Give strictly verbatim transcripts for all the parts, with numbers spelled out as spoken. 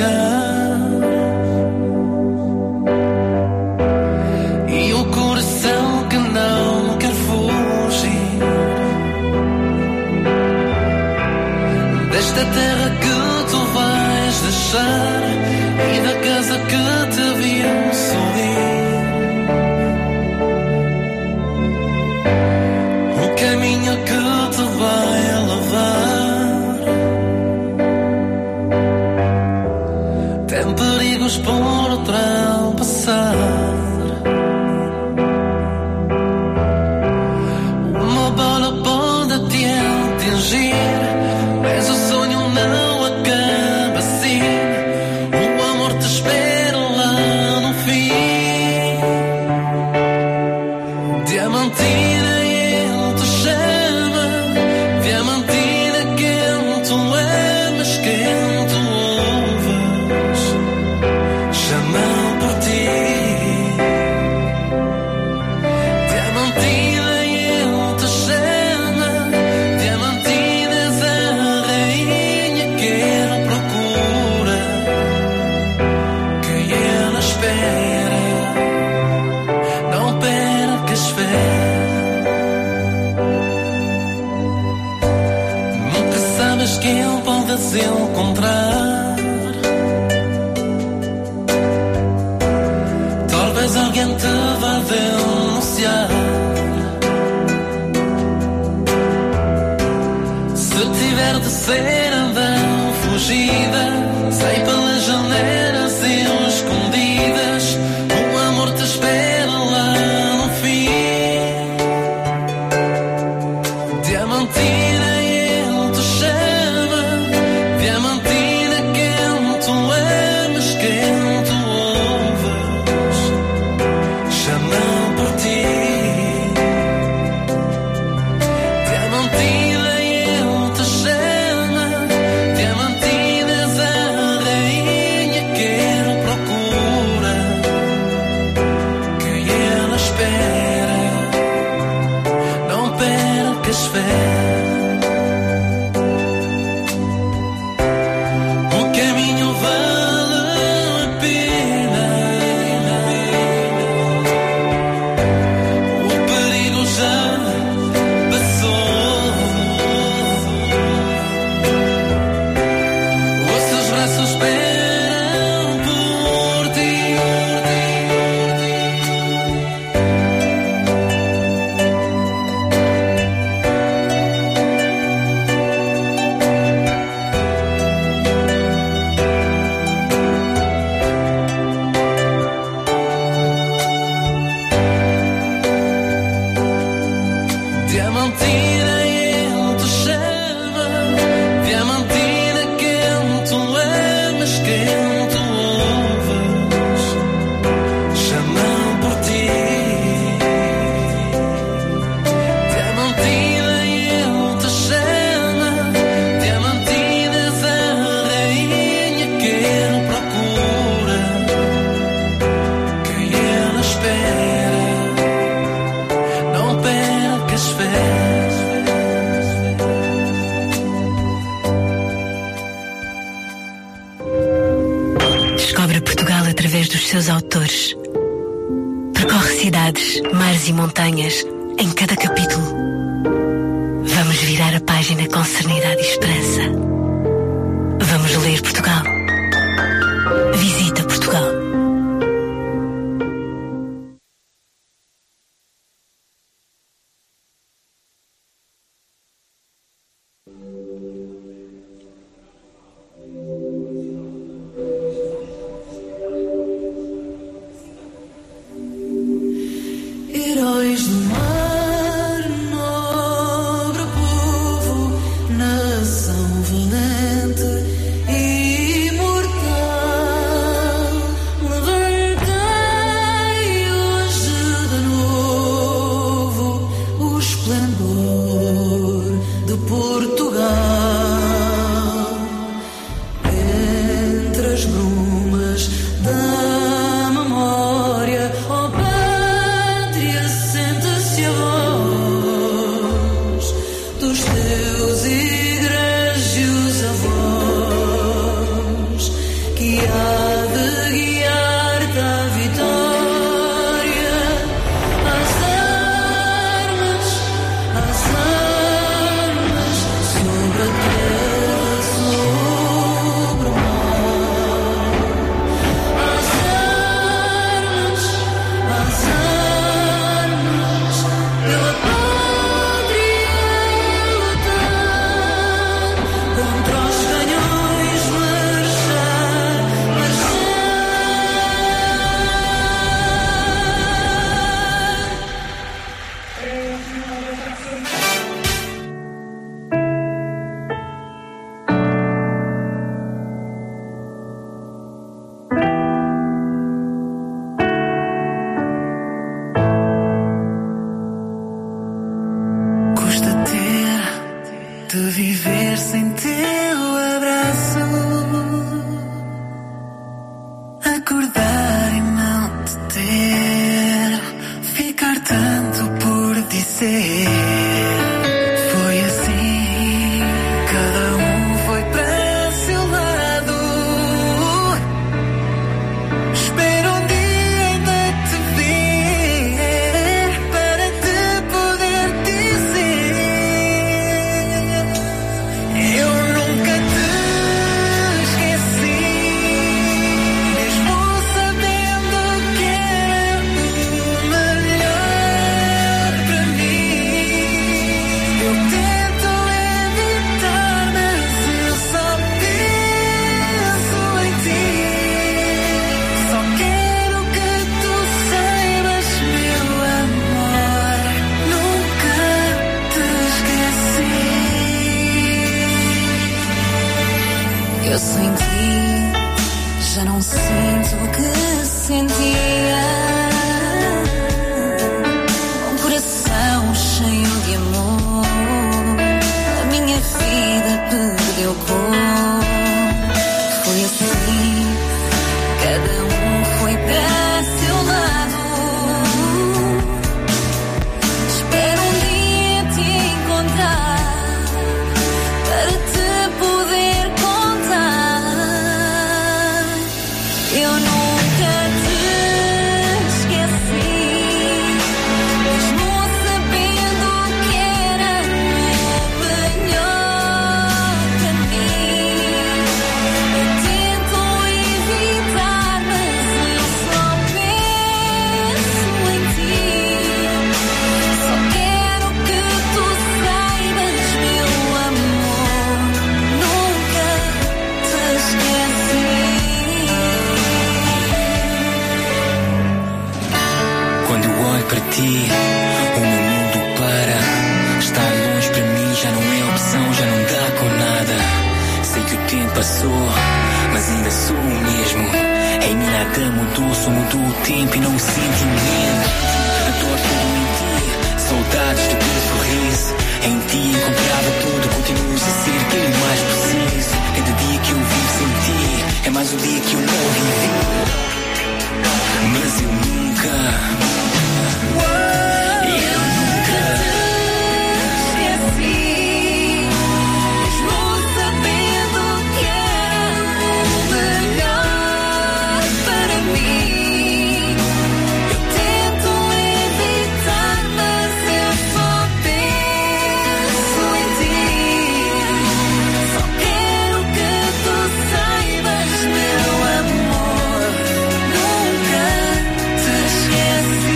chegar e o coração que não quer fugir desta terra que tu vais deixar e da casa que te viu sorrir. O caminho que te vai levar tem perigos por ultrapassar. Uma bola pode te atingir, mas o sonho não acaba assim. O amor te espera lá no fim. Diamantina, ele te chama. Diamantina, quem tu amas, quem tu ouves, chamam por ti. Diamantina, ele te chama. Diamantina, és a rainha que ele procura, que ele espera. Não percas fé. Nunca sabes quem podes encontrar. Talvez alguém te vá denunciar. Se tiver de ser andão fugida, sai pelas janelas escondidas. O amor te espera lá no fim. Diamantina, ele te chama. Diamantina, quem tu amas, quem tu ouves, chamam por ti. Diamantina, ele te chama. Diamantina, és a rainha que ele procura, que ele espera. Não percas fé. O caminho vale a pena. O perigo já passou. Os seus braços esperam por ti. Diamantina, ele te chama. Diamantina, quem tu amas, quem tu ouves, chamam por ti. Diamantina, ele te chama. Diamantina, és a rainha que ele procura, que ele espera. Não percas fé. Descobre Portugal através dos seus autores. Percorre cidades, mares e montanhas em cada capítulo. Vamos virar a página com serenidade e esperança. Vamos ler Portugal. Visita Portugal. Heróis do mar, nobre povo, nação valente e imortal. Levantei hoje de novo o esplendor de Portugal. Entre as brumas da memória, ó pátria, sente-se a voz dos teus egrégios viver sem teu abraço, acordar e não te ter, ficar tanto por dizer. Foi assim, cada um foi para seu lado. Espero um dia ainda te ver para te poder dizer: eu nunca te esqueci, mesmo sabendo que era o melhor para mim. Eu tento evitar, mas eu só penso em ti. Só quero que tu saibas, meu amor, nunca te esqueci. Eu sem ti já não sinto o que sentia. Um coração cheio de amor, a minha vida perdeu cor. Foi assim, cada um foi para seu lado. Espero um dia te encontrar para te poder contar. Eu nunca te esqueci, mesmo sabendo que era o melhor para mim. Eu tento evitar, mas eu só penso em ti. Só quero que tu saibas, meu amor, nunca te esqueci. Quando eu olho para ti, o meu mundo para. Estar longe para mim já não é opção, já não dá com nada. Sei que o tempo passou, mas ainda sou o mesmo. Em mim nada mudou, só mudou o tempo e não o sentimento. A dor tudo em ti, saudades do teu sorriso. Em ti encontrava tudo, continuas a ser aquele mais preciso. Cada dia que eu vivo sem ti é mais um dia que eu não vivi. Mas eu nunca, eu nunca Esqueci, mesmo sabendo que era o melhor para mim. Eu tento evitar, mas eu só penso em ti. Só quero que tu saibas, meu amor, nunca te esqueci.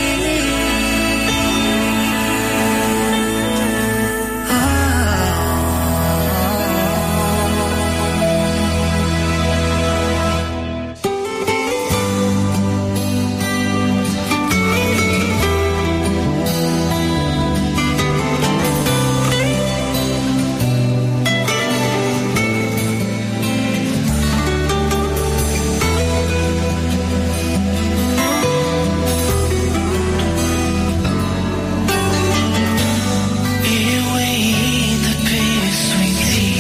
Eu ainda penso em ti.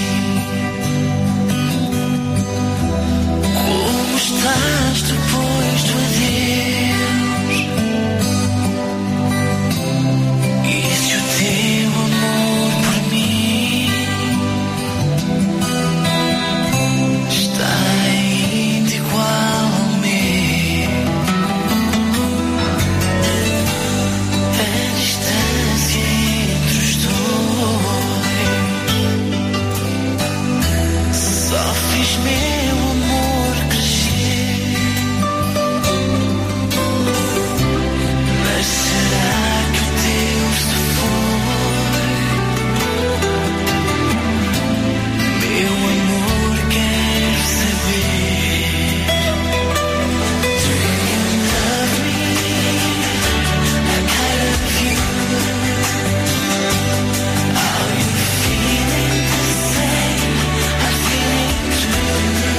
Como estás depois do adeus? E se o teu amor por mim está ainda igual ao meu? A distância entre os dois só fiz meu amor crescer. Mas será que o teu se foi? Meu amor, quero saber. Do you love me like I love you? Are you feeling the same? I'm feeling too.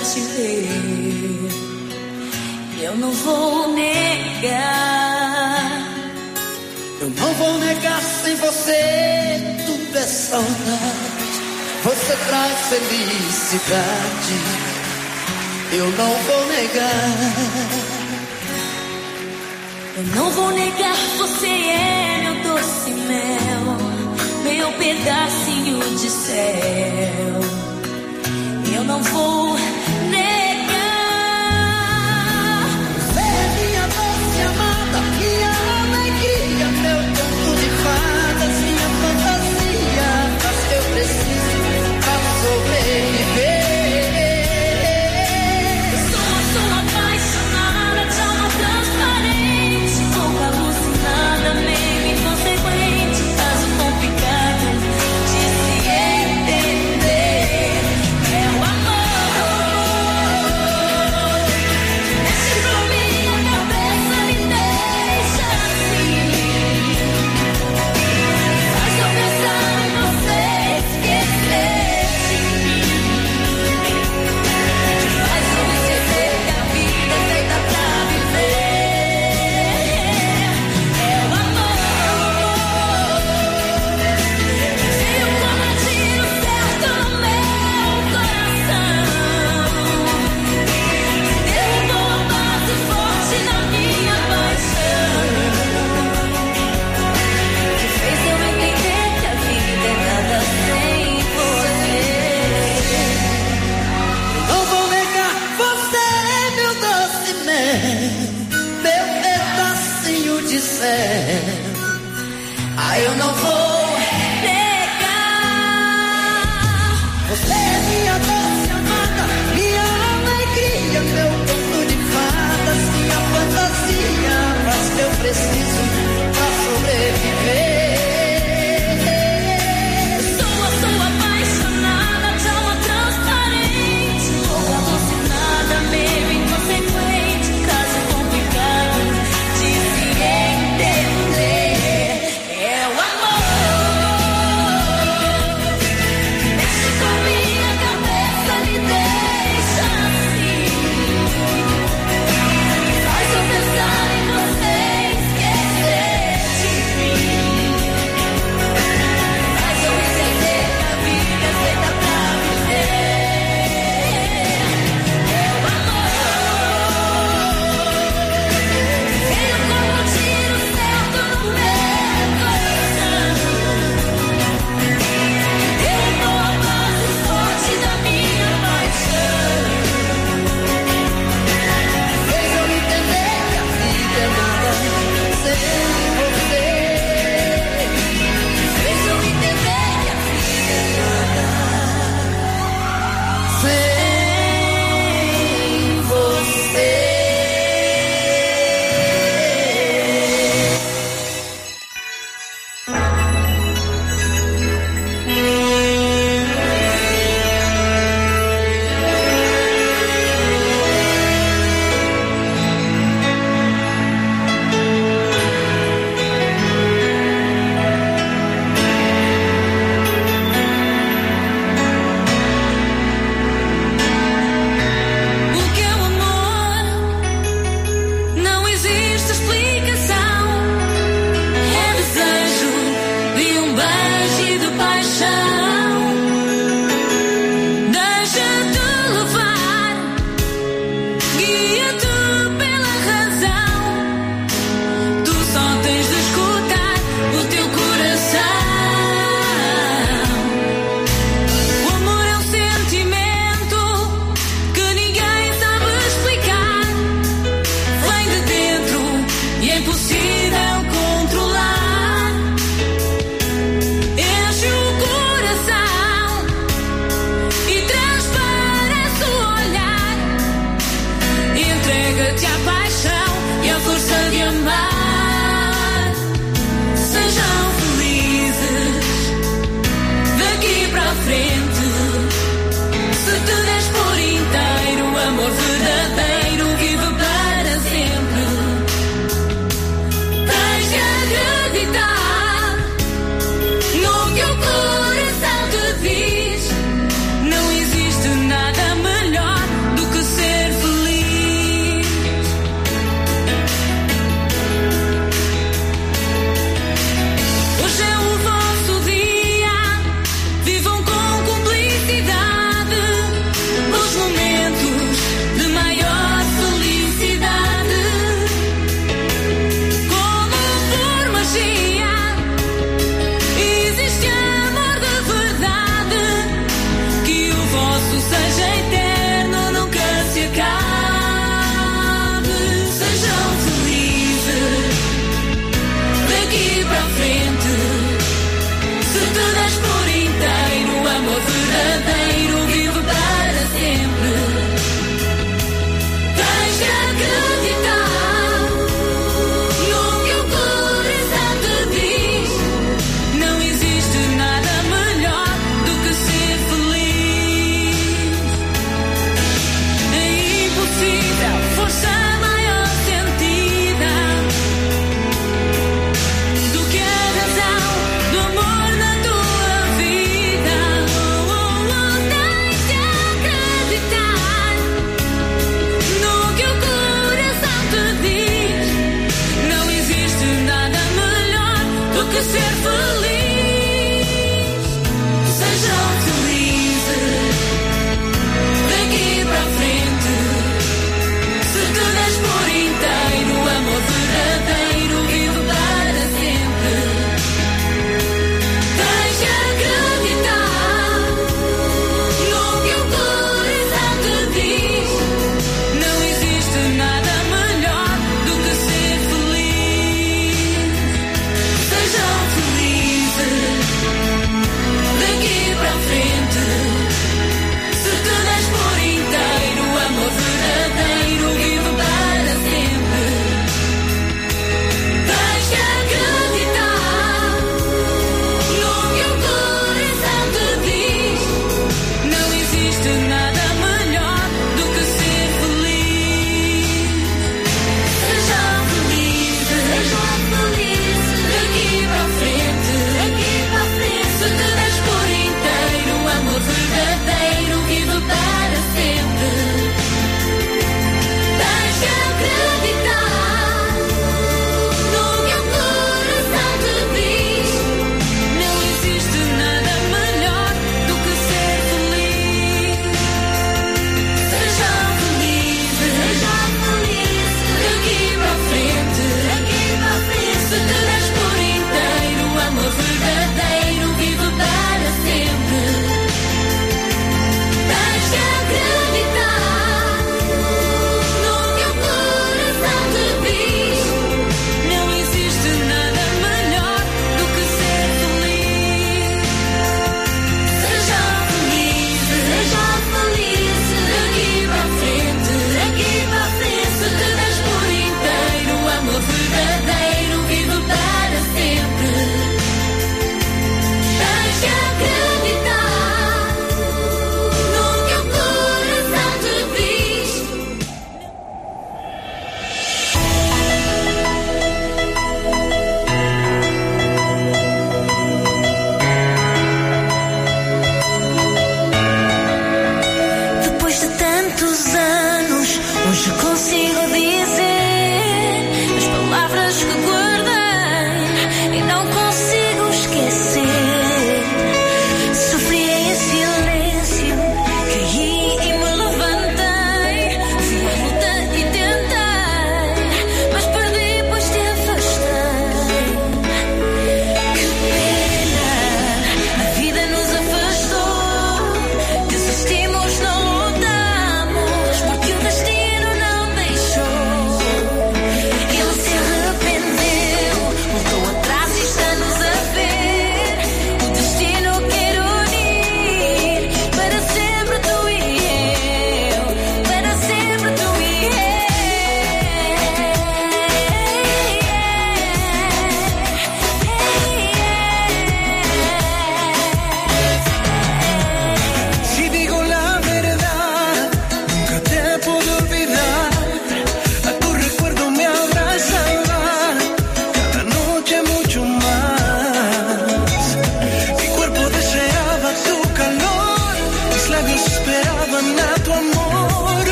te ver. Eu não vou negar. Eu não vou negar, sem você tudo é saudade. Você traz felicidade. Eu não vou negar. Eu não vou negar, você é meu doce mel, meu pedacinho de céu. Eu não vou negar. Você é minha doce amada, minha alegria, meu conto de fadas, minha fantasia, mas que eu preciso pra sobreviver. Ah, eu não vou negar. Você é minha doce amada, minha alegria, meu conto de fadas, minha fantasia, mas que eu preciso pra sobreviver. Sou a sua apaixonada, tão transparente, louca, alucinada, meio inconsequente, caso complicado de se entender.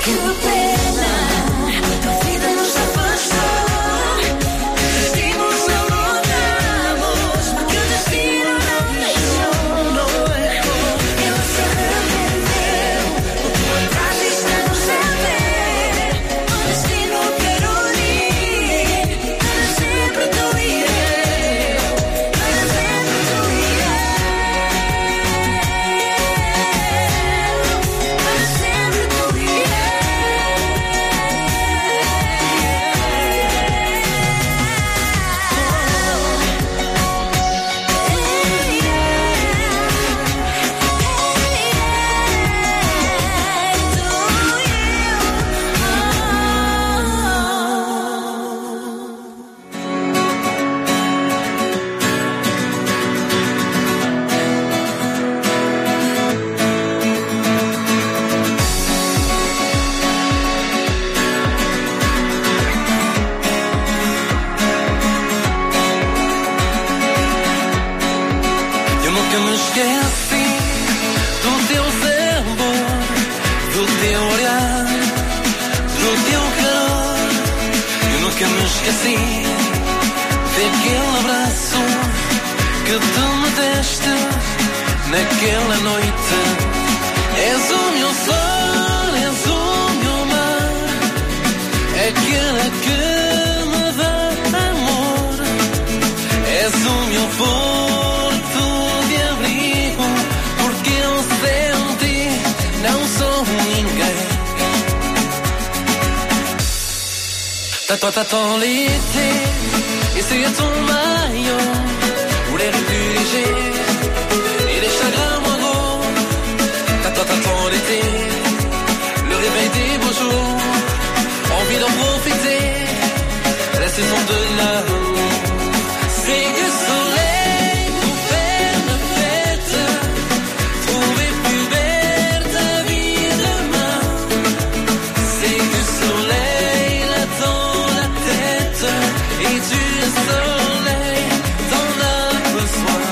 que pena, a vida nos afastou. Pedimos, não mudamos, porque o destino não deixou. Ela se arrependeu, o que atrás está no saber. O destino quer unir, para sempre tu e eu, para sempre tu e eu, para sempre tu e eu. Eu nunca me esqueci do teu sabor, do teu olhar, do teu calor. Eu nunca me esqueci daquele abraço que tu me deste naquela noite. És o meu sol, és o meu mar, aquele que me dá amor. És o meu porto de abrigo, porque eu sem ti não sou ninguém. T'as toi, t'attends l'été, et c'est ton maillot, où l'air est plus léger, et les chagrins moins gros. T'as toi, t'attends l'été, le réveil des beaux jours, envie d'en profiter, la saison de l'amour. C'est du soleil pour faire la fête, trouver plus belle ta vie demain. C'est du soleil là dans la tête, et du soleil t'en as besoin.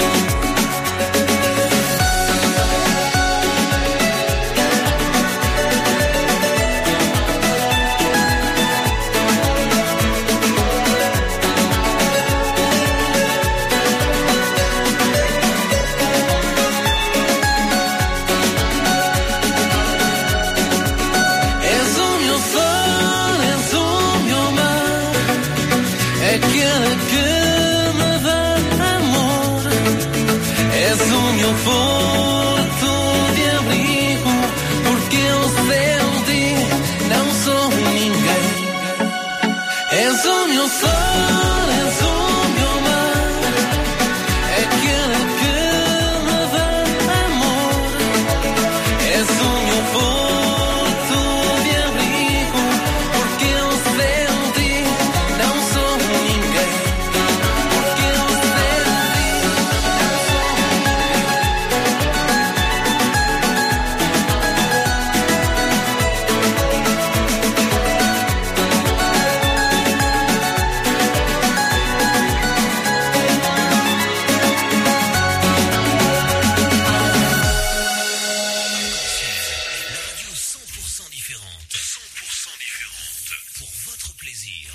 És o meu sol, és o meu mar, aquele que me dá amor. És o meu porto de abrigo, porque eu sem ti não sou ninguém. És o meu sol, és o meu mar, aquele que me dá amor. És o meu porto de abrigo, porque eu sem ti não sou ninguém. Porque eu sem ti não sou Radio cent pour cent différente. cent pour cent différente. Pour votre plaisir.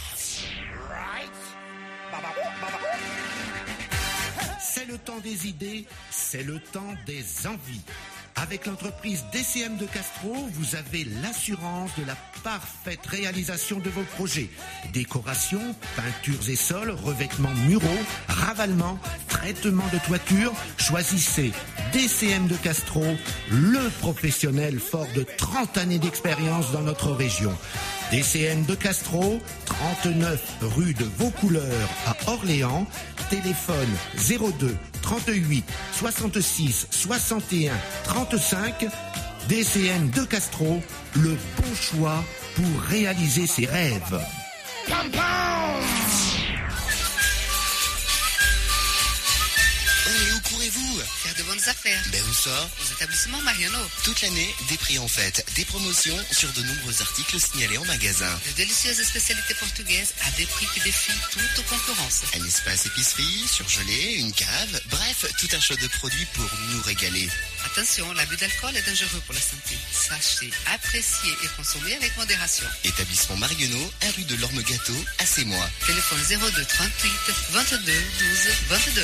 C'est le temps des idées, c'est le temps des envies. Avec l'entreprise D C M de Castro, vous avez l'assurance de la parfaite réalisation de vos projets. Décoration, peintures et sols, revêtements muraux, ravalement, traitement de toiture. Choisissez D C M de Castro, le professionnel fort de trente années d'expérience dans notre région. D C M de Castro, trente-neuf rue de Vaucouleurs à Orléans. Téléphone zéro deux trente-huit soixante-six soixante et un trente-cinq. D C M de Castro, le bon choix pour réaliser ses rêves. On est où, courez voulez-vous? Faire de bonnes affaires. Ben où ça? Aux établissements Mariano. Toute l'année, des prix en fête, des promotions sur de nombreux articles signalés en magasin. De délicieuses spécialités portugaises à des prix qui défient toute concurrence. Un espace épicerie, surgelé, une cave, bref, tout un choix de produits pour nous régaler. Attention, l'abus d'alcool est dangereux pour la santé. Sachez, apprécier et consommer avec modération. Établissement Marionneau, un rue de l'Orme Gâteau, à Sémois. Téléphone zéro deux trente-huit vingt-deux douze vingt-deux.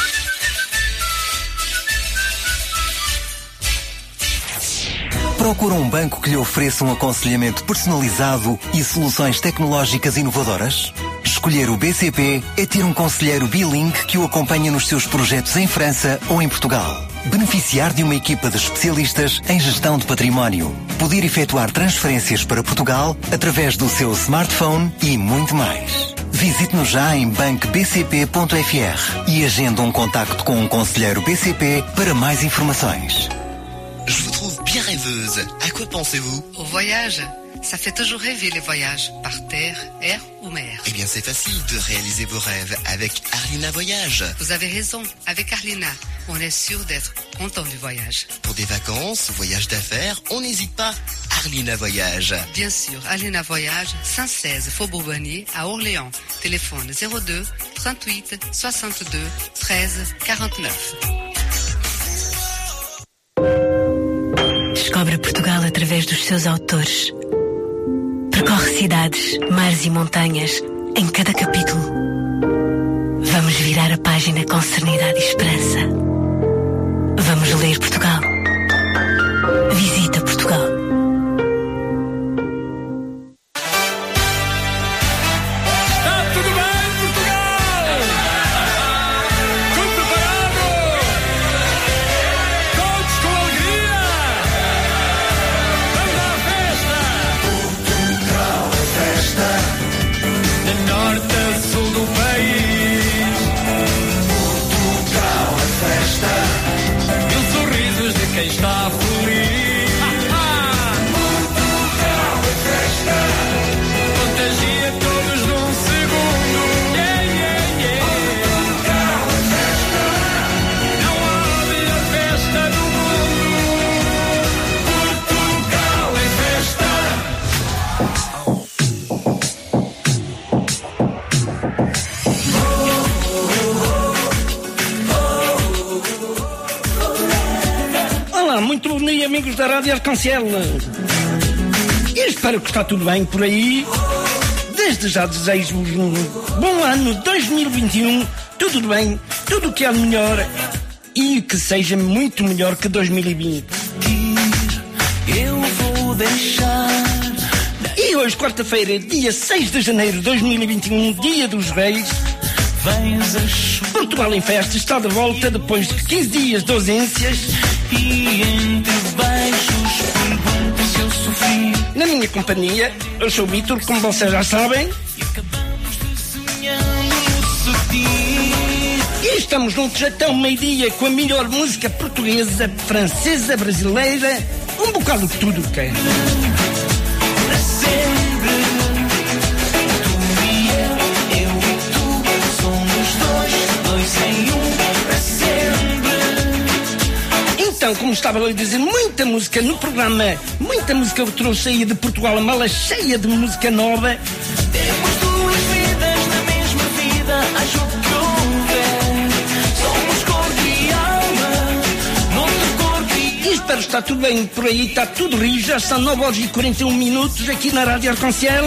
Procura um banco que lhe ofereça um aconselhamento personalizado e soluções tecnológicas inovadoras? Escolher o B C P é ter um conselheiro bilingue que o acompanha nos seus projetos em França ou em Portugal. Beneficiar de uma equipa de especialistas em gestão de património. Poder efetuar transferências para Portugal através do seu smartphone e muito mais. Visite-nos já em banco b c p ponto f r e agenda um contacto com um conselheiro B C P para mais informações. Je vous trouve bien rêveuse. À quoi pensez-vous? Au voyage. Ça fait toujours rêver les voyages, par terre, air ou mer. Eh bien, c'est facile de réaliser vos rêves avec Arlina Voyage. Vous avez raison, avec Arlina, on est sûr d'être content du voyage. Pour des vacances, voyages d'affaires, on n'hésite pas. Arlina Voyage. Bien sûr, Arlina Voyage, cent seize Faubourg Bonnier, à Orléans. Téléphone zéro deux trente-huit soixante-deux treize quarante-neuf. Descobre Portugal através dos seus autores. Percorre cidades, mares e montanhas em cada capítulo. Vamos virar a página com serenidade e esperança. Vamos ler Portugal. Visita Portugal. Está tudo bem, Portugal? Tudo preparado? Todos com alegria? Vamos à festa! Portugal é festa, de norte a sul do país. Portugal é festa, e os sorrisos de quem está feliz. Portugal é festa, contagia todos num segundo. Yeah, yeah, yeah. Portugal é festa, não há melhor festa do mundo. Portugal é festa. Olá, muito bom dia, amigos da Rádio Arconcel. Eu espero que está tudo bem por aí. Desde já desejo-vos um bom ano dois mil e vinte e um. Tudo de bem, tudo o que há de melhor e que seja muito melhor que dois mil e vinte. Eu vou deixar. E hoje, quarta-feira, dia seis de janeiro de dois mil e vinte e um, dia dos Reis. Vens a chover. Portugal em festa está de volta depois de quinze dias de ausências. E entre beijos pergunto se eu sofri. Na minha companhia, eu sou o Vítor, como vocês já sabem. E acabamos de sonhando no cetim. E estamos juntos até o meio-dia com a melhor música portuguesa, francesa, brasileira, um bocado de tudo que é. Para sempre. Tu e eu, eu e tu. Somos dois, dois em um. Para sempre. Então, como estava a dizer, muita música no programa, muita música eu trouxe aí de Portugal, a mala cheia de música nova. Temos duas vidas na mesma vida, acho que houver. Somos corpo e alma, noutro corpo e... E espero estar tudo bem por aí, está tudo rio, já são nove horas e quarenta e um minutos aqui na Rádio Arconcel.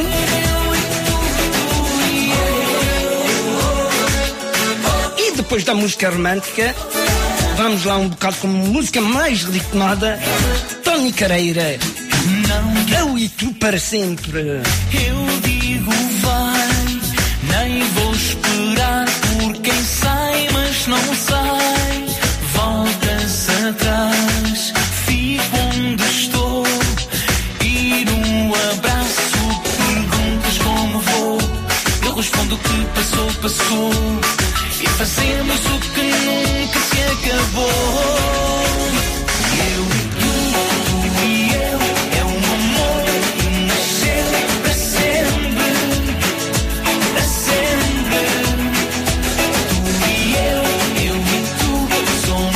E depois da música romântica, vamos lá um bocado com música mais ritmada. Tony Careira, Não, eu e tu para sempre. eu digo vai, nem vou esperar por quem sai, mas não sai. Voltas atrás, fico onde estou. E num abraço perguntas como vou. Eu respondo que passou, passou. E fazemos o que nunca se acabou. Eu e tu, tu e eu, é um amor que nasceu para sempre, para sempre. Tu e eu, eu e tu, somos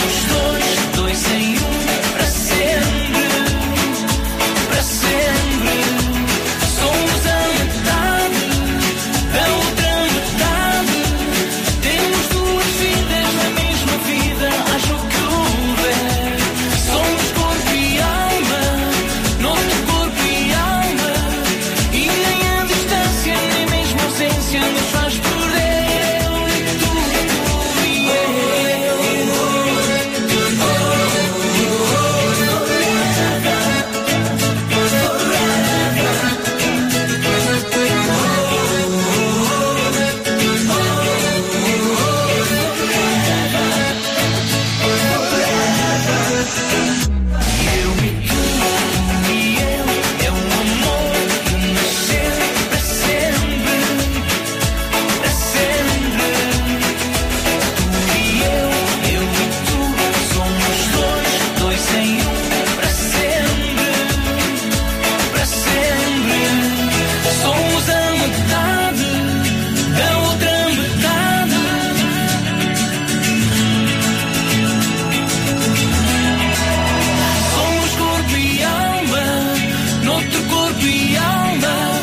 corpo e alma.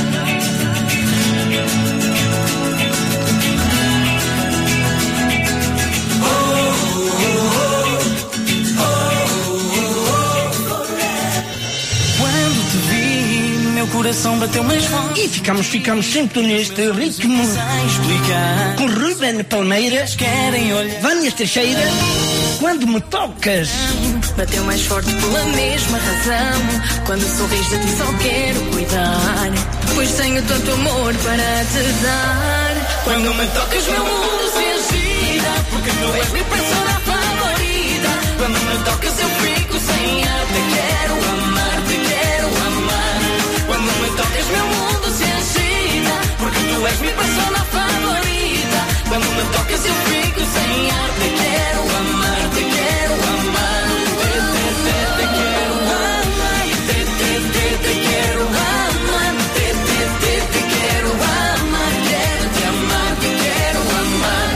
Meu coração bateu mais forte. E ficamos, ficamos sempre neste ritmo. Sem explicar. Com Ruben Palmeiras, querem olhar. Vânia Teixeira, quando me tocas. Bateu mais forte pela mesma razão. Quando sorris de ti só quero cuidar, pois tenho tanto amor para te dar. Quando me tocas meu mundo se agita, porque tu és minha persona favorita. Quando me tocas eu fico sem ar. Te quero amar, te quero amar. Quando me tocas meu mundo se agita, porque tu és minha persona favorita. Quando me tocas eu fico sem ar. Te quero amar, te quero amar. Te, te, te, te quero amar. Te, te, te, te quero amar. Te, te, te, te quero amar. Quero te amar, te quero amar.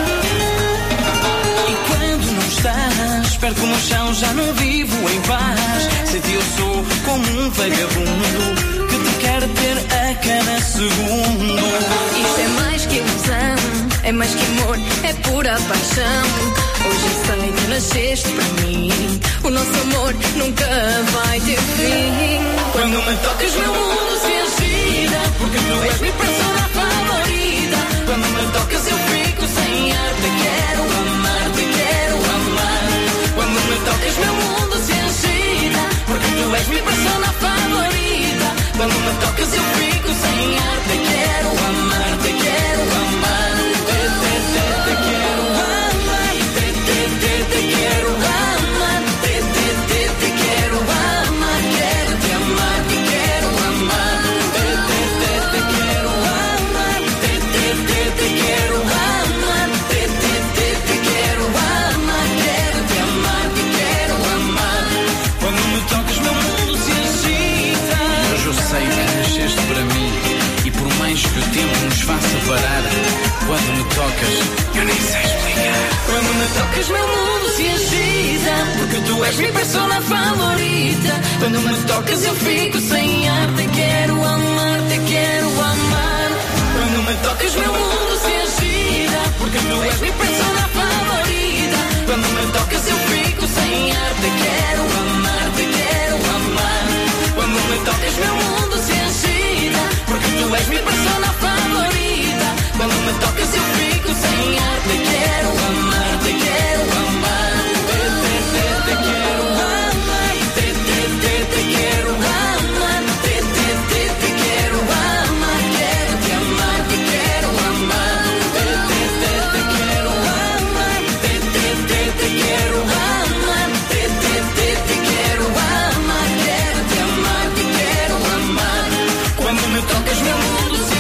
E quando não estás perto como o chão, já não vivo em paz. Sem ti eu sou como um vagabundo que te quer ter a cada segundo. Isto é mais que ilusão, é mais que amor, é pura paixão. Hoje eu sei que nasceste para mim, o nosso amor nunca vai ter fim. Quando me tocas meu mundo se agita, porque tu és minha persona favorita. Quando me tocas eu fico sem ar. Te quero amar, te quero amar. Quando me tocas meu mundo se agita, porque tu és minha persona favorita. Quando me tocas eu fico sem ar. Te quero amar, te quero amar. Te, te, te, te quero amar. Te, te, te, te quero amar. Te, te, te, te quero amar. Quero te amar, te quero amar. Te, te, te, te quero amar. Te, te, te, te quero amar. Te, te, te, te quero amar. Quero te amar, te quero amar. Quando me tocas meu mundo se agita. Hoje eu sei que nasceste para mim, e por mais que o tempo nos faça parar, quando me tocas eu nem sei explicar. Quando me tocas meu mundo se agita, porque tu és minha persona favorita. Quando me tocas eu fico sem ar. Te quero amar, te quero amar. Quando me tocas meu mundo se agita, porque tu és minha persona favorita. Quando me tocas eu fico sem ar. Te quero amar, te quero amar. Quando me tocas meu mundo se agita, porque tu és minha persona favorita. Quando me tocas eu fico sem ar. Te quero amar, te quero amar. Te, te, te, te quero amar. Te, te, te, te quero amar. Te, te, te, te quero amar. Quero te amar, te quero amar. Te, te, te, te quero amar. Te, te, te, te quero amar. Te, te, te, te quero amar. Quero te amar, te quero amar. Quando me tocas meu mundo se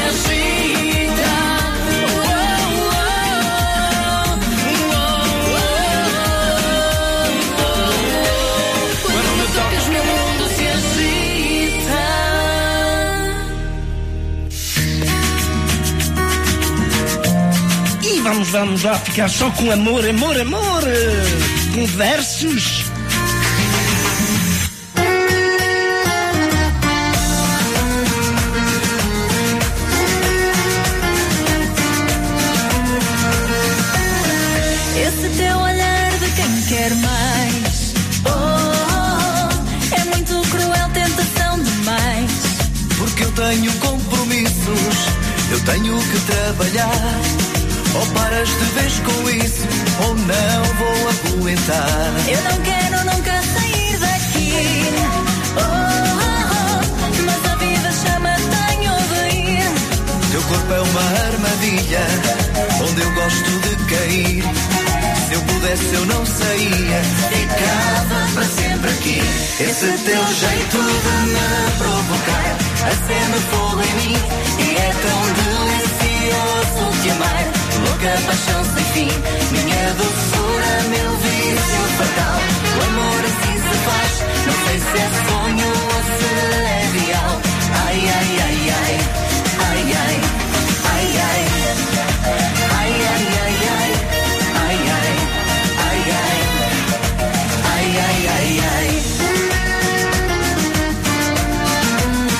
agita. Quando me tocas meu mundo se agita. E vamos, vamos lá ficar só com amor, amor, amor. Com versos. Esse teu olhar de quem quer mais. Oh, oh, oh, é muito cruel, tentação demais. Porque eu tenho compromissos, eu tenho que trabalhar. Ou paras de vez com isso, ou não vou aguentar. Eu não quero nunca sair daqui. Oh, oh, oh, mas a vida chama, tenho de ir. Teu corpo é uma armadilha, onde eu gosto de cair. Se eu pudesse eu não saía, ficava para sempre aqui. Esse teu jeito de me provocar acende fogo em mim, e é tão delicioso te amar. Louca paixão sem fim, minha doçura, meu vício fatal. O amor assim se faz, não sei se é sonho ou se é real. Ai, ai, ai, ai, ai, ai, ai, ai, ai, ai, ai, ai, ai, ai, ai, ai, ai, ai, ai.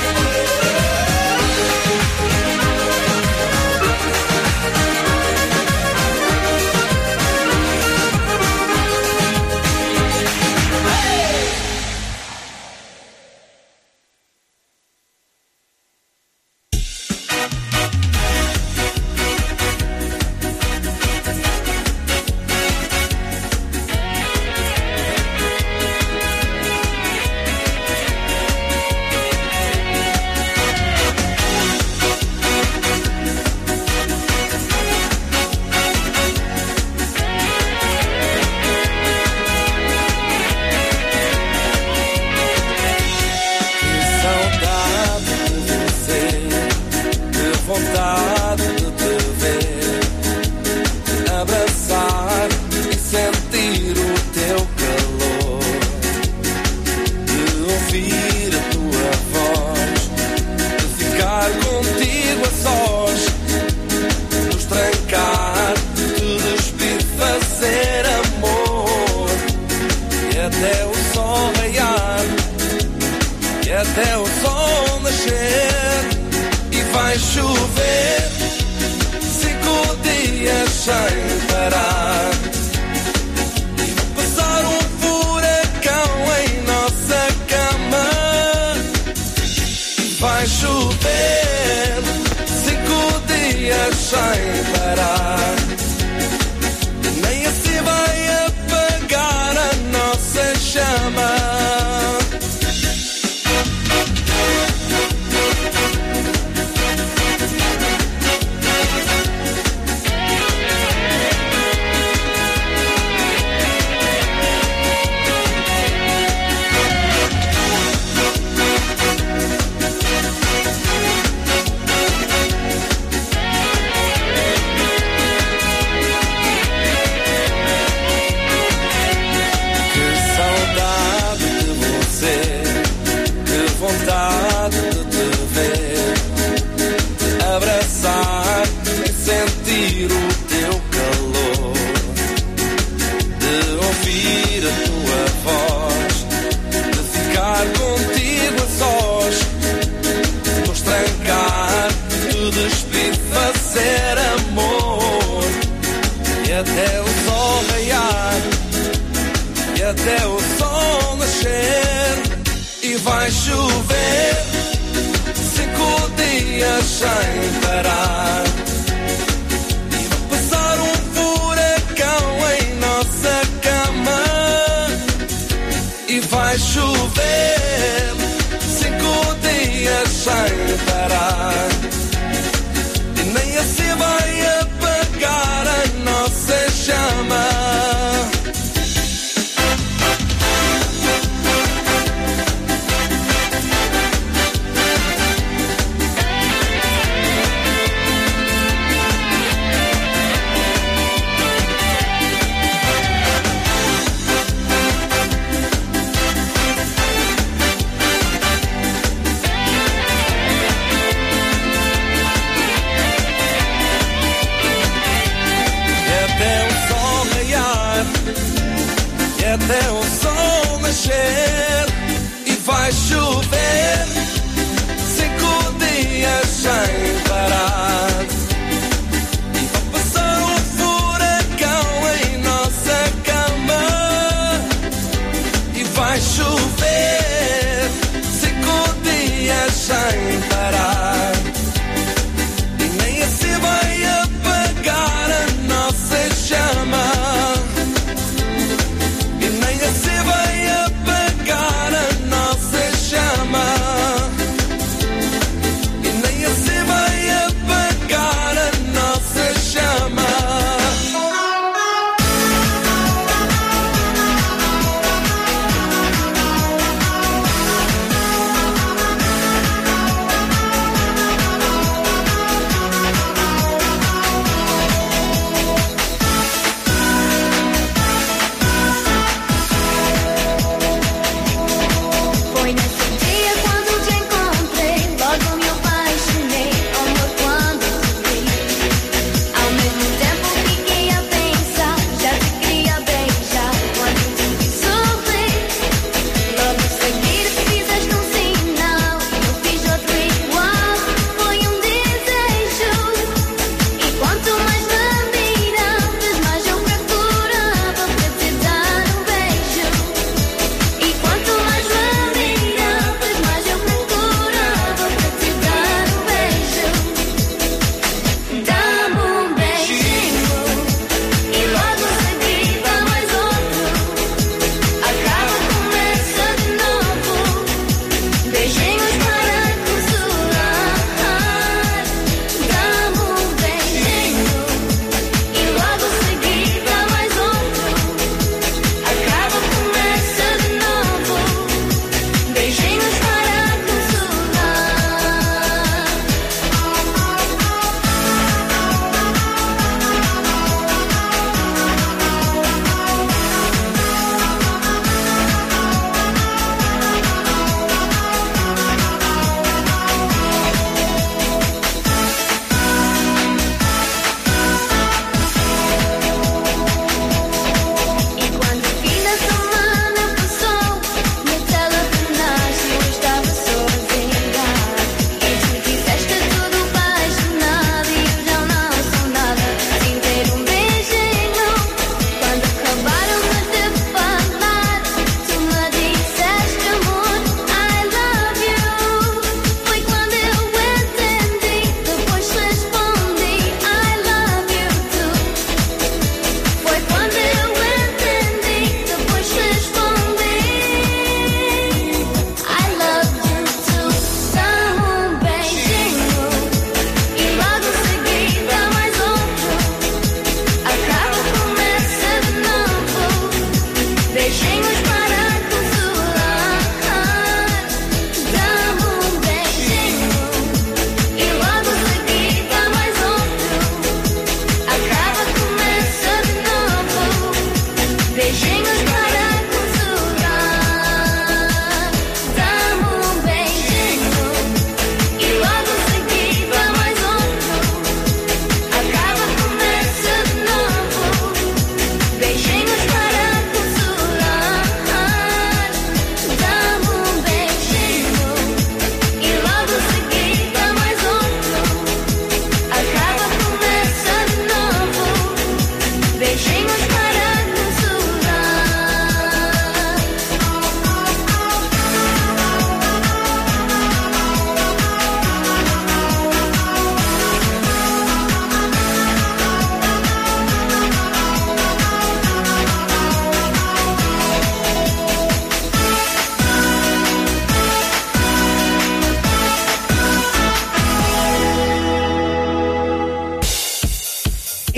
vai chover cinco dias sem parar. E vai passar um furacão em nossa cama. E vai chover cinco dias sem parar. E nem assim vai apagar a nossa chama. Vontade de te ver, abraçar e sentir o teu calor, de ouvir a tua voz, de ficar contigo a sós, nos trancar, te despir, fazer amor, e até o sol raiar, e até o sol nascer. E vai chover cinco dias sem parar. E vai passar um furacão em nossa cama. E vai chover cinco dias sem parar. E nem assim vai apagar a nossa chama. Até o sol nascer. E vai chover cinco dias sem parar. E vai passar um furacão em nossa cama. E vai chover cinco dias sem parar. E nem assim vai apagar a nossa chama. Você vai apagar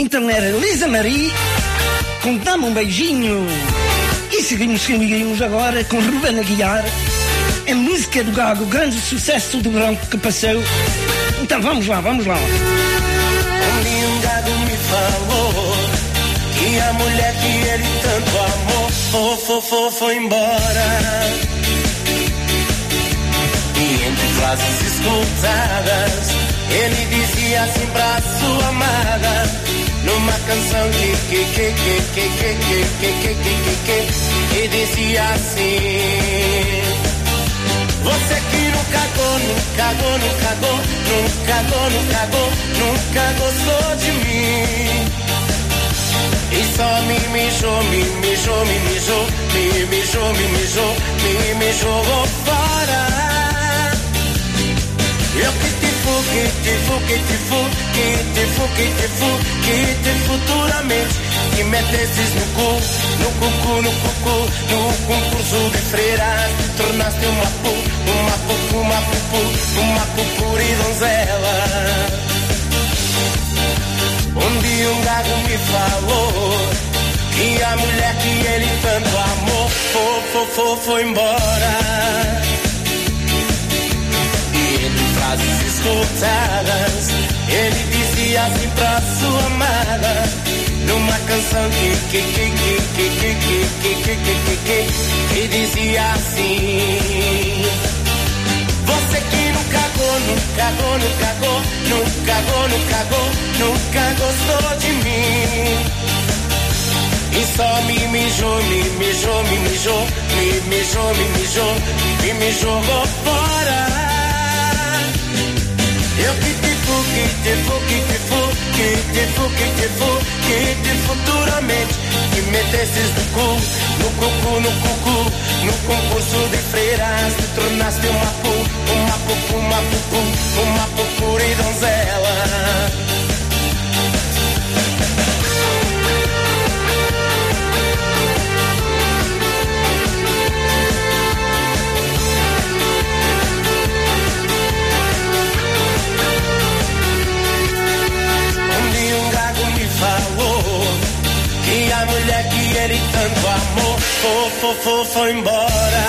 Então era Lisa Marie com Dá-me um Beijinho. E seguimos, seguimos agora com Ruben Aguiar. É música do Gago, grande sucesso do verão que passou. Então vamos lá, vamos lá. Um Gago me falou que a mulher que ele tanto amou foi, foi, foi, foi embora. E entre frases escutadas, ele dizia assim pra sua amada, numa canção que que que que que que que que que que que dizia assim: você que nunca cagou, nunca cagou, nunca cagou, nunca cagou, nunca cagou, nunca gostou de mim. E só me mijou, me mijou, me mijou, me mijou, me mijou, me me jogou fora. Eu que te fu, que te fu, que te fu, que te fu, que te fu, que te futuramente que metesses no cu, no cucu, no cucu, no concurso de freiras, tornaste uma pu, uma pupu, uma pupu, uma pupuri donzela. Um dia um gago me falou que a mulher que ele tanto amou foi, foi, foi, foi embora. Frases escutadas, ele dizia assim pra sua amada, numa canção que que que que que que que que que que que dizia assim: você que nunca cagou, nunca cagou, nunca cagou, nunca cagou, nunca cagou, nunca gostou de mim. E só me mijou, me mijou, me mijou, me mijou, me mijou, me me jogou fora. Eu que te fu, que te fu, que te fu, que te fu, que te fu, que te futuramente que metesses no cu, no cucu, no cucu, no concurso de freiras, te tornaste uma pu, uma pupu, uma pupu, uma pupuri donzela. Que a mulher que ele tanto amou foi, foi, foi, foi embora.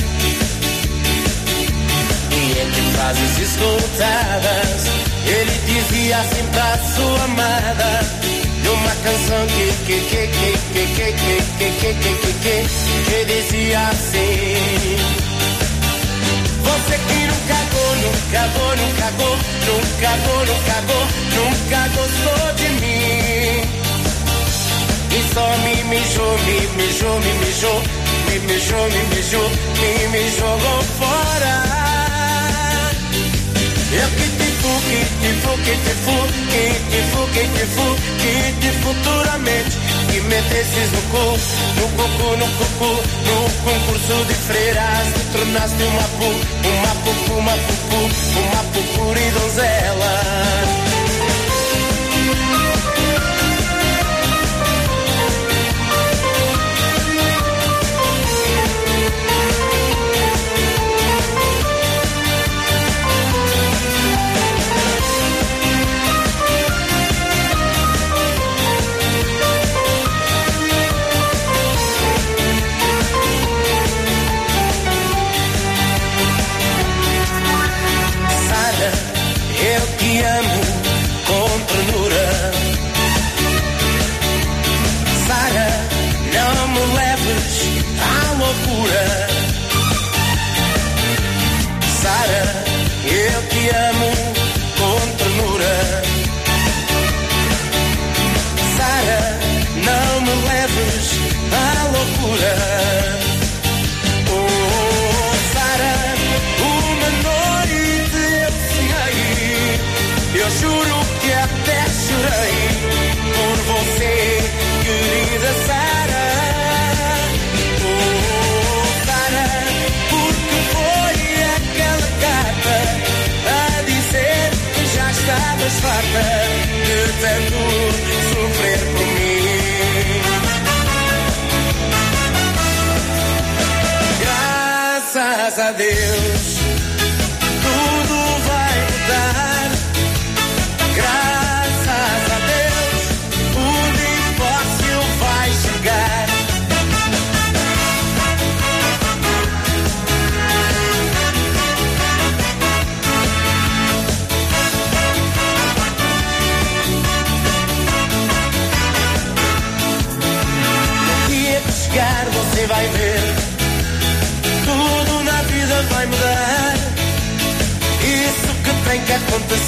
E entre frases escutadas, ele dizia assim pra sua amada, numa canção que que que que que que que que que que que que dizia assim: você que nunca cagou, nunca cagou, nunca cagou, nunca cagou, nunca cagou, nunca gostou de mim. E só me mijou, me mijou, me mijou, me mijou, me mijou, me me jogou fora. Eu que te fu, que te fu, que te fu, que te fu, que te fu, que te futuramente que metesses no cu, no cucu, no cucu, no concurso de freiras, te tornaste uma pu, uma pupu, uma pupu, uma pupuri donzela. Eu te amo com ternura. Sara, não me leves à loucura. Sara, eu te amo com ternura. Sara, não me leves à loucura. Oh, Sara, uma noite eu sonhei, eu juro que até chorei por você, querida Sara. Oh, Sara, porque foi aquela carta a dizer que já estavas farta de tanto sofrer por mim. Graças a Deus, tudo vai mudar. Graças a Deus,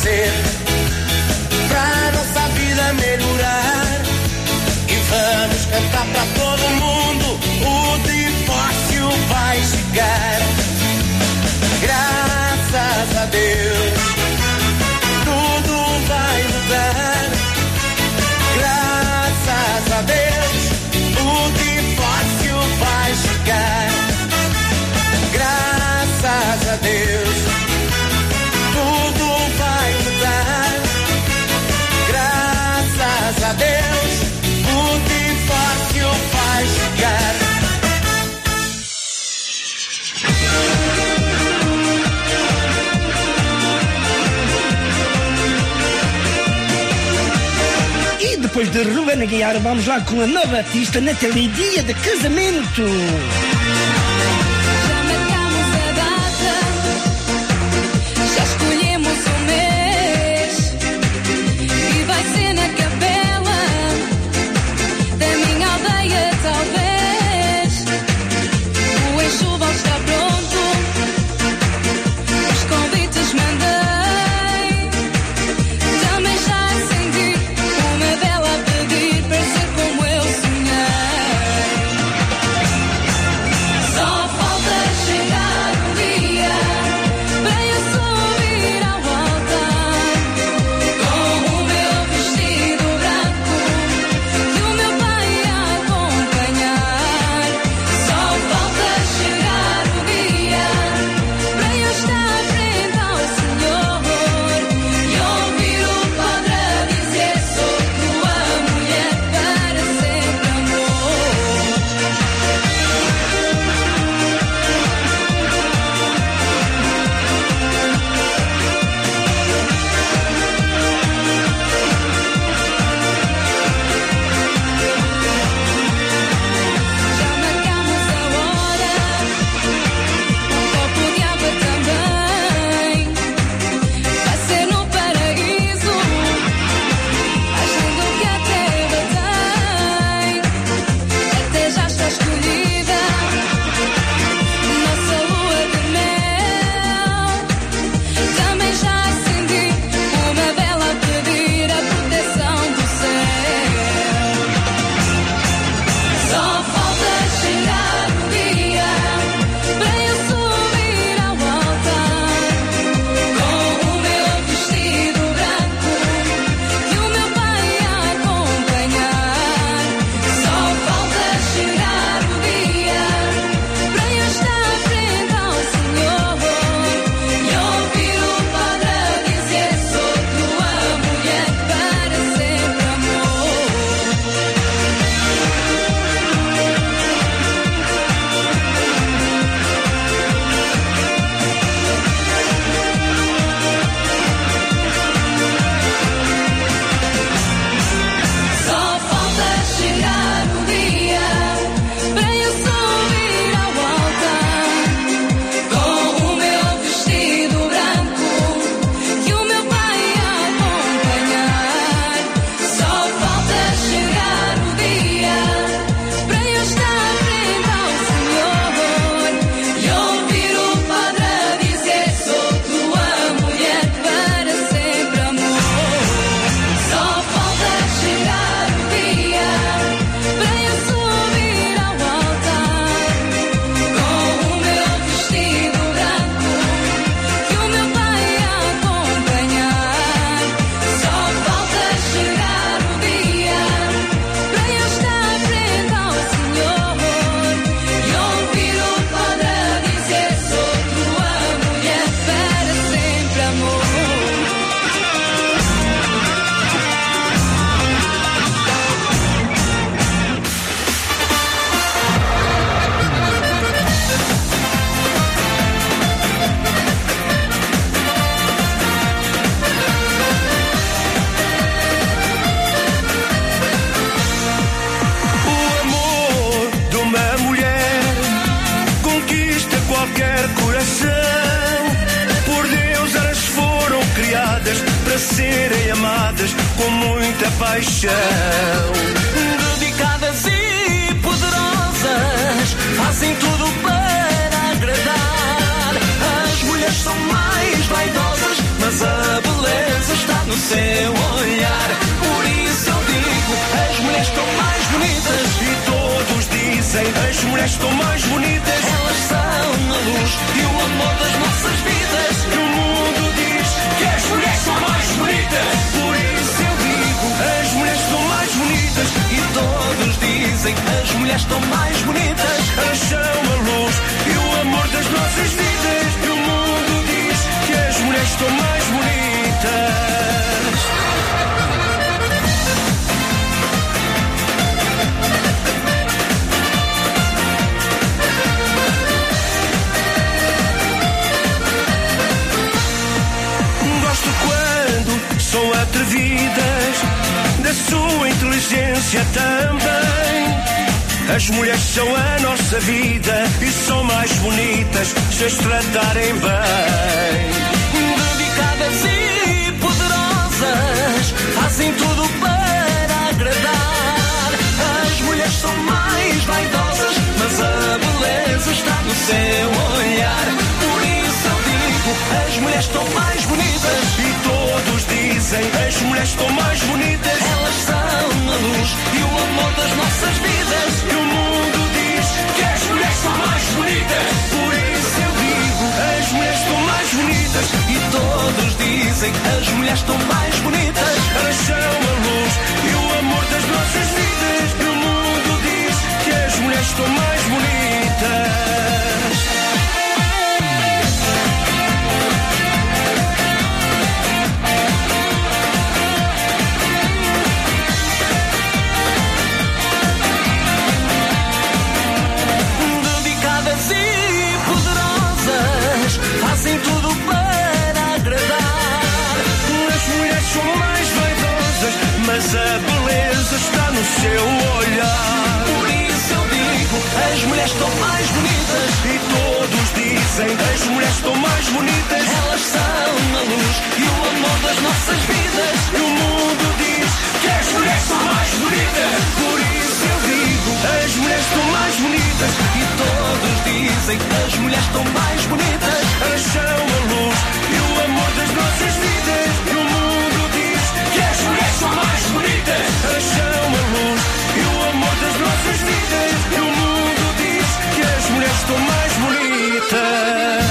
fazer pra nossa vida melhorar. E vamos cantar pra todo mundo, o divórcio vai chegar. Graças a Deus, tudo vai mudar. Graças a Deus, o divórcio vai chegar. Graças a Deus, tudo vai mudar. Graças a Deus, o divórcio vai chegar. E depois de Ruben Aguiar, vamos lá com a nova artista Nathalie, dia de casamento. Já marcamos a data, já escolhemos o mês e vai ser na capela da minha aldeia, talvez. O enxoval está pronto, os convites mandei, também já acendi uma vela a pedir para ser como eu sonhei. Só falta chegar um dia para eu subir ao altar com o meu vestido branco e o meu pai a acompanhar. Só falta chegar o dia para eu estar frente ao Senhor e ouvir o padre a dizer: sou tua mulher para sempre, amor. Já marcamos a hora, um copo de água também. Vai ser no paraíso, achando que a terra tem. Até já está escolhida nossa lua de mel. Também já acendi uma vela a pedir a proteção do céu. Só falta chegar o dia para eu subir ao altar com o meu vestido branco e o meu pai a acompanhar. Só falta chegar o dia para eu estar frente ao Senhor e ouvir o padre a dizer: sou tua mulher para sempre, amor. Só falta chegar o dia para eu subir ao altar com o meu vestido branco e o meu pai a acompanhar. Só falta chegar o dia para eu estar frente ao Senhor e ouvir o padre a dizer: sou tua mulher para sempre, amor. Só falta chegar o dia para eu subir ao altar com o meu vestido branco e o meu pai a acompanhar. Só falta chegar o dia para eu estar frente ao Senhor e ouvir o padre a dizer: sou tua mulher para sempre, amor. O amor de uma mulher conquista qualquer coração. Por Deus elas foram criadas para serem amadas com muita paixão. Dedicadas e poderosas, fazem tudo para agradar. As mulheres são mais vaidosas, mas a beleza mulheres estão mais bonitas. Elas são a luz e o amor das nossas vidas. E o mundo diz que as mulheres são mais bonitas. Por isso eu digo, as mulheres estão mais bonitas. E todos dizem, as mulheres estão mais bonitas. Elas são a luz e o amor das nossas vidas. E o mundo diz que as mulheres estão mais bonitas. Gosto quando são atrevidas, da sua inteligência também. As mulheres são a nossa vida e são mais bonitas se as tratarem bem. Dedicadas e poderosas, fazem tudo para agradar. As mulheres são mais vaidosas, mas a beleza está no seu olhar. Por isso eu digo, as mulheres estão mais bonitas. E todos dizem, as mulheres estão mais bonitas. Elas são a luz e o amor das nossas vidas. E o mundo diz que as mulheres são mais bonitas. Por isso eu digo, as mulheres estão mais bonitas. E todos dizem, as mulheres estão mais bonitas. Elas são a luz e o amor das nossas vidas. E o mundo diz que as mulheres estão mais bonitas. Fazem tudo para agradar. As mulheres são mais vaidosas, mas a beleza está no seu olhar. Por isso eu digo, as mulheres estão mais bonitas. E todos dizem, as mulheres estão mais bonitas. Elas são a luz e o amor das nossas vidas. E o mundo diz que as mulheres são mais bonitas. Por isso eu digo, as mulheres estão mais bonitas. E todos dizem, as mulheres estão mais bonitas. Elas são a luz e o amor das nossas vidas. E o mundo diz que as mulheres são mais bonitas. Elas são a luz e o amor das nossas vidas. E o mundo diz que as mulheres estão mais bonitas.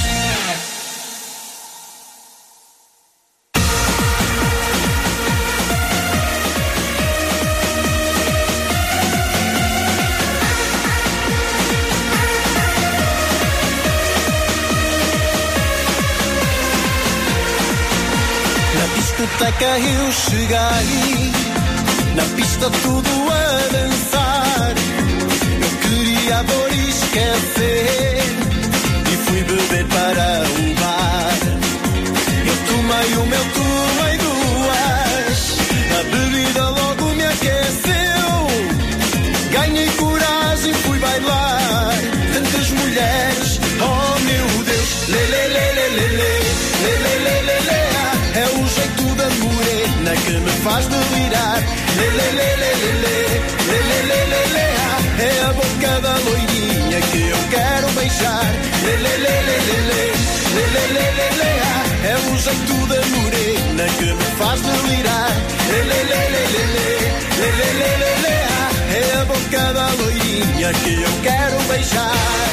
Discoteca eu cheguei, na pista tudo a dançar. Eu queria a dor esquecer e fui beber para o bar. Eu tomei o meu, tomei duas, a bebida logo me aqueceu. Ganhei coragem, fui bailar. Tantas mulheres, oh meu Deus, lê, lê, lê, lê, lê, lê, lê, lê, lê, lê. É o jeito da morena que me faz delirar. Lê, lê, lê, lê, lê, lê, lê, lê, lê, lê. É a boca da loirinha que eu quero beijar. Lê, lê, lê, lê, lê, lê, lê, lê, lê, lê. É o jeito da morena que me faz delirar. Lê, lê, lê, lê, lê, lê, lê, lê, lê, lê. É a boca da loirinha que eu quero beijar.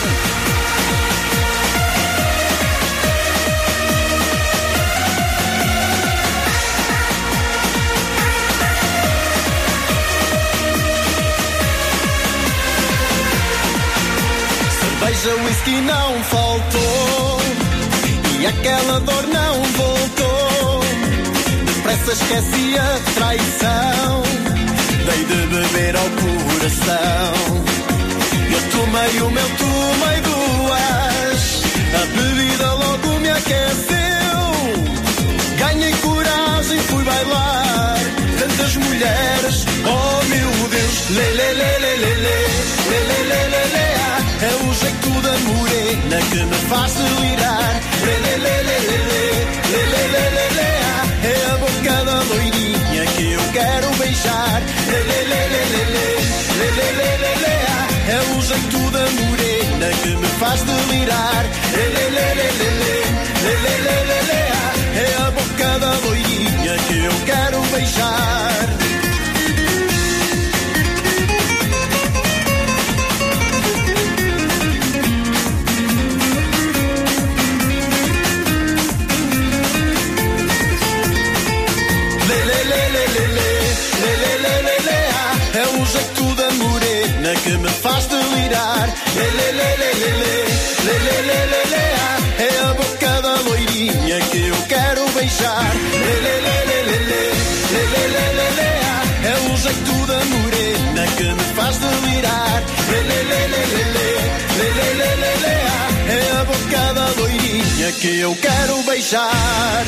Cerveja, whisky não faltou e aquela dor não voltou. Depressa esqueci a traição, dei de beber ao coração. Eu tomei o meu, tomei duas, a bebida logo me aqueceu. Ganhei coragem, fui bailar. Tantas mulheres, oh meu Deus. Lê, lê, lê, lê, lê, lê, lê, lê, lê, lê. É o jeito da morena que me faz delirar. Lê, lê, lê, lê, lê, lê, lê, lê, lê, lê. É a boca da loirinha que eu quero beijar. Lê, lê, lê, lê, lê, lê, lê, lê, lê, lê. É o jeito da morena que me faz delirar. Lê, lê, lê, lê, lê, lê, lê, lê, lê, lê. É a boca da loirinha que eu quero beijar. que me faz delirar. Lê, lê, lê, lê, lê, lê, lê, lê, lê, lê, lê, ah. É a boca da loirinha que eu quero beijar. Lê, lê, lê, lê, lê, lê, lê, lê, lê, lê, lê, ah. É o jeito da morena que me faz delirar. Lê, lê, lê, lê, lê, lê, lê, lê, lê, lê, lê, ah. É a boca da loirinha que eu quero beijar.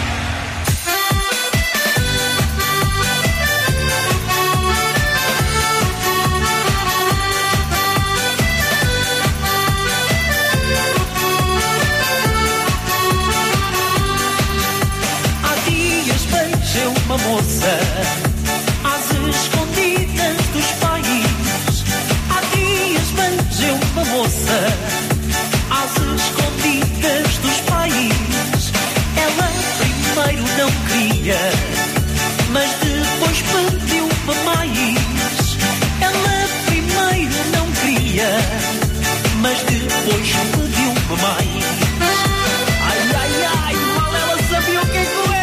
Uma moça às escondidas dos pais. Há dias vejo uma moça às escondidas dos pais. Ela primeiro não queria, mas depois pediu-me mais. Ela primeiro não queria, mas depois pediu-me mais. Ai, ai, ai, mal ela sabia o que é que eu era.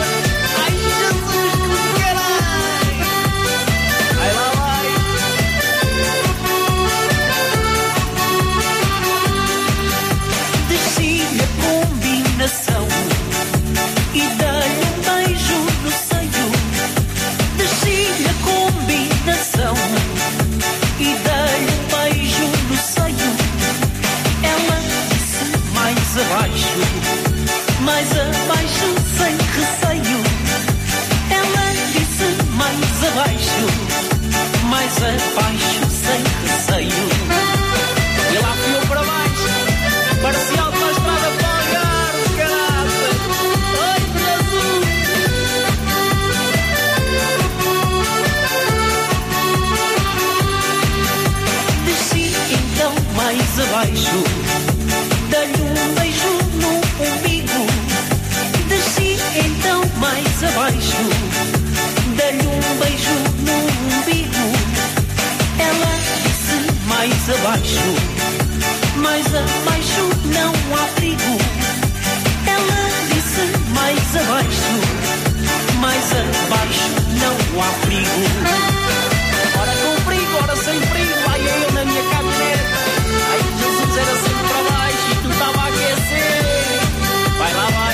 E dei-lhe um beijo no seio. Desci-lhe a combinação e dei-lhe um beijo no seio. Ela disse mais abaixo, mais abaixo sem receio. Ela disse mais abaixo, mais abaixo sem receio. E lá fui eu para baixo, parecia autoestrada para o Algarve, caralho. Ai, Jesus! Desci então mais abaixo, dei-lhe um beijo no umbigo. Desci então mais abaixo, dei-lhe um beijo no umbigo. Ela disse mais abaixo, mais abaixo não há perigo. Ela disse mais abaixo, mais abaixo não há perigo. Ora com perigo, ora sem perigo. Ai, eu na minha caminhonete. Ai, Jesus, era sempre para baixo e tu estava a aquecer. Vai lá, vai.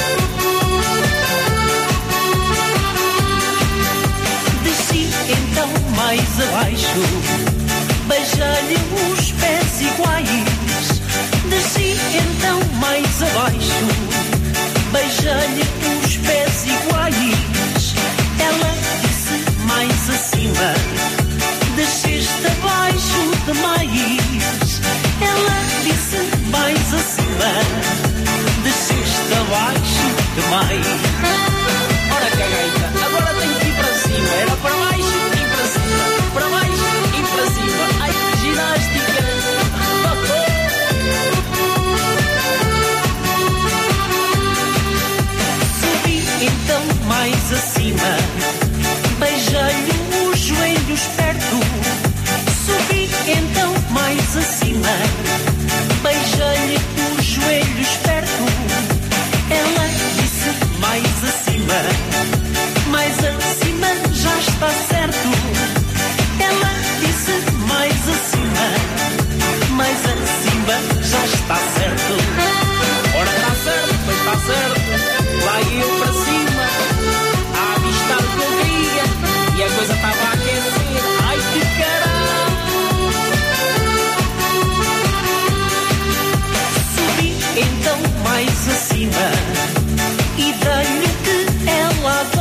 Desci então mais abaixo, beijei-lhe os pés iguais. Desci então mais abaixo, beijei-lhe os pés iguais. Ela disse mais acima, desceste abaixo demais. Ela disse mais acima, desceste abaixo demais. Ora cagaita, agora tenho que ir para cima. Era para baixo e para cima, para baixo e para cima. Ai, que ginástica! Subi então mais acima, beijei-lhe os joelhos perto. Subi então mais acima, beijei-lhe os joelhos perto. Ela disse mais acima, mais acima já está certo. Ela disse mais acima, mais acima já está certo. Ora está certo, pois está certo. Lá eu para cima, a avistar o que eu queria, e a coisa estava a aquecer. Ai que caralho! Subi então mais acima e dei-lhe o que ela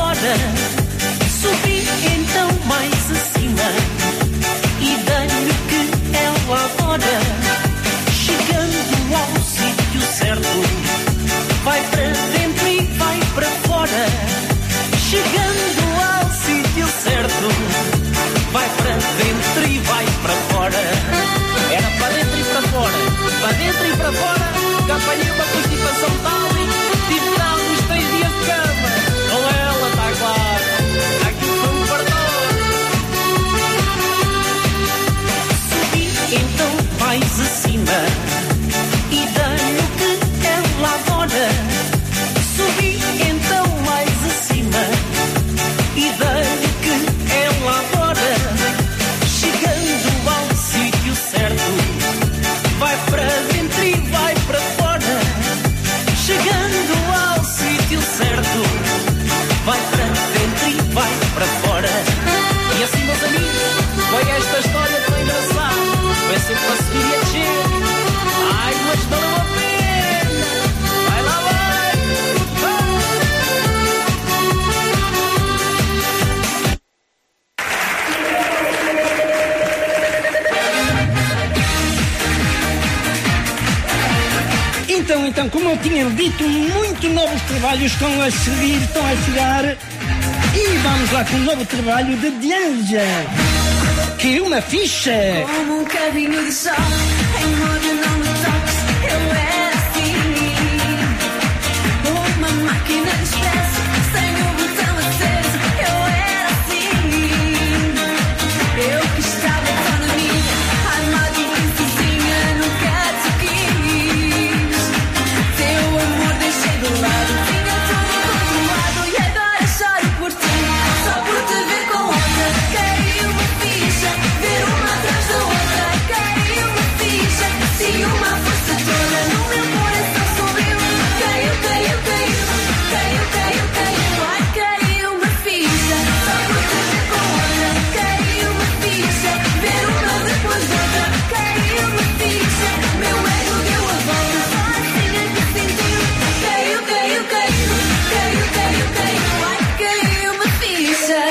então, como eu tinha dito, muitos novos trabalhos estão a seguir, estão a chegar. E vamos lá com um novo trabalho de Dianja, que é uma ficha. Como um bocadinho de sol, em modo não me toques, eu era assim. Uma máquina de expresso, sem o botão aceso, eu era assim. Eu que estava tão na minha, armada e princesinha, nunca te quis. Teu amor deixei de lado, tinha tudo controlado e agora choro por ti, só por te ver com outra. Caiu uma ficha, ver uma atrás da outra. Caiu uma ficha, se uma força toda no meu coração subiu. Caiu, caiu, caiu, caiu, caiu, caiu. Ai, caiu uma ficha, só por te ver com outra. Caiu uma ficha, ver uma depois da outra. Caiu uma ficha, meu ego deu a volta, só assim é que sentiu. Caiu, caiu, caiu, caiu, caiu, caiu. Ai, caiu uma ficha.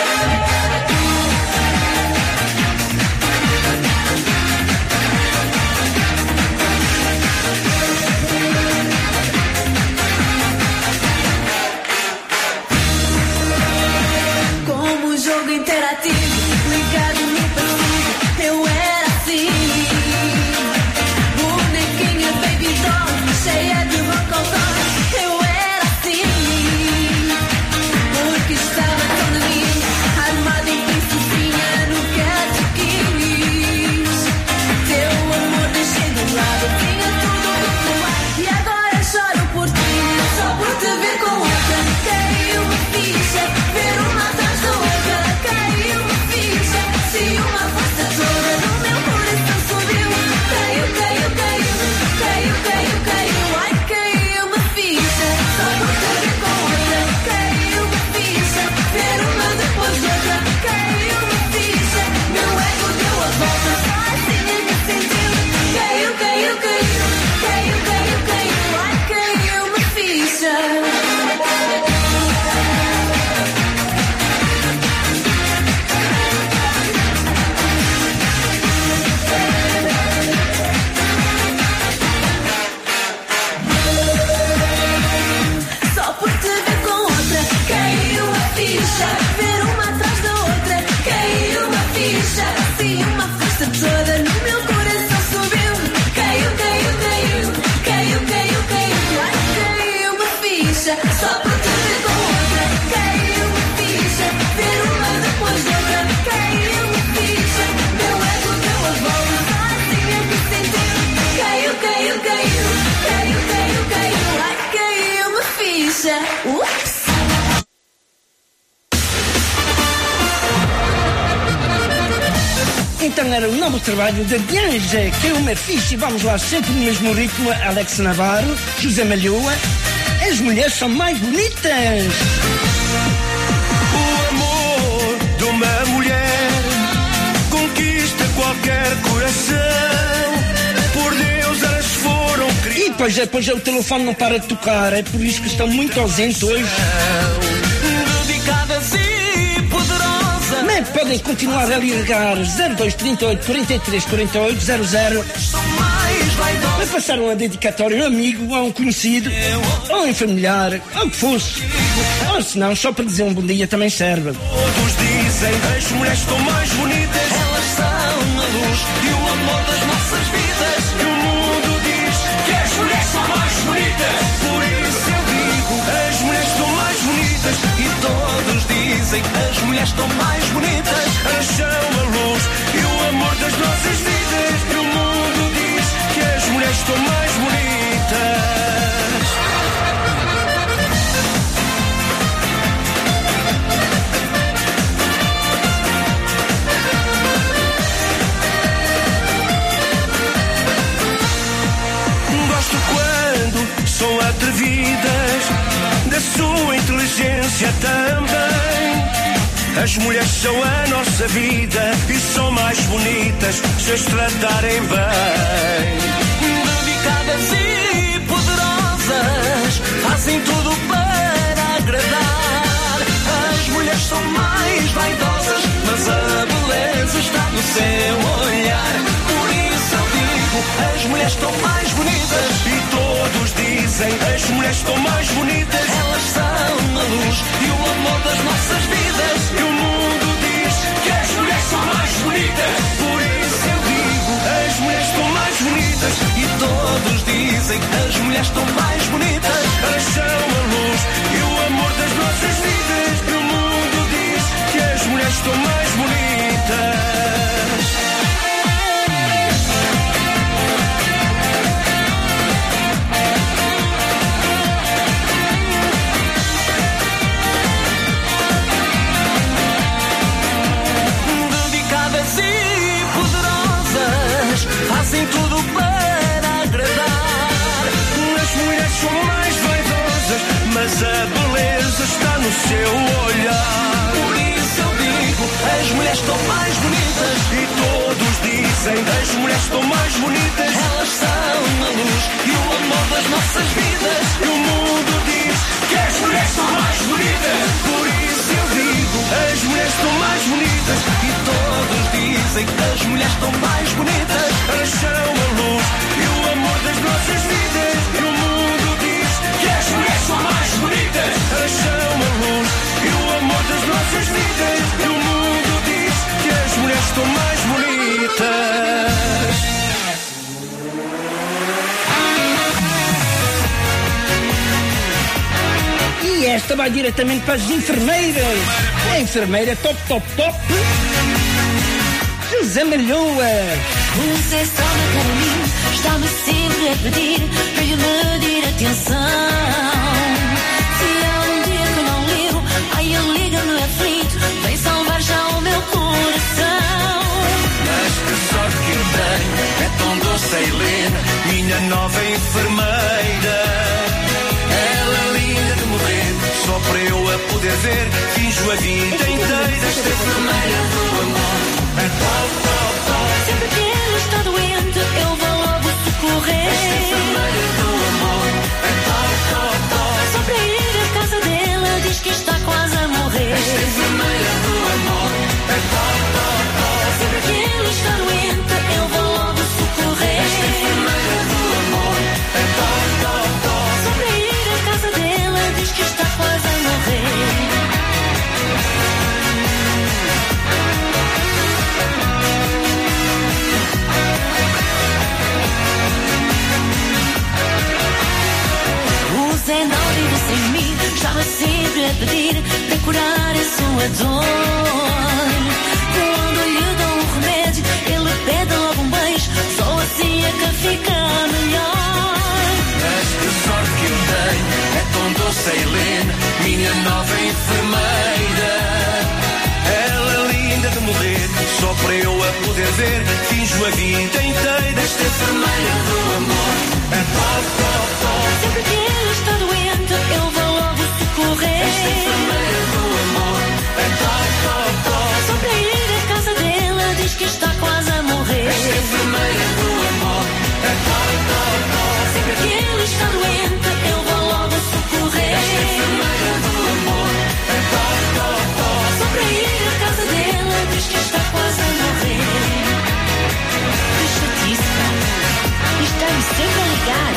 Como um jogo interativo, ligado no passivo, eu era assim. Bonequinha baby doll, cheia de rococós, eu era assim. Porque estava tão na minha, armada em princesinha, nunca te quis. Teu amor deixei de lado, tinha tudo controlado e agora choro por ti, só por te ver com outra. Caiu uma ficha, ver uma atrás da outra. Caiu uma ficha, se uma força toda no meu coração subiu. Caiu, caiu, caiu, caiu, caiu, caiu. Ai, caiu uma ficha, só por te ver com outra. Caiu uma ficha, ver uma depois da outra. Caiu uma ficha, meu ego deu a volta, só assim é que sentiu. Caiu, caiu, caiu, caiu, caiu, caiu. Ai, caiu uma ficha. Só por te ver com outra. Caiu uma ficha, ver uma atrás da outra. Caiu uma ficha, assim uma força toda no meu coração subiu. Caiu, caiu, caiu, caiu, caiu, caiu. Ai, caiu uma ficha, só por te ver com outra. Caiu uma ficha, ver uma depois da outra. Caiu uma ficha, meu ego deu a volta, só assim é que sentiu. Caiu, caiu, caiu, caiu, caiu, caiu. Ai, caiu uma ficha. Ups! Então era o novo trabalho de Dianja, que é uma ficha. Vamos lá, sempre no mesmo ritmo. Alex Navarro, José Malhoa. As mulheres são mais bonitas. O amor de uma mulher conquista qualquer coração. Por Deus, elas foram criadas. E pois é, pois é, o telefone não para de tocar. É por isso que estão muito ausentes hoje. Dedicadas e poderosas. Mas podem continuar a ligar zero dois trinta e oito, quarenta e três, quarenta e oito, zero zero. Mas passaram a dedicatória a um amigo, a um conhecido, ou a um familiar, ao que fosse. Ou se não, só para dizer um bom dia também serve. Todos dizem que as mulheres estão mais bonitas. Elas são a luz e o amor das nossas vidas. E o mundo diz que as mulheres são mais bonitas. Por isso eu digo, as mulheres estão mais bonitas. E todos dizem que as mulheres estão mais bonitas. Elas são a luz e o amor das nossas vidas. E o mundo diz que as mulheres estão mais bonitas. Gosto quando são atrevidas, da sua inteligência também. As mulheres são a nossa vida e são mais bonitas se as tratarem bem. Dedicadas e poderosas, fazem tudo para agradar. As mulheres são mais vaidosas, mas a beleza está no seu olhar. Por isso eu digo, as mulheres estão mais bonitas e todos dizem dizem, as mulheres estão mais bonitas. Elas são a luz e o amor das nossas vidas. E o mundo diz que as mulheres são mais bonitas. Por isso eu digo, as mulheres estão mais bonitas. E todos dizem, as mulheres estão mais bonitas. Elas são a luz e o amor das nossas vidas. E o mundo diz que as mulheres estão mais bonitas. Fazem tudo para agradar. As mulheres são mais vaidosas, mas a beleza está no seu olhar. Por isso eu digo, as mulheres estão mais bonitas. E todos dizem, as mulheres estão mais bonitas. Elas são a luz e o amor das nossas vidas. E o mundo diz que as mulheres são mais bonitas. Por isso eu digo, as mulheres estão mais bonitas. E todos dizem, as mulheres estão mais bonitas. Elas são a luz e o amor das nossas vidas. E o mundo diz que as mulheres são mais bonitas. Elas são a luz e o amor das nossas vidas. E o mundo diz que as mulheres estão mais bonitas. E esta vai diretamente para as enfermeiras. A enfermeira top, top, top. José Malhoa. Você estava para mim, está-me sempre a pedir para eu medir atenção. Se há um dia que eu não ligo, aí ele liga-me aflito, vem salvar já o meu coração. Mas que sorte que eu tenho, é tão doce a Helena, minha nova enfermeira. Ela linda de morrer, só para eu a poder ver, finjo a vida inteira. Esta enfermeira do amor é top, top, top. Sempre que ele está doente, eu vou logo socorrer. Esta enfermeira do amor é top, top, top. Só para ir à casa dela, diz que está quase a morrer. Esta enfermeira do amor é top, top, top. Sempre que ele está doente, eu vou logo socorrer. Esta enfermeira do amor é top, top, top. Só para ir à casa dela, diz que está quase a morrer. Zé não vive sem mim, estava sempre a pedir para curar a sua dor. Quando lhe dou um remédio, ele pede logo um beijo, só assim é que fica melhor. Mas que sorte que eu tenho, é tão doce a Helena, minha nova enfermeira. Ela linda de morrer, só para eu a poder ver, finjo a vida inteira. Esta enfermeira do amor é top, top, top. Sempre que ele está doente, eu vou logo socorrer. Esta enfermeira do amor é top, top, top. Só para ir à casa dela, diz que está quase a morrer. Esta enfermeira do amor é top, top, top. Sempre que ele está doente, eu vou logo socorrer. Esta enfermeira do amor é top, top, top. Só para ir à casa dela, diz que está quase a morrer. Que chatice, pá. Está-me sempre a ligar.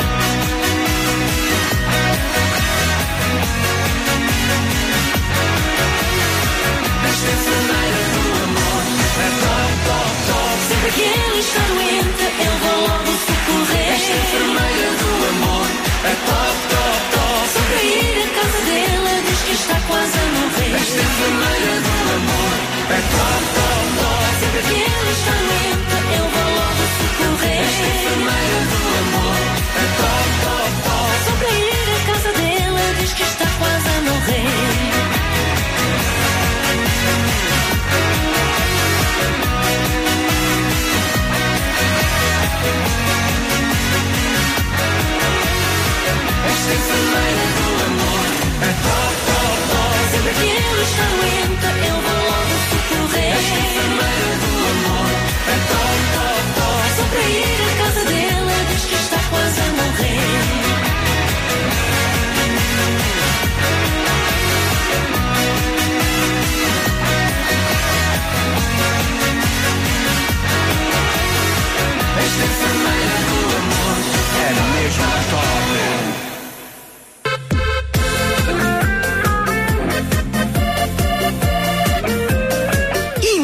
Esta enfermeira do amor é top, top, top. Sempre que ele está doente, eu vou logo socorrer. Esta enfermeira do amor é top, top, top. Só para ir à casa dela, diz que está quase a morrer. Esta enfermeira do amor é top, top, top. Sempre que ele está doente, eu vou logo socorrer. Esta enfermeira do amor é top, top, top. Só para ir à casa dela, diz que está quase a morrer. Esta enfermeira do amor é top, top, top. Sempre que ele está doente, eu vou logo socorrer.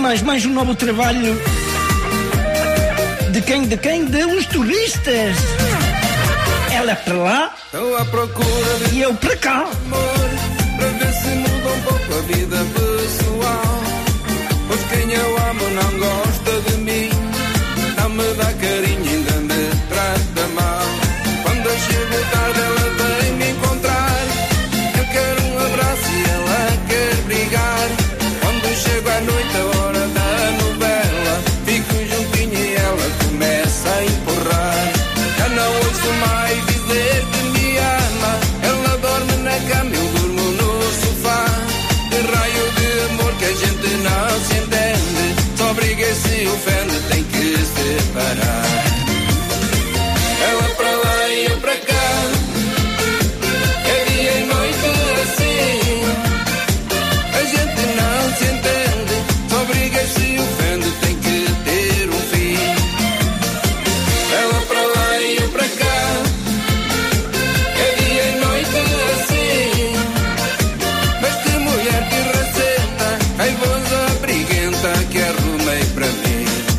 mais, mais um novo trabalho. De quem? De quem? De os turistas. Ela é para lá. Estou à procura de e eu para cá. Amor, para ver se muda um pouco a vida pessoal. Pois quem eu amo não gosta de mim, não me dá carinho, ainda me trata mal. Quando eu chego tarde ela vem me encontrar. Eu quero um abraço e ela quer brigar. Quando chego à noite, a hora da novela, fico juntinho e ela começa a empurrar. Já não ouço mais dizer que me ama. Ela dorme na cama, eu durmo no sofá. Que raio de amor que a gente não se entende. Só briga e se ofende, tem que separar. Ela para lá e eu para cá, é dia e noite assim. A gente não se entende, só briga e se ofende, tem que ter um fim. Ela para lá e eu para cá, é dia e noite assim. Mas que mulher que racenta, raivosa, briguenta, que arrumei para mim.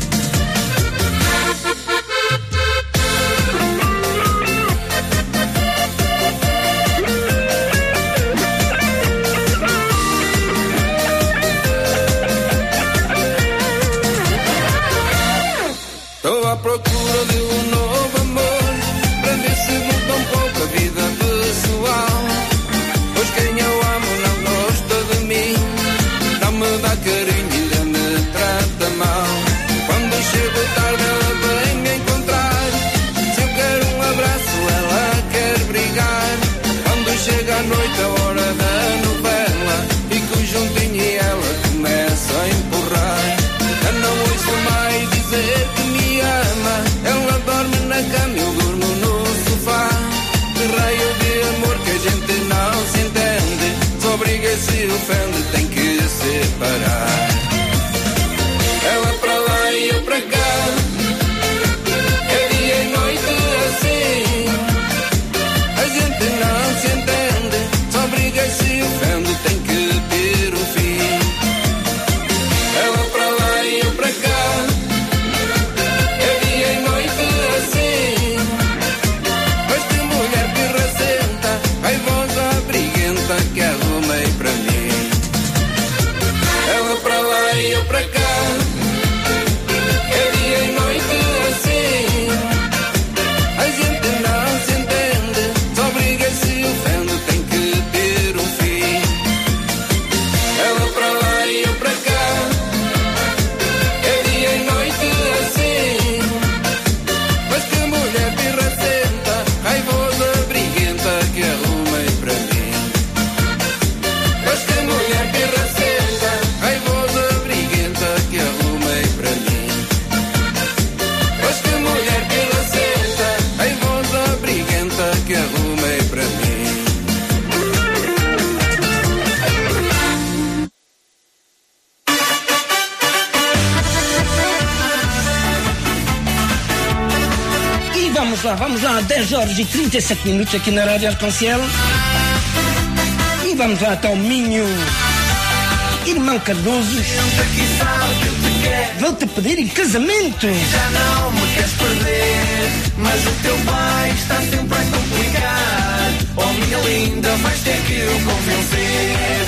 Estou à procura de um novo amor, para ver se muda um pouco a vida pessoal. Pois quem eu amo não gosta de mim, não me dá carinho, ainda me trata mal. Quando chego tarde ela vem me encontrar. Se eu quero um abraço ela quer brigar. Quando chega a noite, a hora da novela, fico juntinho e ela começa a empurrar. Eu não ouço mais dizer que me ama. Ela dorme na cama, eu durmo no sofá. Que raio de amor que a gente não se entende. Só briga e se ofende, tem que separar. Ela para lá e eu para cá, é dia e noite assim. A gente não se entende, só briga e se ofende, tem que ter um fim. Ela para lá e eu para cá, é dia e noite assim. Mas que mulher que racenta, raivosa, briguenta, que arrumei para mim. Ela para lá e eu para cá, é dia e noite assim. A gente não se entende, só briga e se ofende, tem que ter um fim. Ela para lá e eu para cá, é dia e noite assim. Mas que mulher pirracenta, raivosa, briguenta, que arrumei para mim. Mas que mulher pirracenta, raivosa, briguenta, que arrumei para mim. Mas que mulher pirracenta, raivosa, briguenta, que arrumei para mim. E vamos lá, vamos lá, dez horas e trinta e sete minutos aqui na Rádio Arconcel. E vamos lá até o Minho. Irmão Cardoso, vou-te pedir em casamento. Já não me queres perder, mas o teu pai está sempre a complicar. Oh minha linda, vais ter que o convencer.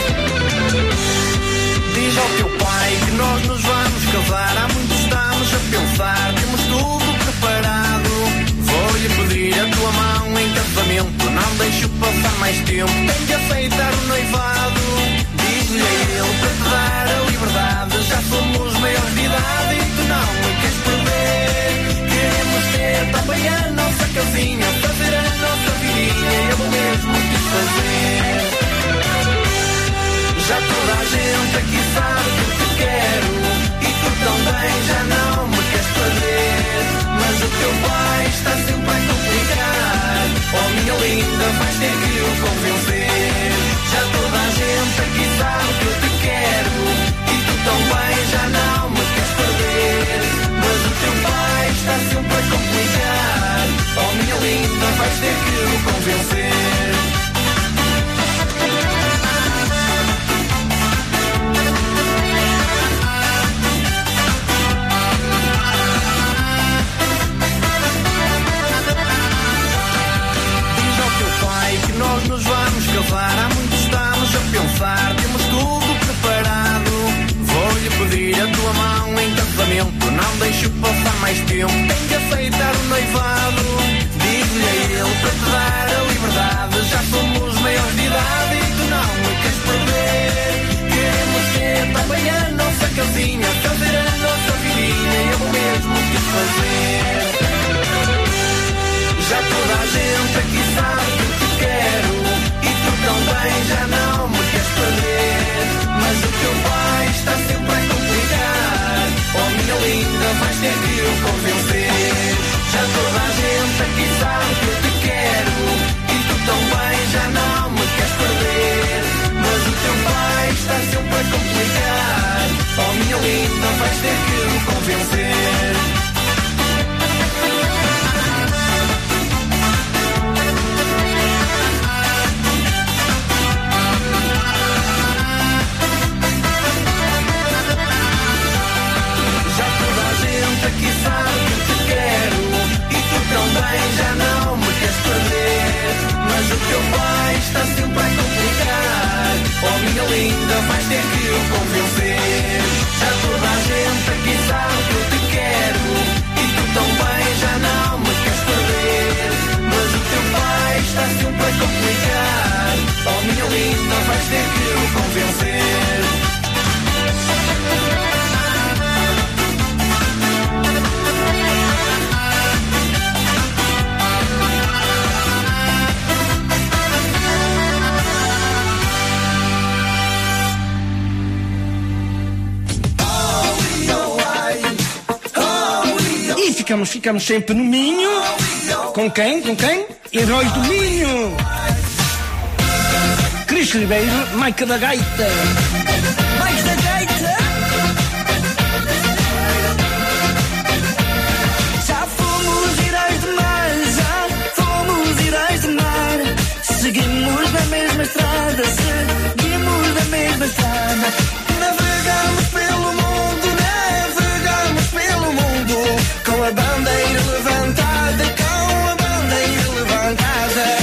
Diz ao teu pai que nós nos vamos casar. Há muito estamos a pensar, temos tudo preparado. Vou-lhe pedir a tua mão em casamento, não deixo passar mais tempo, tem que aceitar o noivado. Diz-lhe a ele para te dar a liberdade, já somos maiores de idade e tu não me queres perder. Queremos ter também a nossa casinha, fazer a nossa vidinha, eu vou mesmo te fazer. Já toda a gente aqui sabe que te quero, e tu também já não me queres perder. Mas o teu pai está sempre a complicar. Oh minha linda, vais ter que o convencer. Já toda ainda vais ter que o convencer. Já toda a gente aqui sabe que eu te quero e tu também já não me queres perder. Mas o teu pai está sempre a complicar. Oh minha linda, vais ter que o convencer. E ficamos, ficamos sempre no Minho. Com quem? Com quem? Heróis do Minho. Cris Ribeiro, Maica da Gaita. Maica da Gaita. Já fomos heróis de mar, já fomos heróis de mar. Seguimos na mesma estrada, seguimos na mesma estrada. Navegamos pelo mundo, navegamos pelo mundo. Com a bandeira levantada, com a bandeira levantada.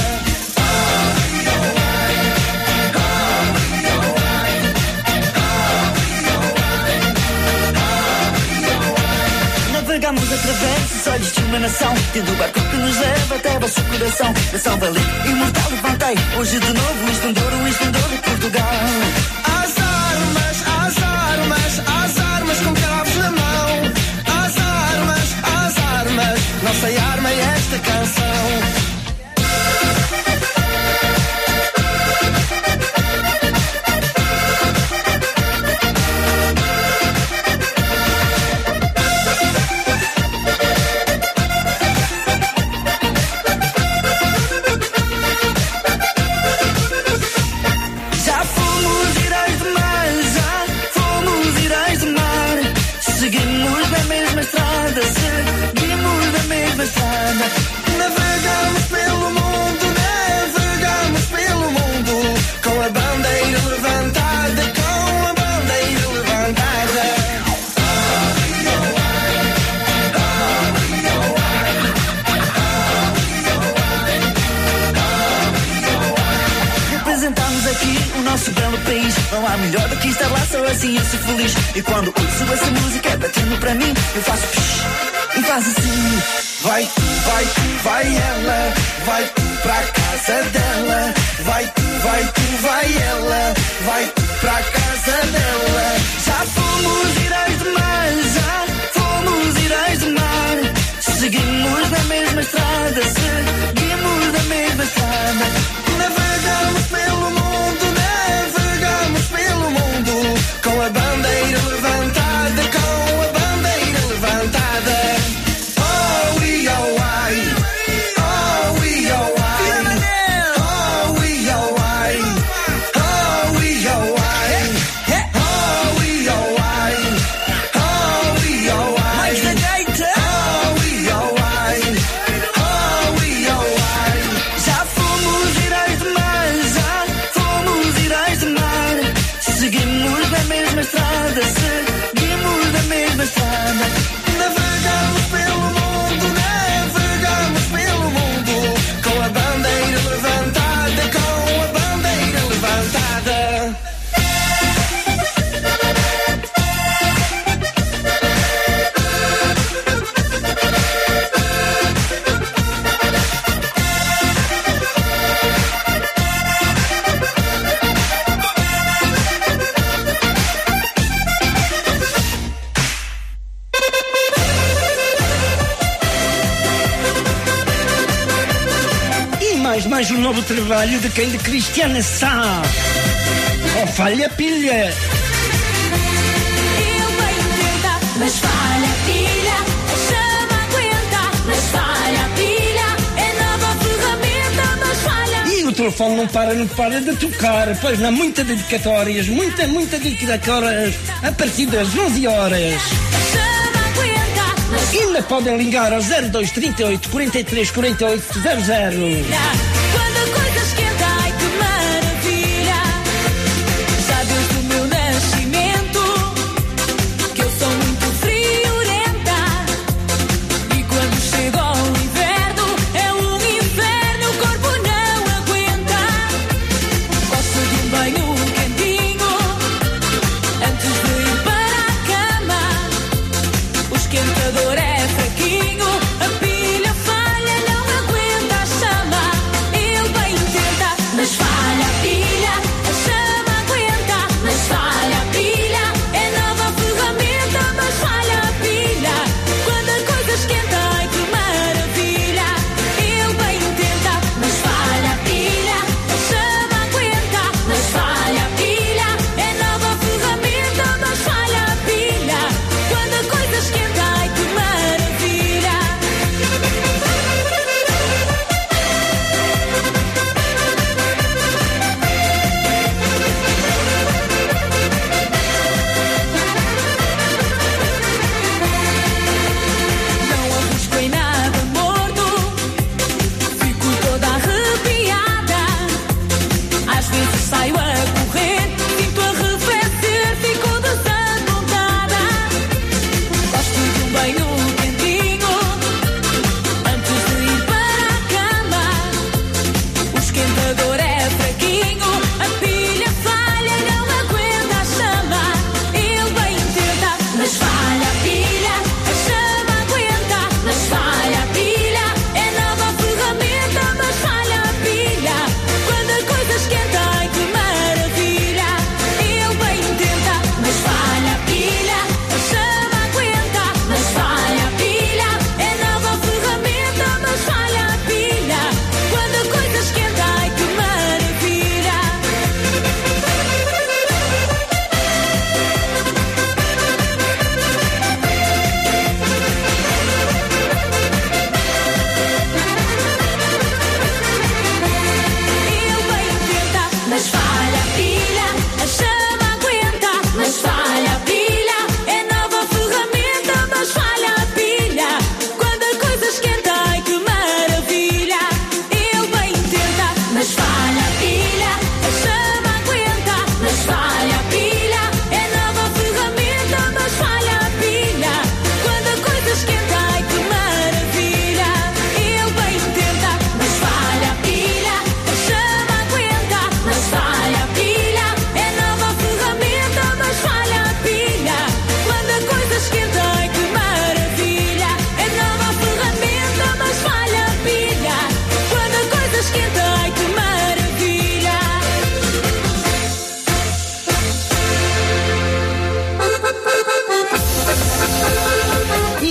Navegamos através dos olhos de uma nação, tendo o barco que nos leva até vosso coração. Nação valente, imortal, levantei, hoje de novo o esplendor, o esplendor de Portugal. Às armas, às armas, às armas com cravos na mão. Às armas, às armas, nossa arma é esta canção. Seguimos na mesma estrada, seguimos na mesma estrada. Navegamos pelo mundo, navegamos pelo mundo. Com a bandeira levantada, com a bandeira levantada. Representamos aqui o nosso belo país. Não há melhor do que estar lá, só assim eu sou feliz. E quando ouço essa música batendo para mim, eu faço psh, e faz assim. Vai tu, vai tu, vai ela, vai tu pra casa dela. Vai tu, vai tu, vai ela, vai tu pra casa dela. Já fomos heróis de mar, já fomos heróis de mar. Seguimos na mesma estrada, seguimos na mesma estrada. Navegamos pelo mundo, navegamos pelo mundo. Com a bandeira levantada, com a bandeira levantada. Oh, we oh, I. Oh, we oh, I. Oh, we oh, I. Oh, we oh, I. Oh, we oh, I. Oh, we oh, I. Oh, we oh, I. Oh, we oh, I. Já fomos heróis de mar, já fomos heróis de mar. Seguimos na mesma estrada, seguimos na mesma estrada. Navegamos pelo mundo, navegamos pelo mundo. Com a bandeira levantada, com a bandeira levantada. Mais, mais um novo trabalho de quem? De Cristiana Sá. Oh, falha pilha. Eu venho tentar, mas falha a pilha. A chama aguenta, mas falha a pilha. É nova ferramenta, mas falha. E o telefone não para, não para de tocar. Pois não, muitas dedicatórias, muita, muita dedicatórias a partir das onze horas. E ainda podem ligar ao zero dois trinta e oito, quarenta e três, quarenta e oito, zero zero. Quando a coisa esquenta, ai que maravilha. Já desde o meu nascimento, que eu sou muito friorenta. E quando chega o inverno, é um inferno, o corpo não aguenta. Gosto de um banho quentinho,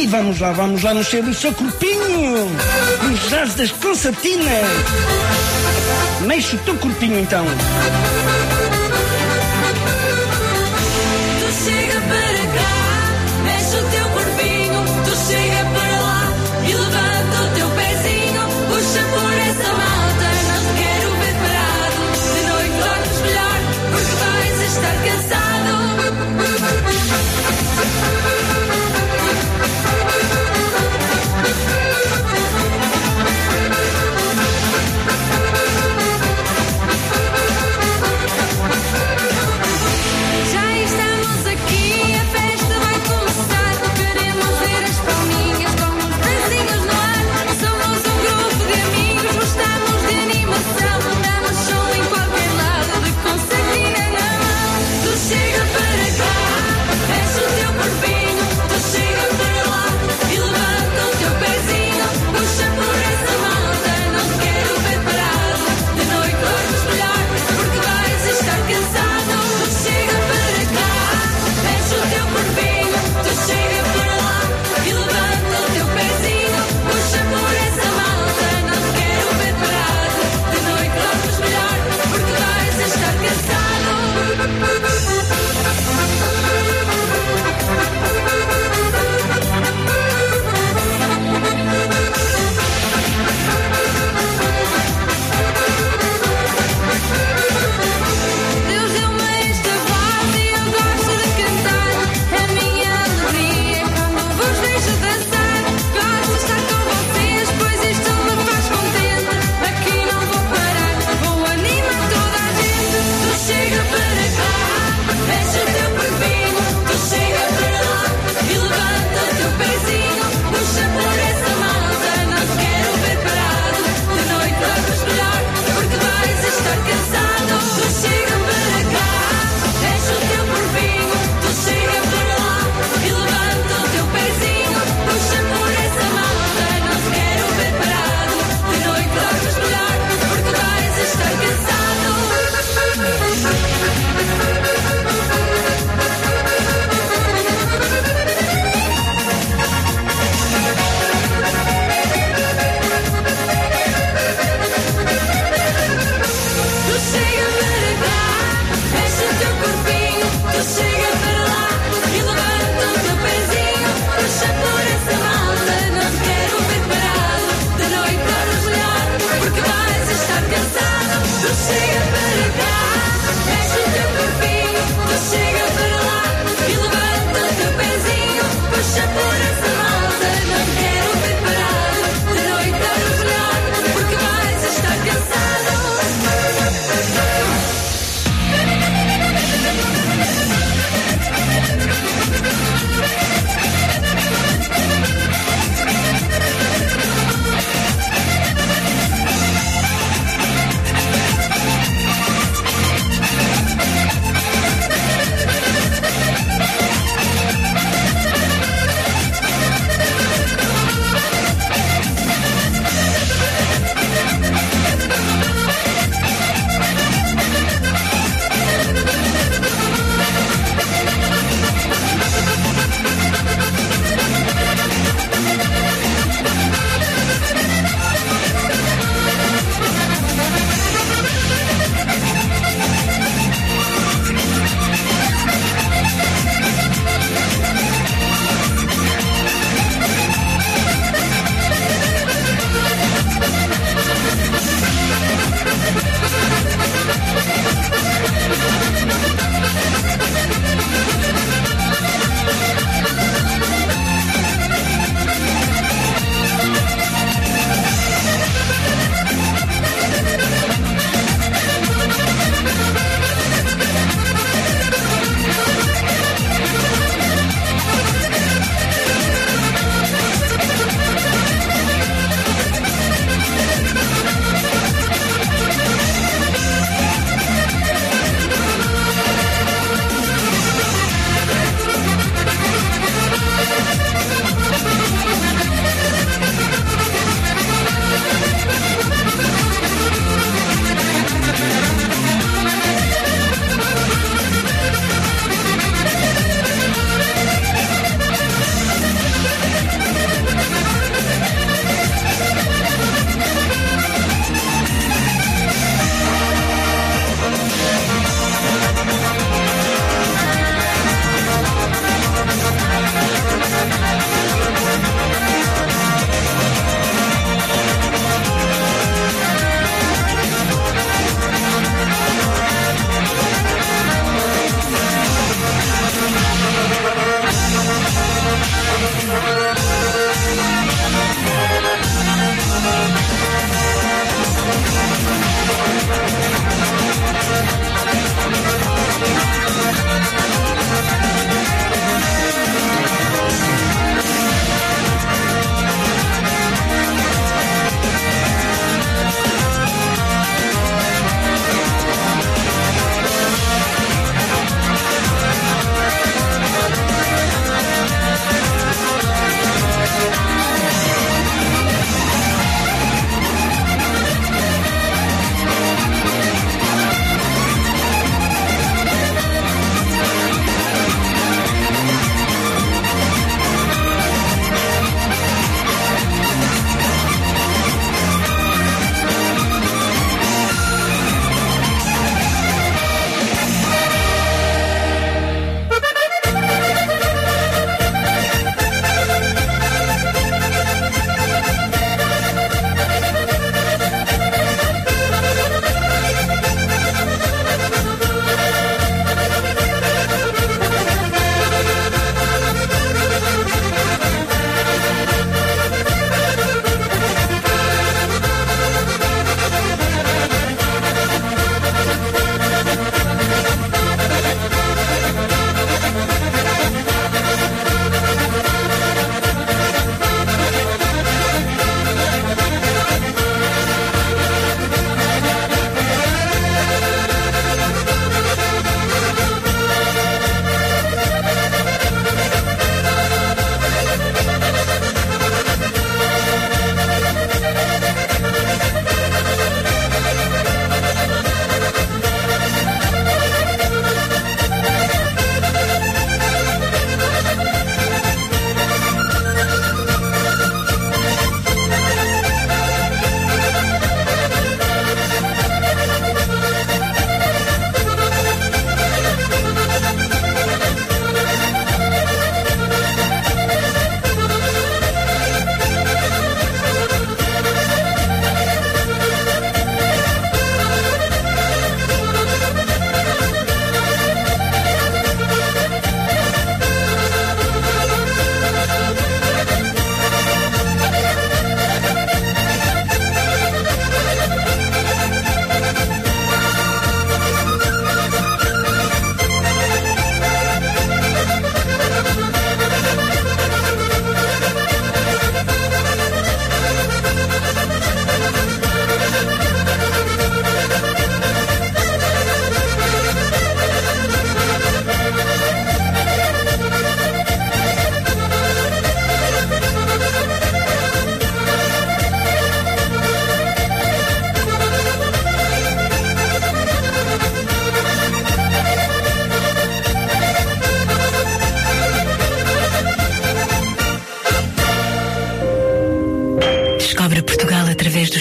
E vamos lá, vamos lá mexer o seu corpinho. Os jazz das concertinas. Mexe o teu corpinho então. Tu chega para cá, mexe o teu corpinho. Tu chega para lá e levanta o teu pezinho. Puxa por essa malta, não te quero ver parado. De noite dormes melhor, porque vais estar cansado.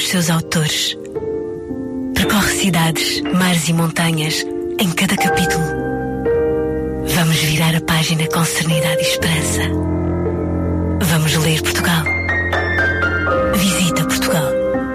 dos seus autores. Percorre cidades, mares e montanhas em cada capítulo. Vamos virar a página com serenidade e esperança. Vamos ler Portugal. Visita Portugal.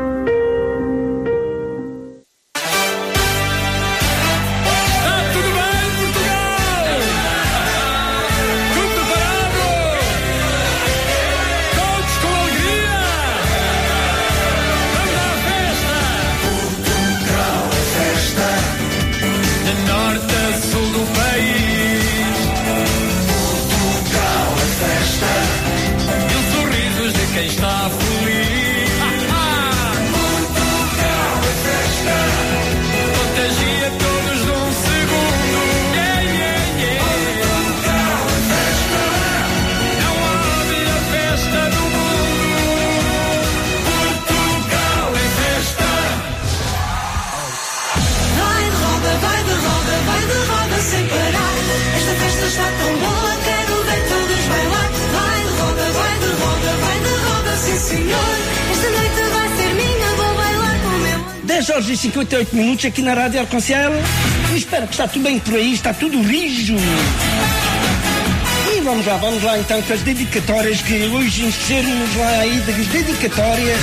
Quem está feliz, Portugal é festa, contagia todos de um segundo. Yeah, yeah, yeah. Portugal é festa, não há melhor festa do mundo. Portugal é festa. Vai de roda, vai de roda, vai de roda sem parar. Esta festa está tão boa, quero ver todos bailar. Vai de roda, vai de roda, vai de roda, sim senhor. Esta noite vai ser minha, vou bailar com o meu. dez horas e cinquenta e oito minutos aqui na Rádio Arconcel. Espero que está tudo bem por aí, está tudo rijo. E vamos lá, vamos lá então com as dedicatórias, que hoje enchermos lá aí das dedicatórias.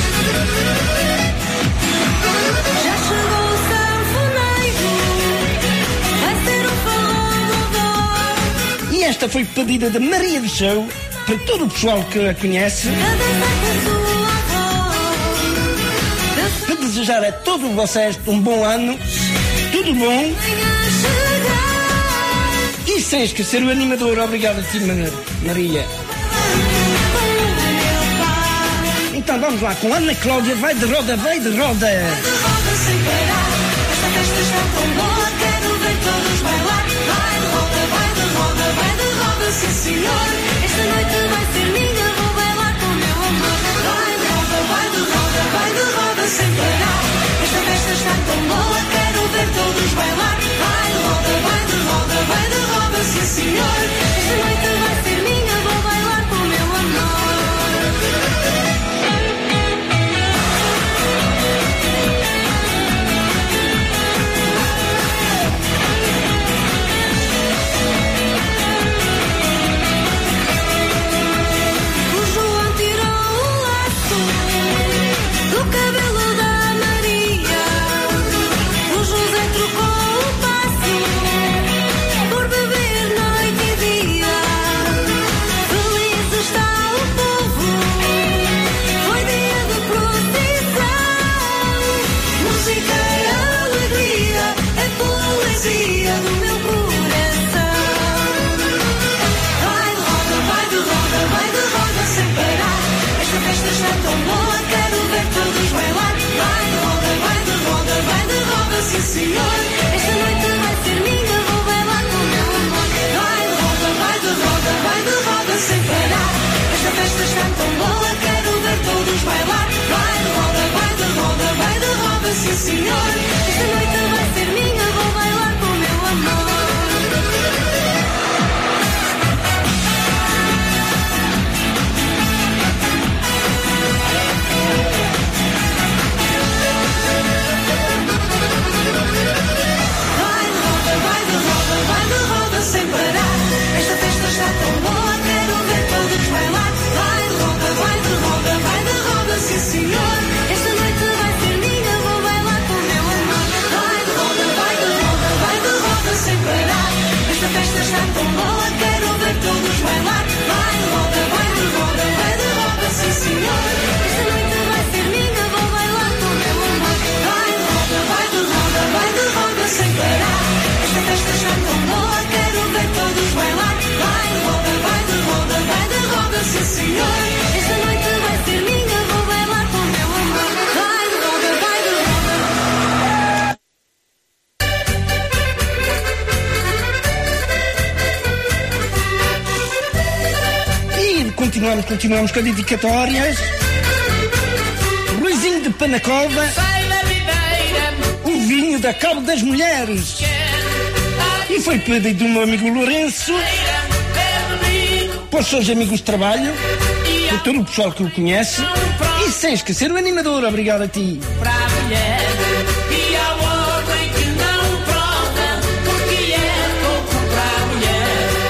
Já chegou o sanfoneiro, vai ser um forró. E esta foi pedida da Maria do Céu, para todo o pessoal que a conhece, para desejar a todos vocês um bom ano, tudo bom, e sem esquecer o animador. Obrigado a ti, Maria. Então vamos lá com Ana Cláudia, vai de roda, vai de roda. Vai de roda sem parar, esta festa está tão boa, quero ver todos bailar. Vai de roda, vai de roda, vai de roda, sim senhor. Esta noite vai ser minha, vou bailar com o meu amor. Vai de roda, vai de roda, vai de roda sem parar. Esta festa está tão boa, quero ver todos bailar. Vai de roda, vai de roda, vai de roda, sim senhor. Esta noite vai ser minha, vou bailar com o meu amor. Sim, senhor, esta noite vai ser minha, vou bailar com o meu amor. Vai de roda, vai de roda, vai de roda sem parar. Esta festa está tão boa, quero ver todos bailar. Vai de roda, vai de roda, vai de roda, sim senhor. Esta noite vai ser minha, vou bailar com o meu amor. Sem parar, esta festa está tão boa, quero ver todos bailar. Vai de roda, vai de roda, vai de roda, sim senhor. Esta noite vai ser minha, vou bailar com o meu amor. Vai de roda, vai de roda, vai de roda, sem parar. Esta festa está tão boa, quero ver todos bailar. Vai de roda, vai de roda, vai de roda, sim senhor. Esta noite vai ser minha, vou bailar com o meu amor. Vai de roda, vai de roda, vai de roda, sem parar. Esta festa está tão boa, quero ver todos bailar. Vai de roda, vai de roda, vai de roda, sim senhor. Esta noite vai ser minha, vou bailar com o meu amor. Vai de roda, vai de roda. E continuamos, continuamos com as dedicatórias. Ruizinho de Panacova, o vinho da Cabo das Mulheres. E foi pedido do meu amigo Lourenço, para os seus amigos de trabalho, para todo o pessoal que o conhece, e E sem esquecer o animador, obrigado a ti. Para a mulher e ao homem que não prova, porque é pouco para a mulher.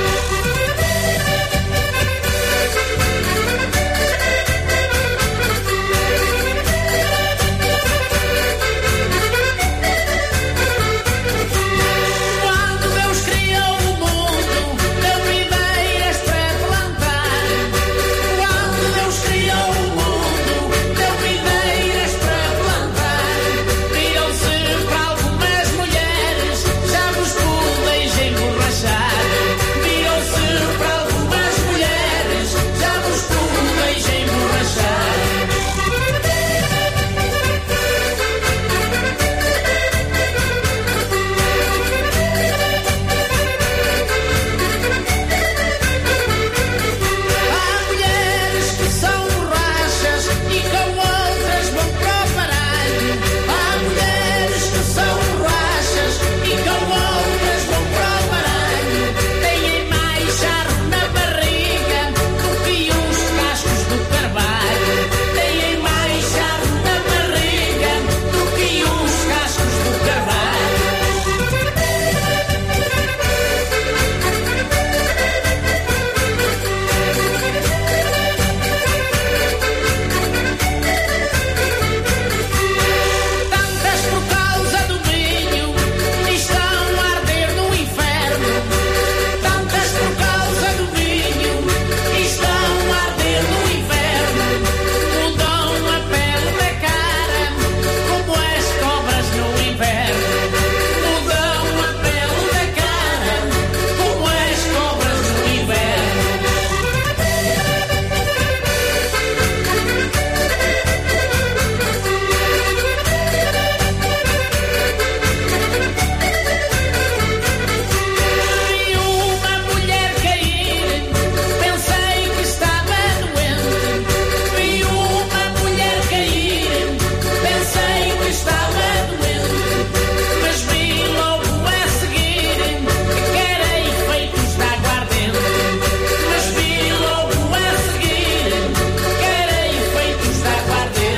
Quando Deus criou o mundo, deu primeiras para plantar. Quando Deus criou o mundo, deu primeiras para plantar. Viram-se para algumas mulheres, já vos podeis emborrachar. Viram-se para algumas mulheres, já vos podeis emborrachar. Há mulheres que são borrachas e com outras vão para o baralho. Há mulheres que são borrachas e com outras vão para o baralho. Têm mais charro na barriga do que os cascos do carvalho. Têm mais charro na barriga do que os cascos do carvalho. Tantas por causa do vinho estão a arder no inferno. Tantas por causa do vinho estão a arder no inferno. Mudam a pele da cara como as cobras no inverno. Mudam a pele da cara como as cobras no inverno. Vi uma mulher cair, pensei que estava doente. Vi uma mulher cair, pensei que estava doente. Mas vi logo a seguir que era efeitos da aguardente. Mas vi logo a seguir que era efeitos da aguardente.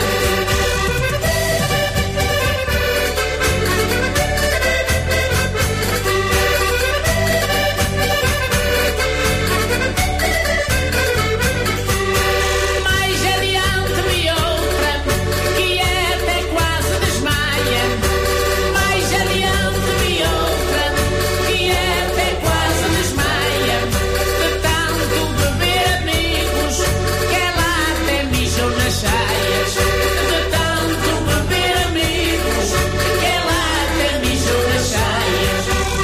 Mais adiante vi outra que até quase desmaia. Mais adiante vi outra que até quase desmaia. De tanto beber amigos que ela até mijou nas saias. De tanto beber amigos que ela até mijou nas saias.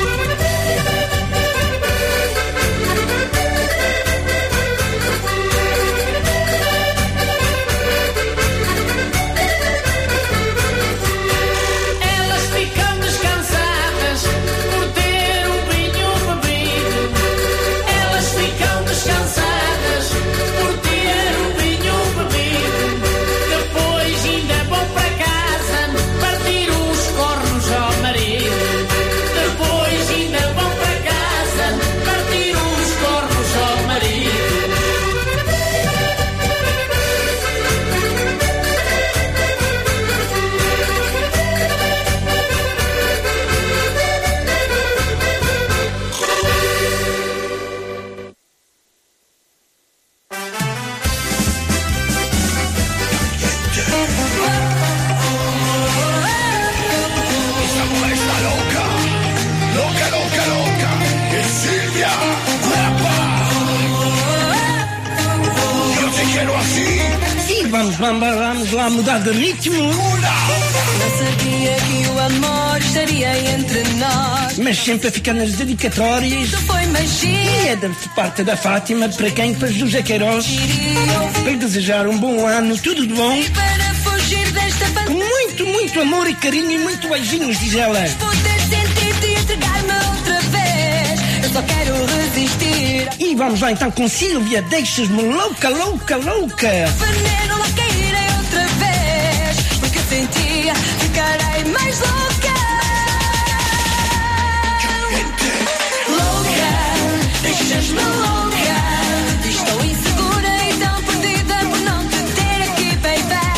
Elas ficam descansadas por ter o vinho bebido. Elas ficam descansadas por ter o vinho bebido. Depois ainda vão para casa partir os cornos ao marido. Depois ainda vão para casa partir os cornos ao marido. Esta mujer está loca, loca, loca, loca. Es Silvia, guapa. Yo te quiero así. E vamos, vamos, vamos lá mudar de ritmo. Não sabia que o amor estaria entre nós. Mas sempre a ficar nas dedicatórias. Isto foi magia. E é da parte da Fátima para quem? Para José Queiroz. Para lhe desejar um bom ano, tudo de bom. E para fugir desta Com fantasia, muito, muito amor e carinho e muito beijinhos, diz ela. poder sentir-te e entregar-me outra vez. Eu só quero resistir. E vamos lá então com Sílvia, deixas-me louca, louca, louca. Veneno lá caírei outra vez. Porque sem ti ficarei mais louca. Louca, deixas-me louca. Estou insegura e tão perdida por não te ter aqui, baby.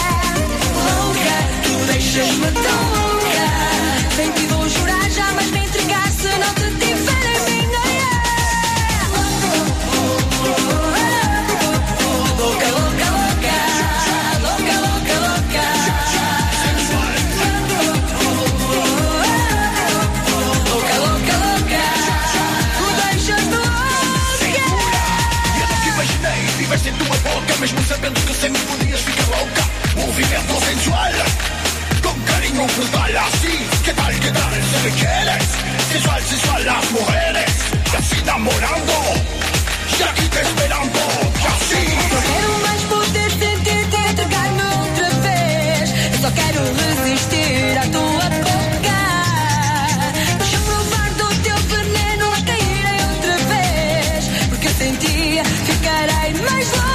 si quieres. Sensual, sensual las mujeres. Y así enamorando. Y aquí te esperando. Y así. Não quero mais poder sentir-te entregar-me outra vez. Eu só quero resistir à tua boca. Deixa eu provar do teu veneno a cair outra vez. Porque eu sem ti ficarei mais louca.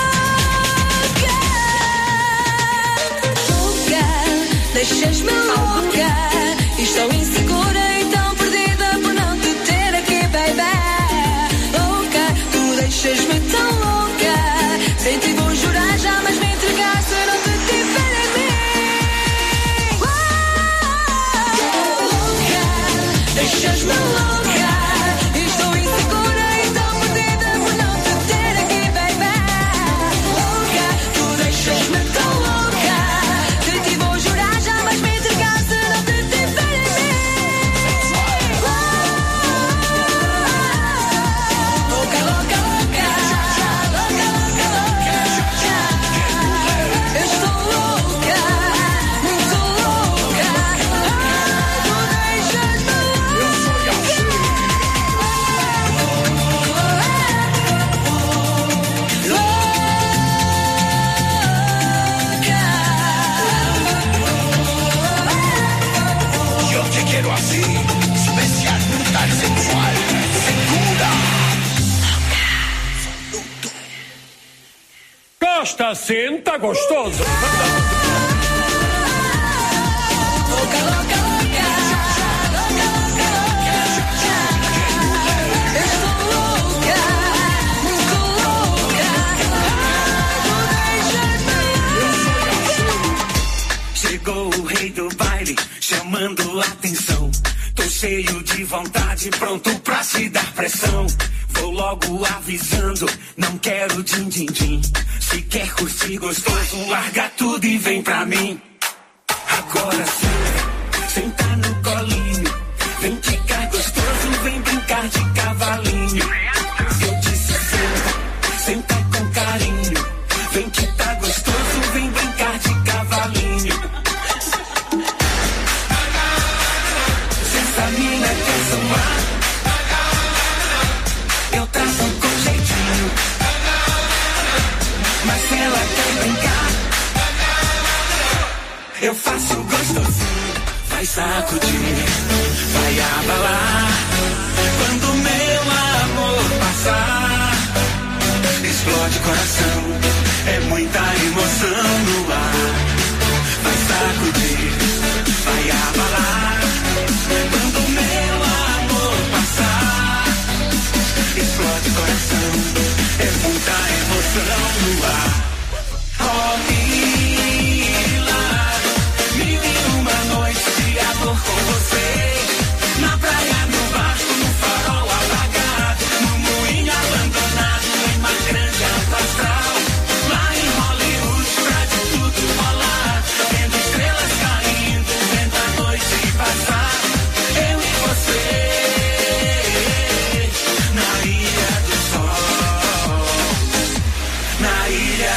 Louca, deixas-me louca. E estou insegura e tão perdida por não te ter aqui, baby. Louca, tu deixas-me tão louca. Sem ti vou jurar jamais me entregar se não te tiver em mim. Louca, deixas-me louca. E estou insegura e tão perdida por não te ter aqui, baby. Louca, tu deixas-me tão louca. Sem ti vou jurar jamais me entregar se não te tiver em mim. Louca, louca, louca. Louca, louca, louca. Eu estou louca, muito louca. Ai, tu deixas-me Yo te quiero así, especial, brutal, sensual, segura. Costa, senta gostoso. louca, louca, louca. Louca, louca, louca. Eu estou louca, muito louca. Ai, tu deixas-me. Chegou o rei do baile, chamando a atenção. Tô cheio de vontade, pronto pra se dar pressão. Vou logo avisando, não quero din-din-din. Se quer curtir gostoso, larga tudo e vem pra mim. Agora sim, senta no colinho. Vem ficar gostoso, vem brincar de cavalinho. Eu disse senta, senta com carinho. Vem que tá gostoso, vem brincar de cavalinho. Se essa mina quer sambar, eu traço com jeitinho. Mas se ela quer brincar, eu faço gostosinho. Vai sacudir, vai abalar. Quando meu amor passar, explode o coração. É muita emoção no ar. Vai sacudir, vai abalar. Quando meu amor passar, explode o coração. É muita emoção no ar. Oh, Mila, mil e uma noites de amor com você. Na praia, no barco, no farol apagado, no moinho abandonado, em Mar Grande, Alto Astral. Lá em Hollywood, pra de tudo rolar, vendo estrelas caindo, vendo a noite passar. Eu e você, na Ilha do Sol, na Ilha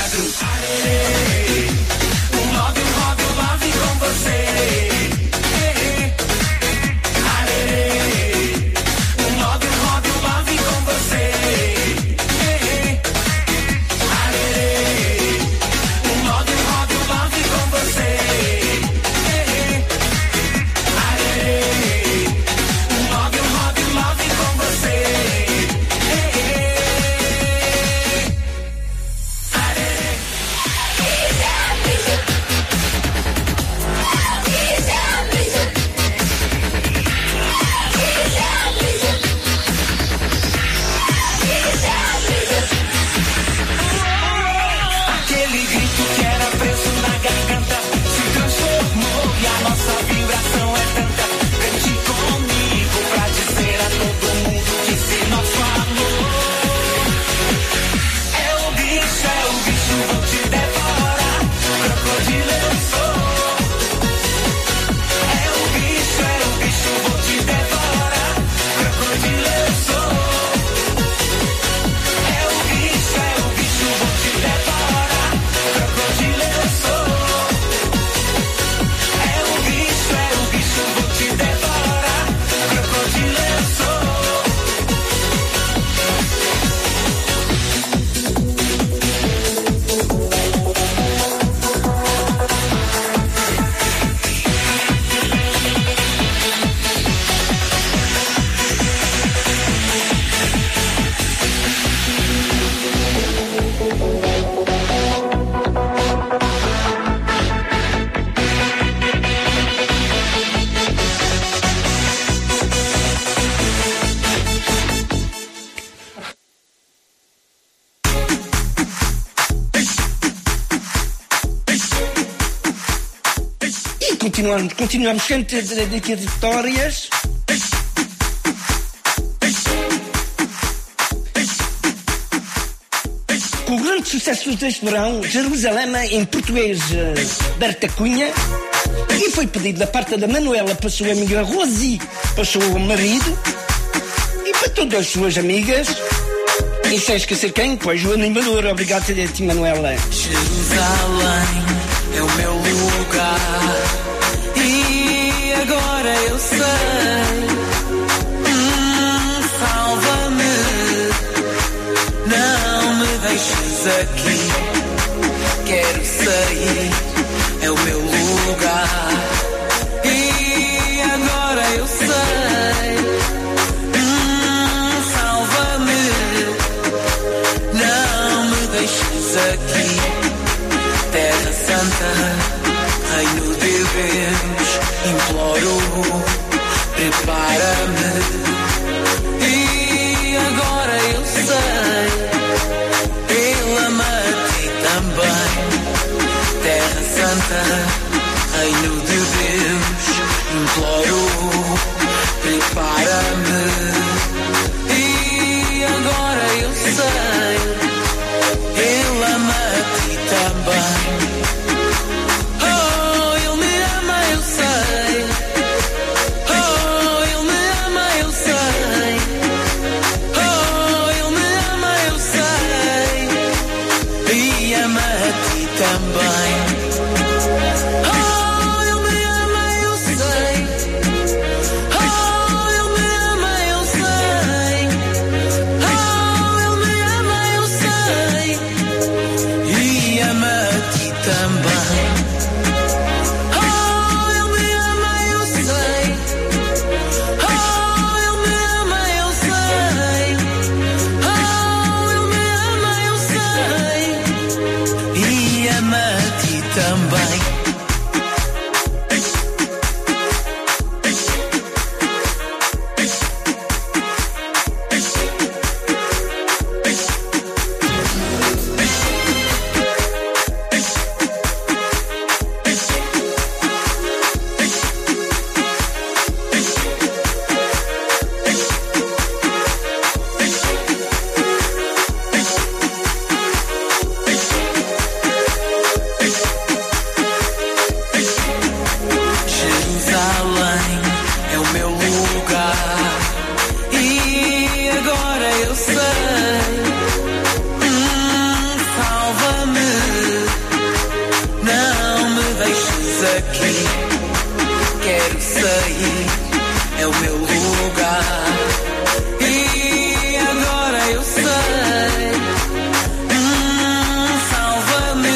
continuamos, continuamos sem dedicatórias. Com o grande sucesso deste verão, Jerusalém em português, uh, Berta Cunha, e foi pedido da parte da Manuela para a sua amiga Rosi, para o seu marido, e para todas as suas amigas. E sem esquecer quem? Pois o animador. Obrigado a ti, Manuela. Jerusalém é o meu lugar e agora eu sei. Hum, salva-me, não me deixes aqui. Quero sair, é o meu lugar e agora eu sei. Hum, salva-me, não me deixes aqui. Terra Santa, Reino de Deus, imploro, prepara-me. E agora eu sei, Ele ama a ti também. Terra Santa, Reino de Deus, imploro, prepara-me. E agora eu sei, Ele ama a ti também. Oh, Ele me ama, eu sei. Oh, Ele me ama, eu sei. Oh, Ele me ama, eu sei. E ama a ti também. Oh, Ele me ama, eu sei. Oh, Ele me ama, eu sei. Oh, Ele me ama, eu sei. E ama a ti também. Oh, Ele me ama, eu sei. Oh, Ele me ama, eu sei. Oh, Ele me ama, eu sei. E ama a ti também. Jerusalém é o meu lugar e agora eu sei. Hum, salva-me, não me deixes aqui. Quero sair, é o meu lugar e agora eu sei. Hum, salva-me,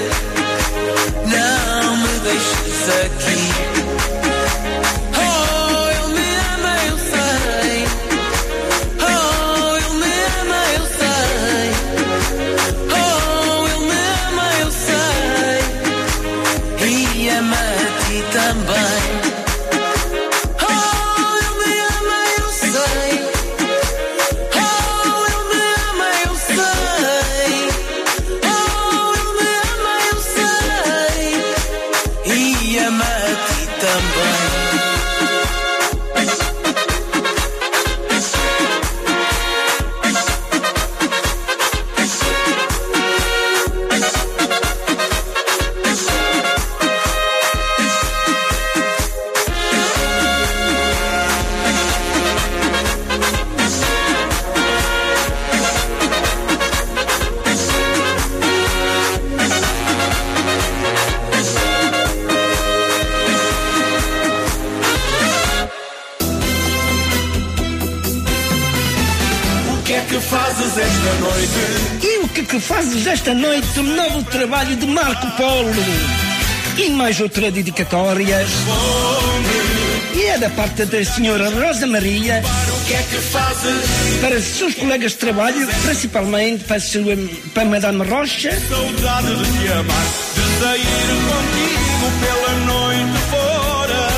não me deixes aqui. Oh, Ele me ama, eu sei. Oh, Ele me ama, eu sei. Oh, Ele me ama, eu sei. E ama a ti também. Oh, Ele me ama, eu sei. Oh, Ele me ama, eu sei. Oh, Ele me ama, eu sei. E ama a ti também. O que é que fazes esta noite? E o que que fazes esta noite? Um novo trabalho de Marco Polo. E mais outra dedicatória. E é da parte da senhora Rosa Maria. O que é que fazes? Para os seus colegas de trabalho, principalmente para, a sua, para a Madame Rocha. Saudade de te amar, de sair contigo pela noite fora.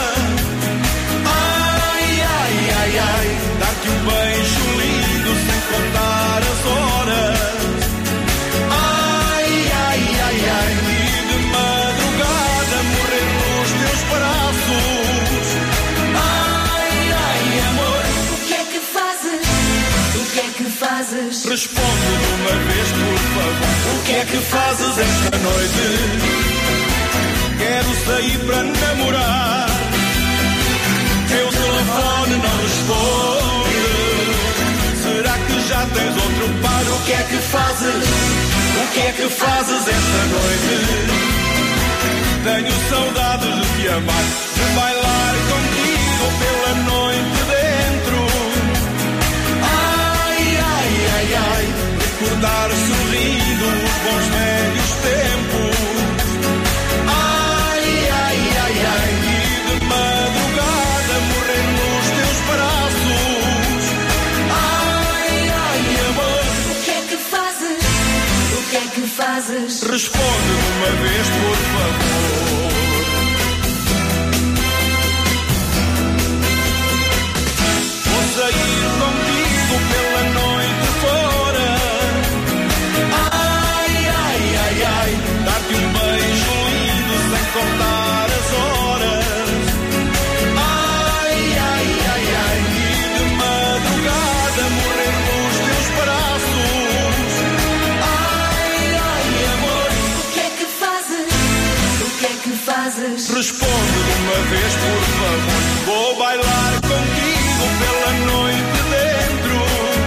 Ai, ai, ai, ai, dar-te um beijo lindo sem contar as horas. Ai, ai, ai, ai, e de madrugada morrer nos teus braços. fazes? Responde de uma vez, por favor. O que é que fazes esta noite? Quero sair para namorar. Teu telefone não responde. Será que já tens outro par? O que é que fazes? O que é que fazes esta noite? Tenho saudades de te amar, de bailar contigo pela noite dentro. Ai, ai, ai, ai, recordar sorrindo os bons velhos tempos. Ai, ai, ai, ai, e de madrugada morrer nos teus braços. Ai, ai, amor, O que é que fazes? O que é que fazes? responde de uma vez, por favor. Vou sair contigo pela noite fora. Ai, ai, ai, ai, dar-te um beijo lindo sem contar as horas. Ai, ai, ai, ai, e de madrugada morrer nos teus braços. Ai, ai, amor, O que é que fazes? O que é que fazes? responde de uma vez, por favor. Vou bailar contigo pela noite dentro.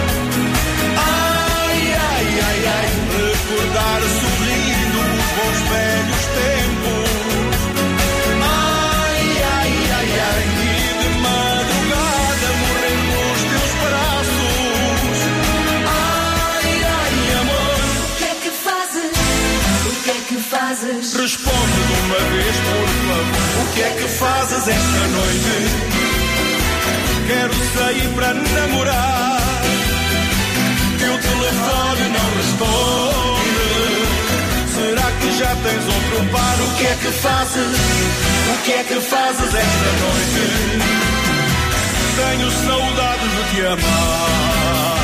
Ai, ai, ai, ai, recordar sorrindo os bons velhos tempos. Ai, ai, ai, ai, e de madrugada morrer nos teus braços. Ai, ai, amor, O que é que fazes? O que é que fazes? responde de uma vez, por favor. O que é que fazes esta noite? Quero sair para namorar. Teu telefone não responde. Será que já tens outro par? O que é que fazes? O que é que fazes esta noite? Tenho saudades de te amar.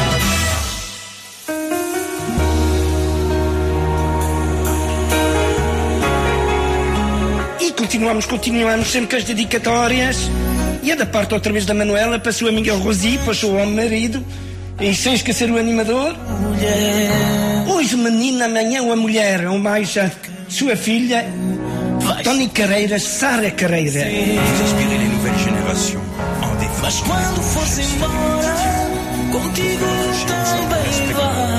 E continuamos, continuamos sempre com as dedicatórias. E é da parte outra vez da Manuela para a sua amiga Rosi, para o seu homem marido. E sem esquecer o animador. Hoje o menino, amanhã a mulher. Ou mais a sua filha, Tony Carreiras, Sara Carreiras. Inspirer les nouvelles générations en défense. Mas quando fosse embora, contigo também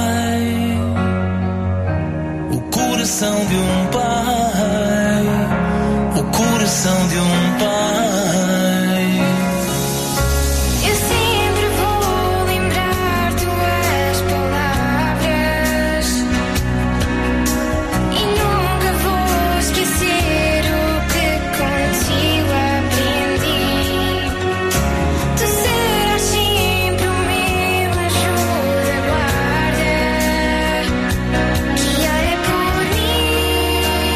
vai o coração de um pai, o coração de um pai. Eu sempre vou lembrar tuas palavras e nunca vou esquecer o que contigo aprendi. Tu serás sempre o meu anjo da guarda que olha por mim.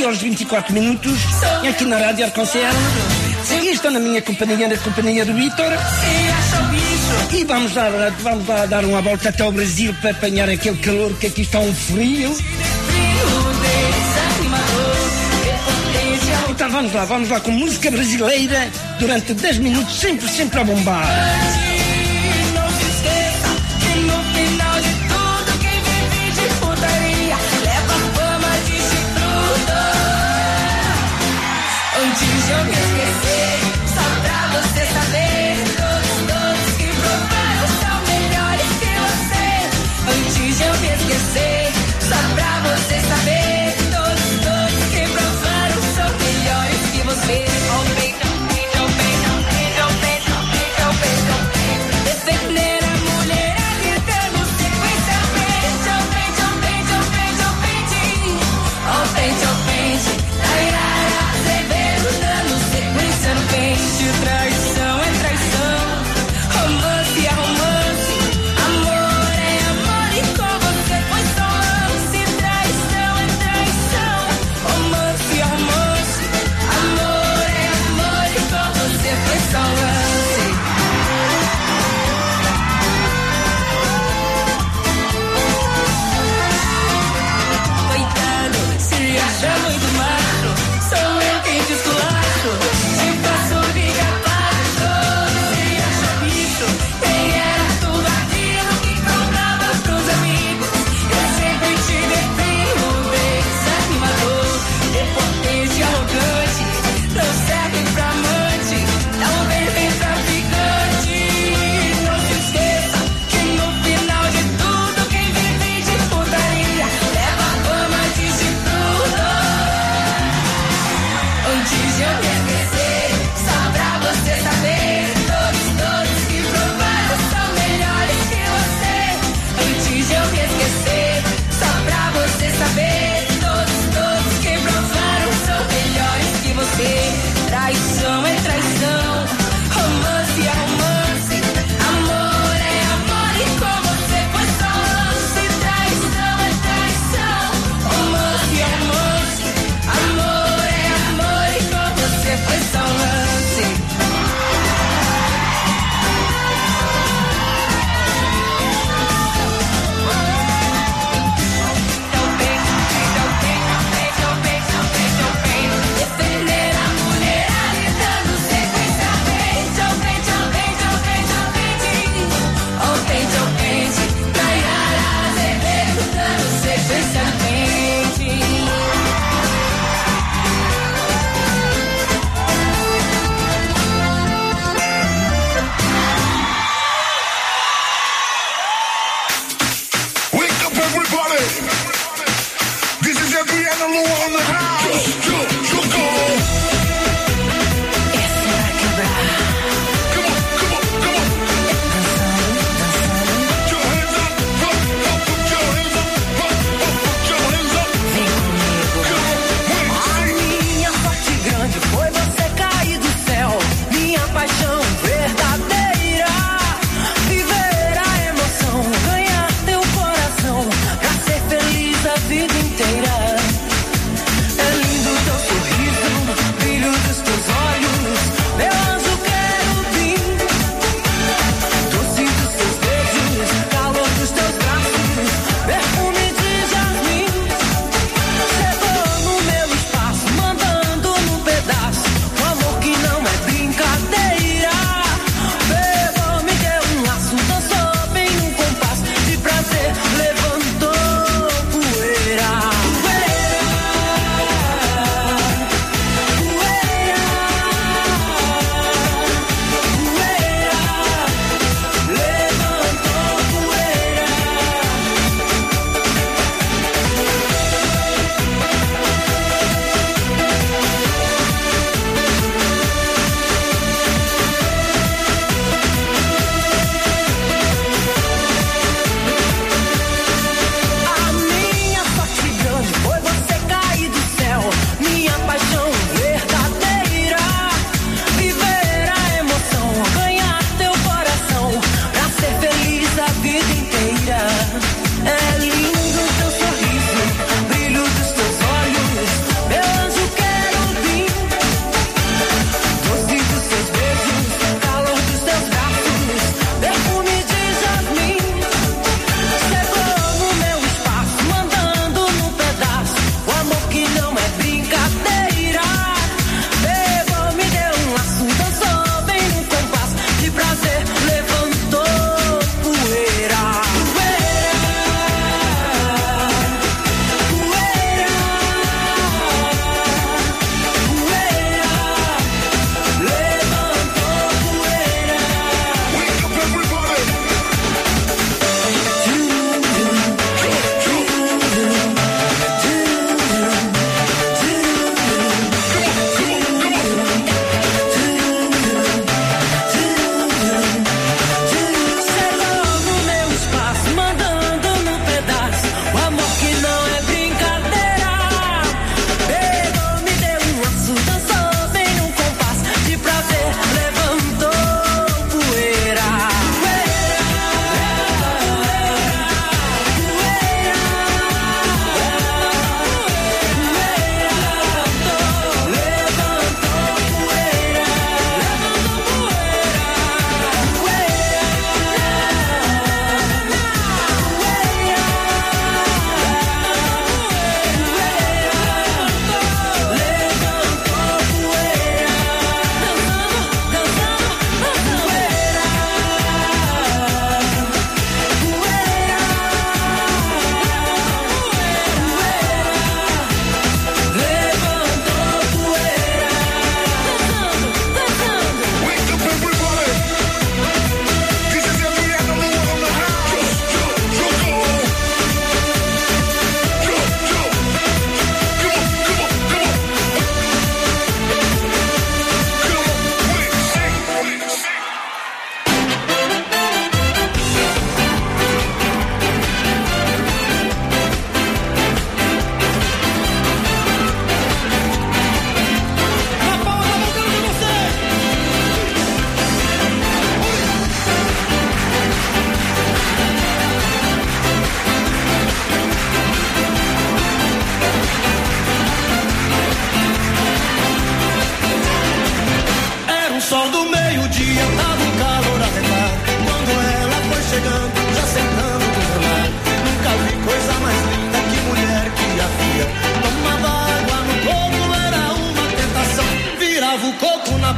meio-dia aos vinte e quatro minutos, aqui na Rádio Arconcel. E estou na minha companhia, na companhia do Vítor. E vamos lá, vamos lá dar uma volta até ao Brasil para apanhar aquele calor, que aqui está um frio. Então vamos lá, vamos lá com música brasileira durante dez minutos, sempre, sempre a bombar. Não se esqueça que no final de tudo quem vive de putaria leva fama de chifrudo. Antes de eu me esquecer, só pra você saber, todos, todos que provaram são melhores que você. Antes de eu me esquecer, só pra você saber, todos, todos que provaram são melhores que você. Oh, peito, peito, peito, peito, peito, peito, peito. Defender a mulher gritando sequência. Peito, peito, peito, peito, peitinho. Oh, peito, peito. Tairara, Azevedo, dando sequência no pente. Traição é traição. Romance é romance. Amor é amor e com você foi só lance. Traição é traição. Romance é romance. Amor é amor e com você foi só lance. Coitado, se acha muito macho, sou eu quem te esculacho. Te faço ligar para os dois, se acha bicho. Quem era tudo aquilo que contava pros amigos. Eu sempre te defino, desanimador, prepotente, arrogante. Não serve pra amante, talvez nem traficante. Não se esqueça que no final de tudo quem vive de putaria leva fama de chifrudo. Antes de eu me esquecer, só pra você saber, todos, todos que provaram são melhores que você. Antes de eu me esquecer, só pra você saber, todos, todos que provaram são melhores que você. Traição é traição, romance é romance. Amor é amor e com você foi só lance. Traição é traição, romance é romance. Amor é amor e com você foi só lance. Defender a mulher dando sequência. Peito, peito, peito, peito, peitinho. Oh, peito, peito. Tairara, Azevedo, dando sequência no peitinho. Wake up, everybody! This is Adriana Lu on the house. Yo, yo, yo, go! Come on, come on, come on! Put your hands up, up, up, put your hands up, up, up, put your hands up. Come on, wait, see. Minha sorte grande foi você cair do céu. Minha paixão verdadeira. Viver a emoção, ganhar teu coração, pra ser feliz a vida inteira. É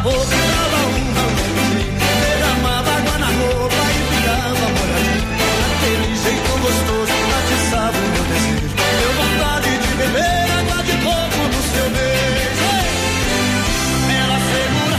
boca, dava uma derramava água na roupa e ficava molhadinho. Aquele jeito gostoso, atiçava o meu desejo. Deu vontade de beber água de coco no seu beijo. Ela segura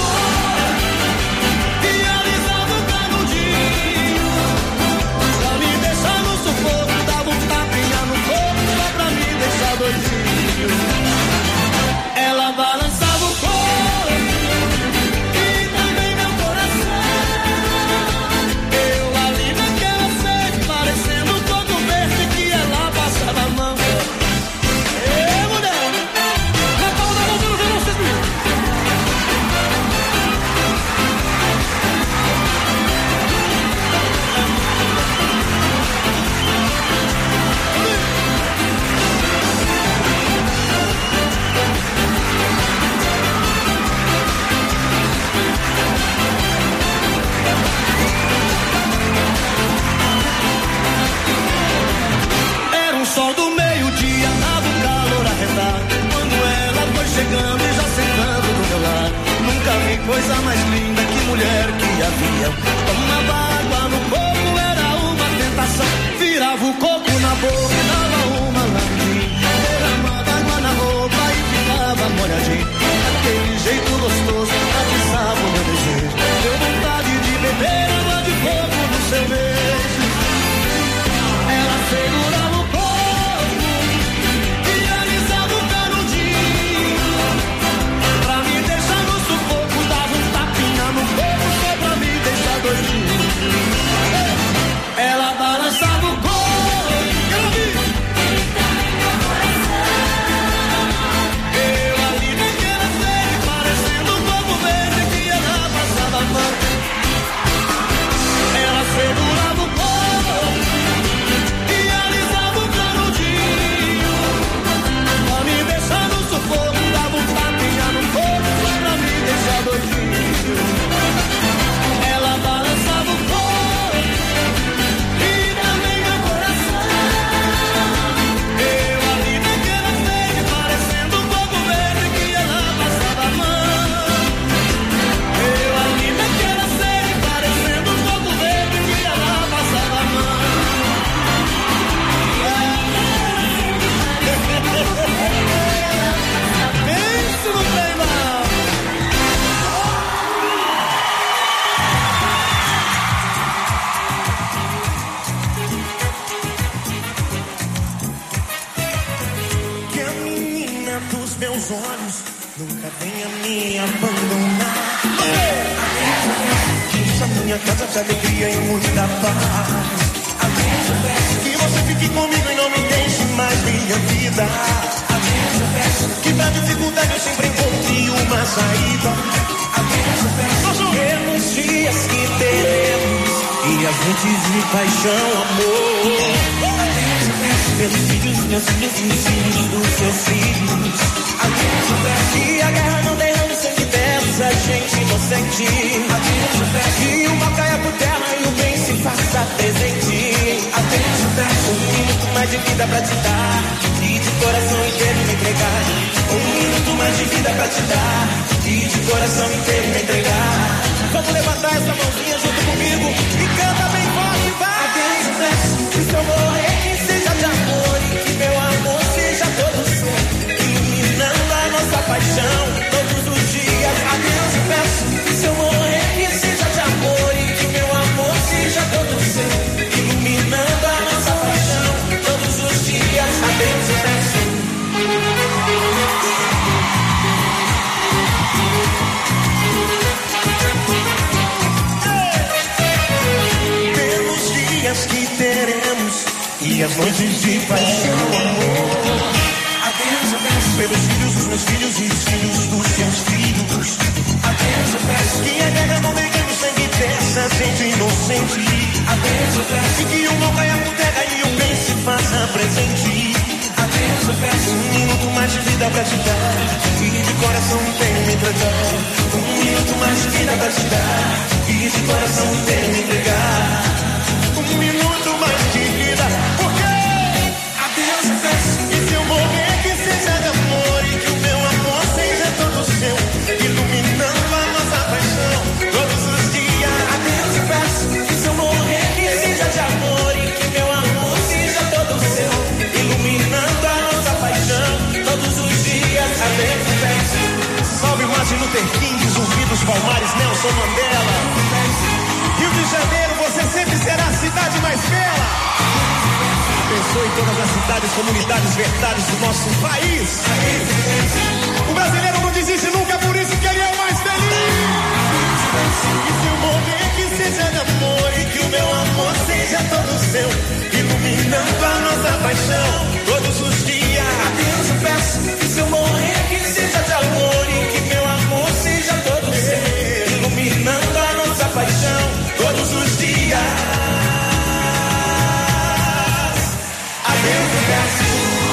e alisava o canudinho. Pra me deixar no sufoco, dava um tapinha no corpo só pra me deixar doidinho. Ela balançava o corpo e também meu coração. Eu ali naquela sede, parecendo um coco verde que ela passava a mão. Ê, mulher, na palma da mão eu não vi vocês viram. Era um sol do meio-dia, tava o calor arretado. Quando ela foi chegando e já sentando do meu lado. Nunca vi coisa mais linda que mulher que havia. Tomava água no coco, era uma tentação. Virava o coco na boca, dava uma lambidinha. Derramava água na roupa e ficava molhadinho. Aquele jeito gostoso, atiçava o meu desejo. Deu vontade de beber água de coco no seu beijo. Ela segurava o corpo e alisava o canudinho. Pra me deixar no sufoco, dava um tapinha no corpo só pra me deixar doidinho. Ela balançava o corpo, quero ouvir. Eu ali naquela sede, parecendo um coco verde que ela passava a mão. Ela segurava o corpo e alisava o canudinho. Pra me deixar no sufoco, dava um tapinha no corpo só pra me deixar doidinho. Ela balançava o corpo e também meu coração. Eu ali naquela sede, parecendo um coco verde que ela passava a mão. Eu ali naquela sede, parecendo um coco verde que ela passava a mão. Pense no trem mal. Que a menina dos meus olhos nunca venha me abandonar. Que essa minha casa de alegria e muita paz. Que você fique comigo e não me deixe mais minha vida. Que pra dificuldade eu sempre encontre uma saída. Pelos dias que teremos e as noites de paixão, amor. Pelos filhos, meus filhos e os filhos dos seus filhos. Que a guerra não derrame sangue delas, a gente inocente. Que o mal caia por terra e o bem se faça presente. Um minuto mais de vida pra te dar e de coração inteiro me entregar. Um minuto mais de vida pra te dar e de coração inteiro me entregar. Vamos levantar essa mãozinha junto comigo e canta bem forte, vai. Adeus, eu peço que se eu morrer que seja de amor e que meu amor seja todo seu, iluminando a nossa paixão todos os dias. Adeus, eu peço que se eu morrer que seja de amor e que meu amor seja todo seu, iluminando a nossa paixão todos os dias. Adeus, eu peço. Pelos dias que teremos e as noites de paixão, amor. Adeus, eu peço. Pelos filhos dos meus filhos e os filhos dos seus filhos. Adeus, eu peço. Que a guerra não derrame sangue dessa gente inocente. Adeus, eu peço. E que o mal caia por terra e o bem se faça presente. Adeus, eu peço. Um minuto mais de vida pra te dar e de coração inteiro me entregar. Um minuto mais de vida pra te dar e de coração inteiro me entregar. Um minuto mais de vida, porque adeus, eu peço. E se eu morrer que seja de amor e que o meu amor seja todo seu, iluminando a nas cidades, comunidades, verdades do nosso país. O brasileiro não desiste nunca, por isso que ele é o mais feliz. E se eu morrer, que seja de amor e que o meu amor seja todo seu, iluminando a nossa paixão todos os dias. A Deus eu peço que se eu morrer, que seja de amor e que meu amor seja todo seu, iluminando a nossa paixão todos os dias. A Deus eu peço.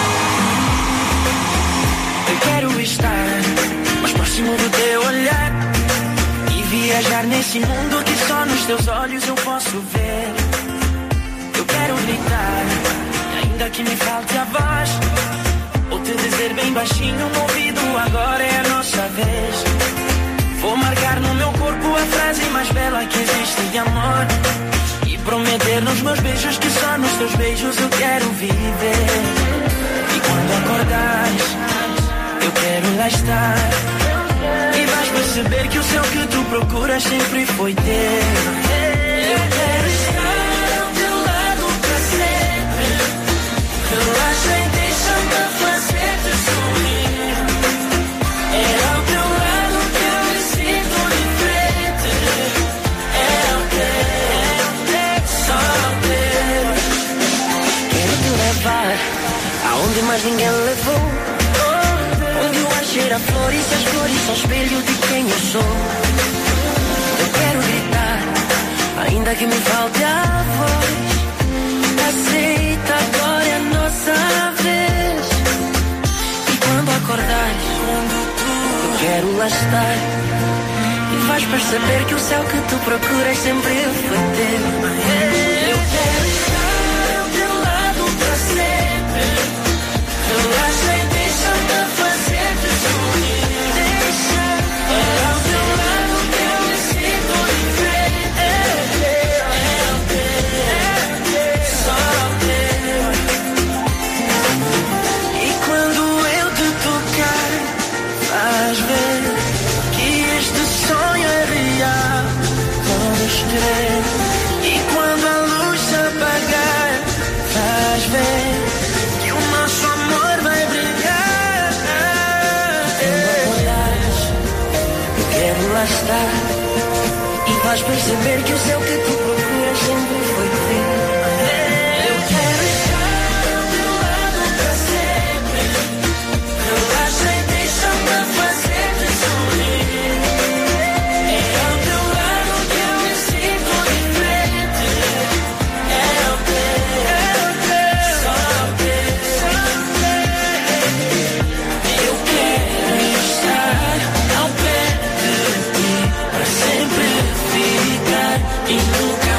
Eu quero estar mais próximo do teu olhar e viajar nesse mundo que só nos teus olhos eu posso ver. Eu quero gritar, ainda que me falte a voz, ou te dizer bem baixinho no ouvido, agora é a nossa vez. Vou marcar no meu corpo a frase mais bela que existe de amor e prometer nos meus beijos que só nos teus beijos eu quero viver. E quando acordares, eu quero lá estar e vais perceber que o céu que tu procuras sempre foi teu. Eu quero estar ao teu lado pra sempre. Relaxa e deixa-me fazer-te sorrir. É ao teu lado que eu me sinto diferente. É ao teu, só ao teu. Quero te levar aonde mais ninguém levou, onde o ar cheira a flores e as flores são espelho de quem eu sou. Eu quero gritar, ainda que me falte a voz. Aceita, agora é a nossa vez. E quando acordares, eu quero lá estar e vais perceber que o céu que tu procuras sempre foi teu. Eu quero estar ao teu lado pra sempre. Relaxa e deixa-me fazer-te sorrir. Deixa, é ao teu lado que eu me sinto diferente. É teu, é teu, só teu. E quando eu te tocar, vais ver que este sonho é real. Vamos crer. E quando a luz se apagar, vais ver que o nosso amor vai brilhar. Eu quero lá estar e vais perceber que o céu que tu procuras sempre foi teu. Eu quero estar ao teu lado pra sempre. Relaxa e deixa-me fazer-te sorrir. É ao teu lado que eu me sinto diferente. É ao teu, só ao teu. Eu quero estar ao pé de ti, pra sempre ficar e nunca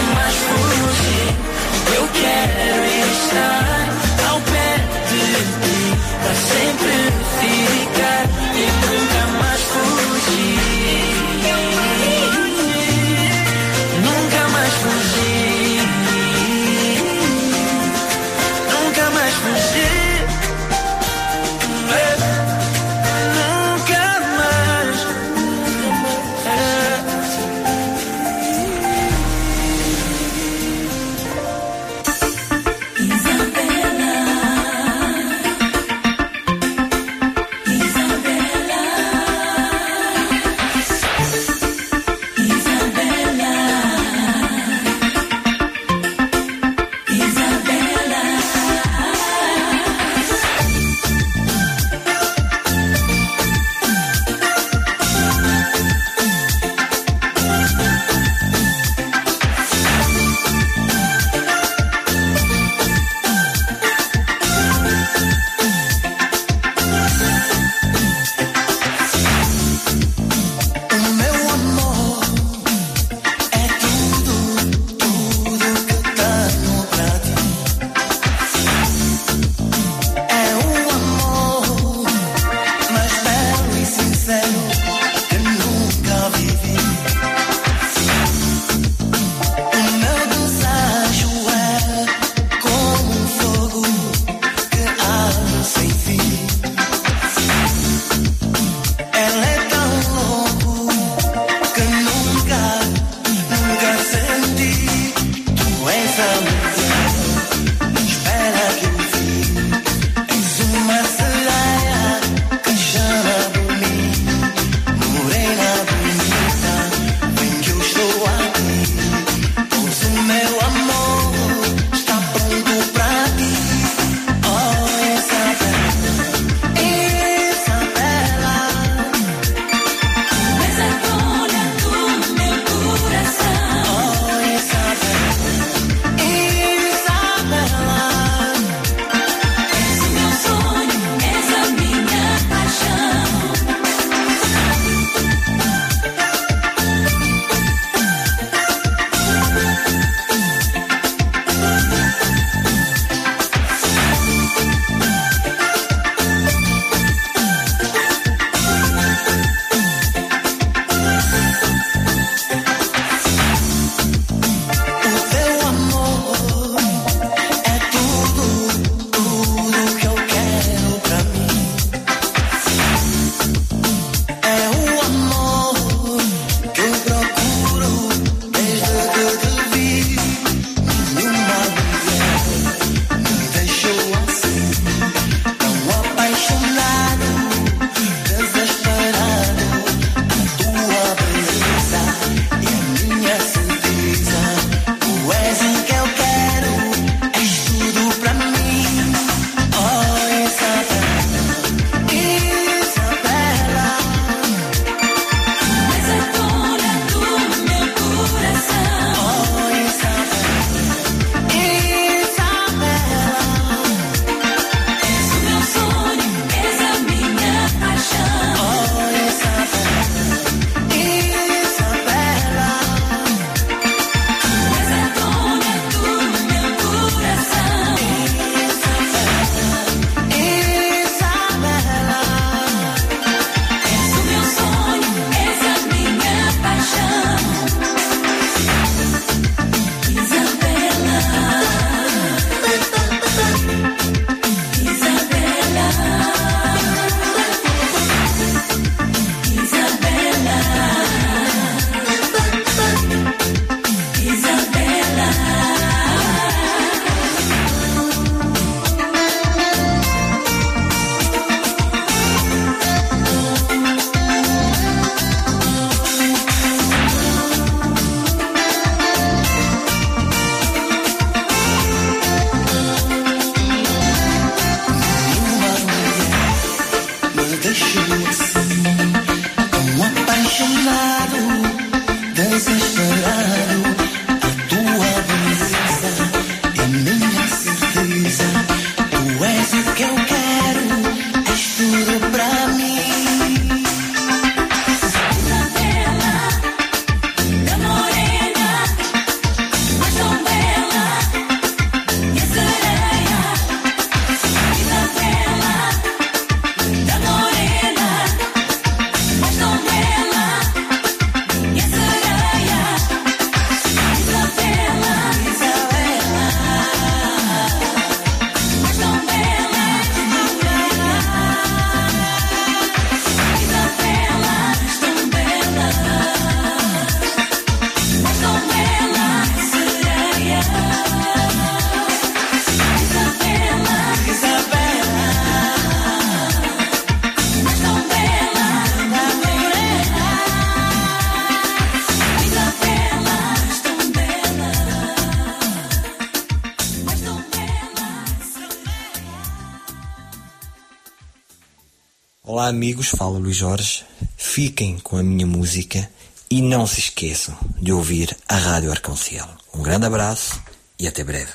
Olá amigos, fala Luís Jorge. Fiquem com a minha música e não se esqueçam de ouvir a Rádio Arconciel. Um grande abraço e até breve.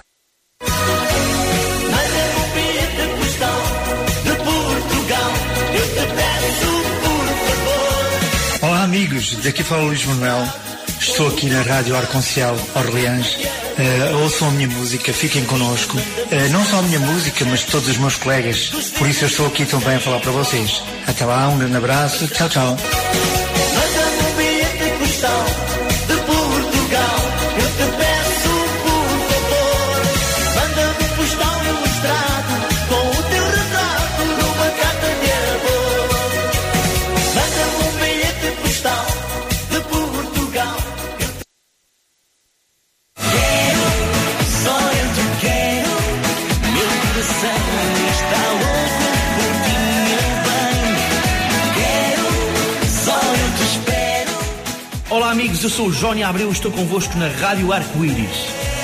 Olá amigos, daqui fala Luís Manuel. Estou aqui na Rádio Arconciel Orleans. Uh, ouçam a minha música, fiquem connosco. Uh, não só a minha música, mas todos os meus colegas. Por isso eu estou aqui também a falar para vocês. Até lá, um grande abraço. Tchau, tchau. Manda-me um bilhete postal de Portugal. Eu te peço, por favor. Manda-me um postal ilustrado com o teu retrato numa carta de amor. Manda-me um bilhete postal de Portugal. Quero, só eu te quero. Meu coração está louco por ti, meu bem. Quero, só eu te espero. Olá amigos, eu sou o Johnny Abreu e estou convosco na Rádio Arco-Íris.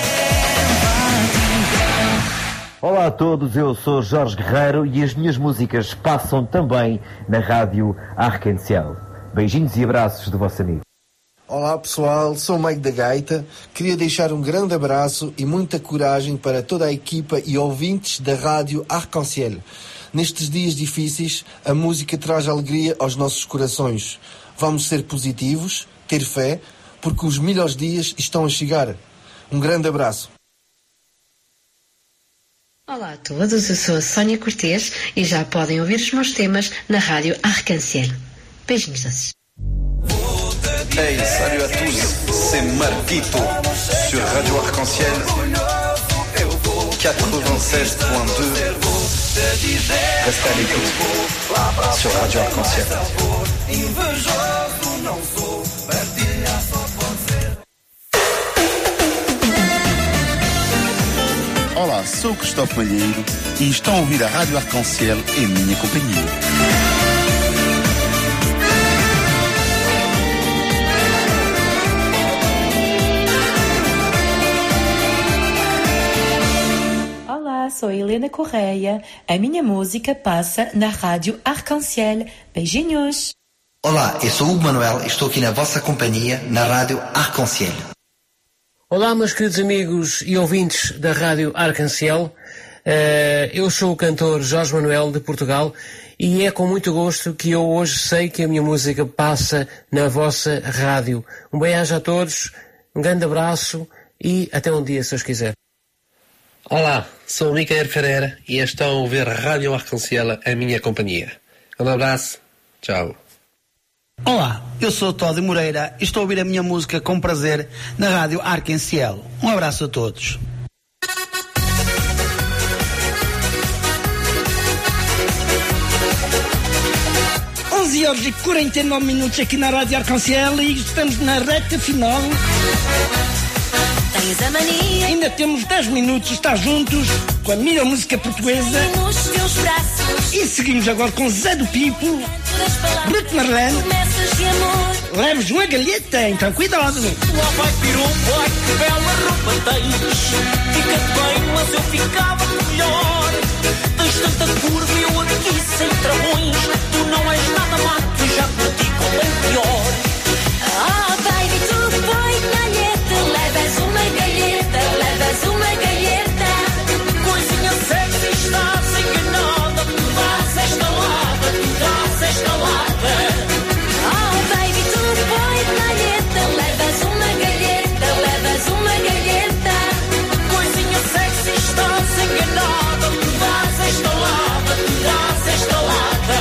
Olá a todos, eu sou Jorge Guerreiro e as minhas músicas passam também na Rádio Arconciel. Beijinhos e abraços do vosso amigo. Olá pessoal, sou o Mike da Gaita. Queria deixar um grande abraço e muita coragem para toda a equipa e ouvintes da Rádio Arconciel. Nestes dias difíceis, a música traz alegria aos nossos corações. Vamos ser positivos, ter fé, porque os melhores dias estão a chegar. Um grande abraço. Olá a todos, eu sou a Sónia Cortês e já podem ouvir os meus temas na Rádio Arconciel. Beijinhos doces. Hey, salut à tous, c'est Marquito sur Radio Arc-en-Ciel quatre-vingt-seize point deux. Restez à l'écoute sur Radio Arc-en-Ciel. Olá, sou o Cristóvão Malheiro e estão a ouvir a Rádio Arc-en-Ciel em minha companhia. Olá, sou a Helena Correia. A minha música passa na Rádio Arc-en-Ciel. Beijinhos! Olá, eu sou o Hugo Manuel e estou aqui na vossa companhia na Rádio Arc-en-Ciel. Olá, meus queridos amigos e ouvintes da Rádio Arc-en-Ciel. Uh, eu sou o cantor Jorge Manuel de Portugal e é com muito gosto que eu hoje sei que a minha música passa na vossa rádio. Um beijo a todos, um grande abraço e até um dia, se Deus quiser. Olá, sou o Micael Ferreira e estão a ouvir a Rádio Arc-en-Ciel em minha companhia. Um abraço, tchau. Olá, eu sou o Tódio Moreira e estou a ouvir a minha música com prazer na Rádio Arc-en-Ciel. Um abraço a todos. onze horas e quarenta e nove minutos aqui na Rádio Arconciel e estamos na reta final. Tens a mania. Ainda temos dez minutos, está juntos com a melhor música portuguesa. Nos teus braços. E seguimos agora com Zé do Pipo, Ruth Marlene. Promessas de amor. Leves uma galheta, então cuidado. Lá vai piropo, ai que bela roupa tens. Fica-te bem, mas eu ficava melhor. Tens tanta curva e eu aqui sem travões. Tu não és nada mato, já por ti qual é o pior. Ah, baby, tu põe galheta. Levas uma galheta, levas uma galheta. Coisinha sexy, estás enganada. Tu dás esta lava, tu dás esta lava. Ah, baby, tu põe galheta. Levas uma galheta, levas uma galheta. Coisinha sexy, estás enganada. Tu dás esta lava, tu dás esta lava.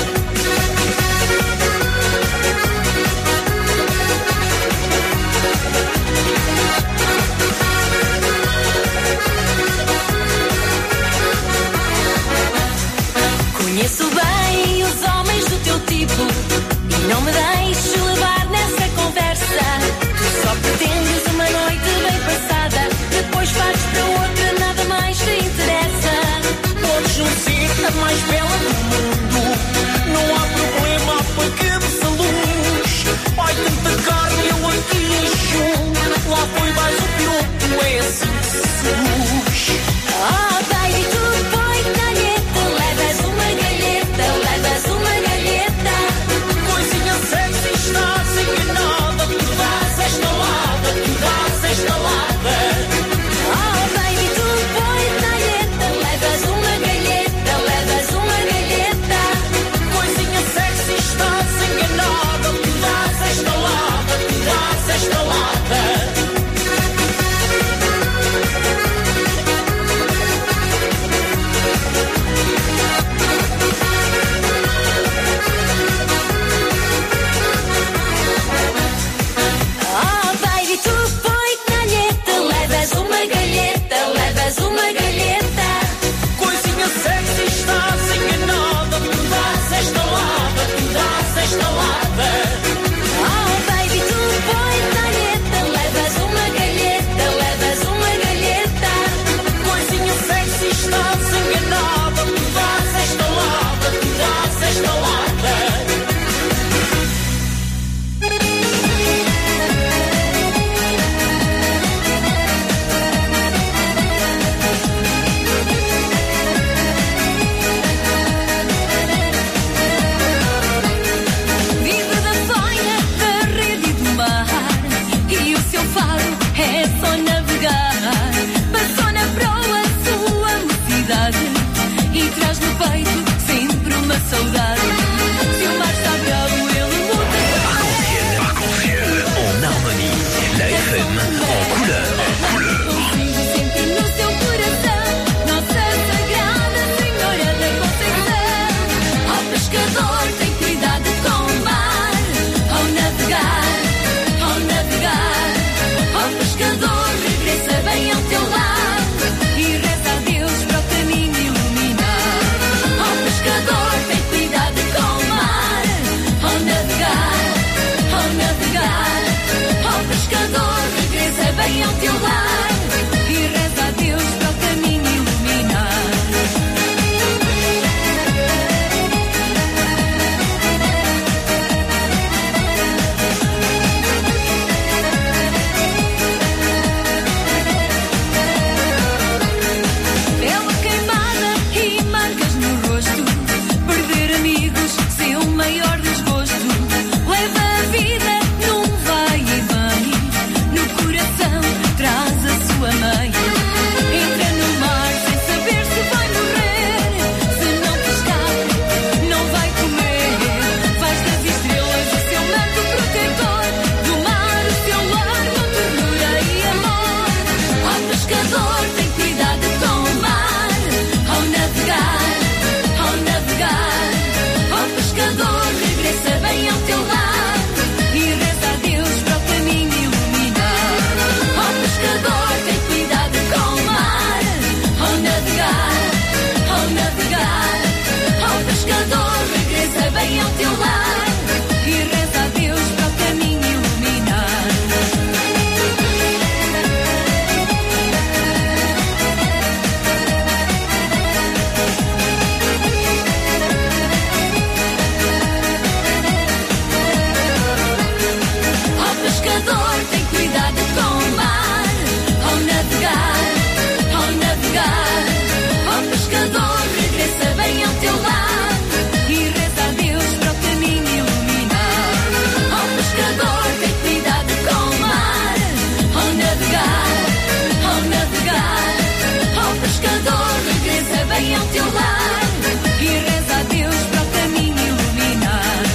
Conheço bem os homens do teu tipo e não me deixo levar nessa conversa. Tu só pretendes uma noite bem passada, depois partes para outra, nada mais te interessa. Podes não ser a mais bela do mundo, não há problema, apaga-se a luz. Ai, tanta carne, eu aqui enxugo. Lá foi mais um piropo, é assim que se seduz. Ah, baby, tu põe galheta, levas uma galheta, levas uma e traz no peito sempre uma saudade. Se o mar está bravo, ele luta. Arc-en-ciel, arc-en-ciel, en harmonie. La F M en couleur, en couleur. Consigo sempre no seu coração, Nossa Sagrada Senhora da Conceição. Ó pescador, tem cuidado com o mar, ao navegar, ao navegar. Ó pescador, regressa bem ao teu lado e reza a Deus para o caminho iluminar. Ó pescador, tem cuidado com o mar, ao navegar, ao navegar. Ó pescador, regressa bem ao teu lado e reza a Deus para o caminho iluminar. Pela queimada e marcas no rosto, perder amigos, seu maior desgosto. Leva a vida num vai e vem, no coração traz a sua mãe. Entra no mar sem saber se vai morrer, se não pescar, não vai comer. Faz das estrelas o seu manto protetor, do mar o seu lar com ternura e amor. Ó pescador, tem cuidado com o mar, ao navegar, ao navegar. Ó pescador, regressa bem ao teu lado e reza a Deus para o caminho iluminar. Ó pescador, tem cuidado com o mar, ao navegar, ao navegar. Ó pescador, regressa bem ao teu lado e reza a Deus para o caminho iluminar. Ó pescador, tem cuidado com o mar, ao navegar, ao navegar. Ó pescador, regressa bem ao teu lado e reza a Deus para o caminho iluminar. Ó pescador, tem cuidado com o mar, ao navegar, ao navegar. Ó pescador, regressa bem ao teu lado e reza a Deus para o caminho iluminar.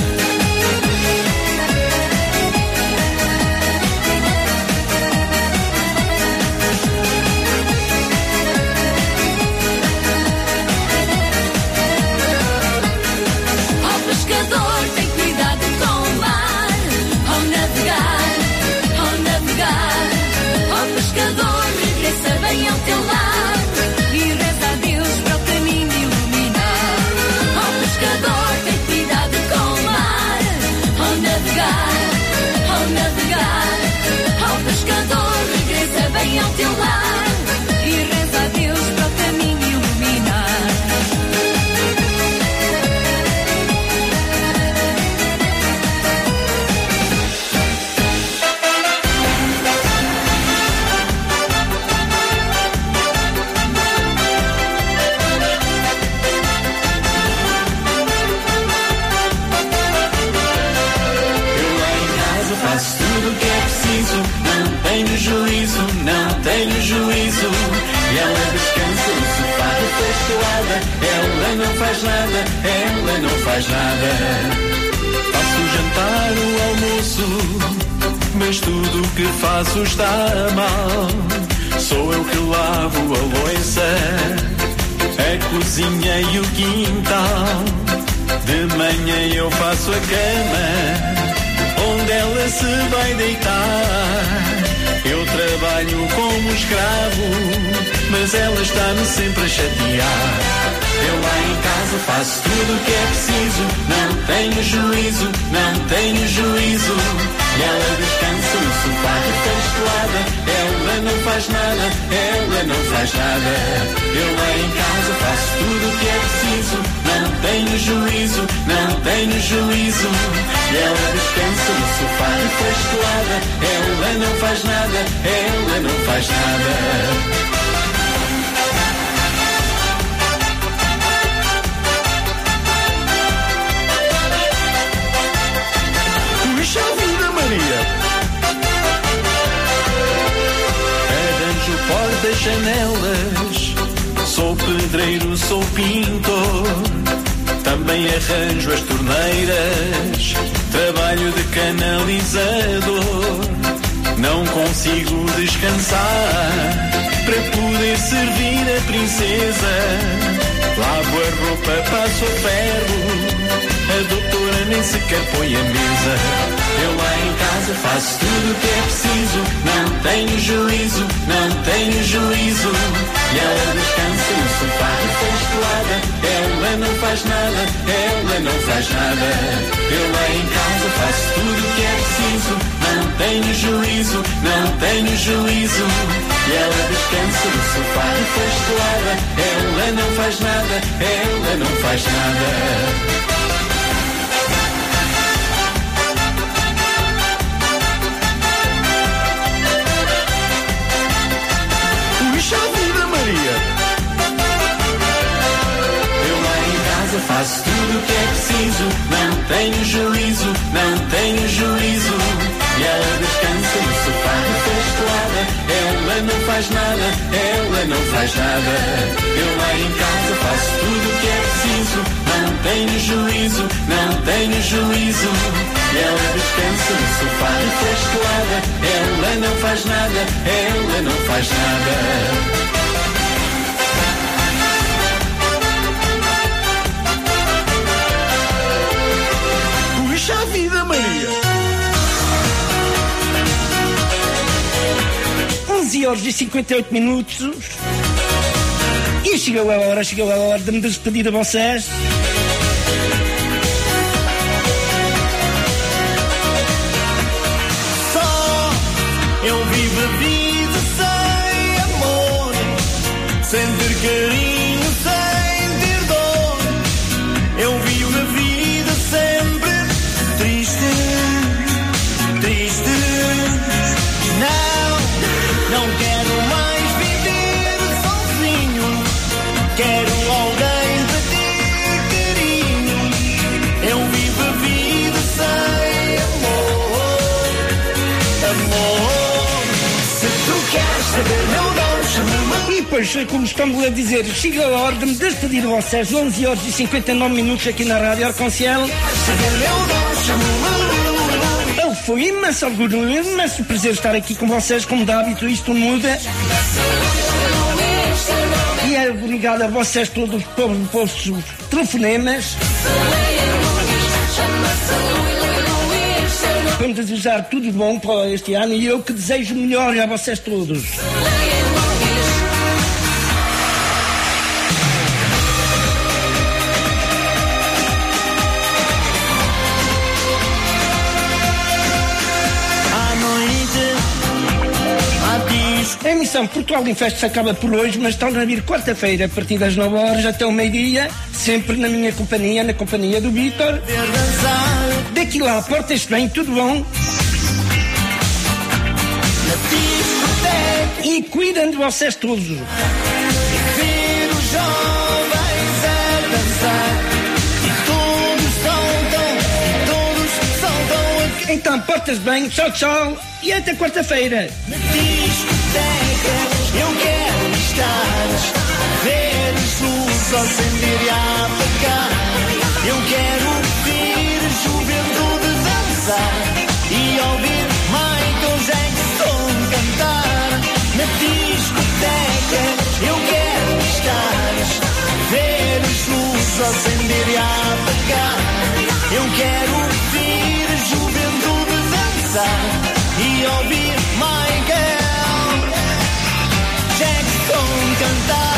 Ó pescador, tem cuidado com o mar, ao navegar, ao navegar. Ó pescador, regressa bem ao teu lado e reza a Deus para o caminho iluminar. Ó pescador, tem cuidado com o mar, ao navegar, ao navegar. Ó pescador, regressa bem ao teu lado e reza a Deus para o caminho iluminar. Eu lá em casa faço tudo o que é preciso, não tenho juízo, não tenho juízo. E ela descansa no sofá refrestelada, ela não faz nada, ela não faz nada. Faço o jantar, o almoço, mas tudo o que faço está mal. Sou eu que lavo a louça, a cozinha e o quintal. De manhã eu faço a cama, onde ela se vai deitar. Eu trabalho como escravo, mas ela está-me sempre a chatear. Eu lá em casa faço tudo o que é preciso, não tenho juízo, não tenho juízo. E ela descansa no sofá refrestelada, ela não faz nada, ela não faz nada. Eu lá em casa faço tudo o que é preciso, não tenho juízo, não tenho juízo. E ela descansa no sofá refrestelada, ela não faz nada, ela não faz nada. Puxa vida, Maria! Arranjo portas, janelas, sou pedreiro, sou pintor, também arranjo as torneiras, trabalho de canalizador. Não consigo descansar para poder servir a princesa. Lavo a roupa, passo o ferro, a doutora nem sequer põe a mesa. Eu lá em casa faço tudo o que é preciso, não tenho juízo, não tenho juízo. E ela descansa no sofá e faz pelada, ela não faz nada, ela não faz nada. Eu lá em casa faço tudo o que é preciso, não tenho juízo, não tenho juízo. E ela descansa no sofá e faz pelada, ela não faz nada, ela não faz nada. Puxa vida, Maria! Eu lá em casa faço tudo o que é preciso, não tenho juízo, não tenho juízo. E ela descansa no sofá e faz pelada, ela não faz nada, ela não faz nada. Eu lá em casa faço tudo o que é preciso, não tenho juízo, não tenho juízo. E ela descansa no sofá e faz pelada, ela não faz nada, ela não faz nada. Puxa a vida, Maria! onze horas e cinquenta e oito minutos. E chegou a hora, chegou a hora de me despedir a vocês. Só eu vivo a vida sem amor, sem ter carinho, sem ter dor. Eu vivo a vida sempre triste, triste. Não, não quero mais viver sozinho. Quero alguém para ter carinho. Eu vivo a vida sem amor, amor. Se tu queres saber meu nome, chama-me. E pois, como estamos a dizer, chega a hora de me despedir de vocês. onze horas e cinquenta e nove minutos aqui na Rádio Arconciel. Foi imenso orgulho, imenso prazer estar aqui com vocês, como de hábito, isto muda. E é obrigado a vocês todos por postos telefonemas. Vamos desejar tudo de bom para este ano e eu que desejo melhor a vocês todos. A emissão Portugal em Festa acaba por hoje, mas estão a vir quarta-feira a partir das nove horas até o meio-dia, sempre na minha companhia, na companhia do Vítor. Daqui lá, portem-se bem, tudo bom? E cuidem de vocês todos. Então, portem-se bem, tchau, tchau, e até quarta-feira. Eu quero estar, ver as luzes acender e apagar. Eu quero ver a juventude dançar e ouvir Michael Jackson cantar. Na discoteca eu quero estar, ver as luzes acender e apagar. Eu quero ver a juventude dançar e ouvir Michael Jackson cantar.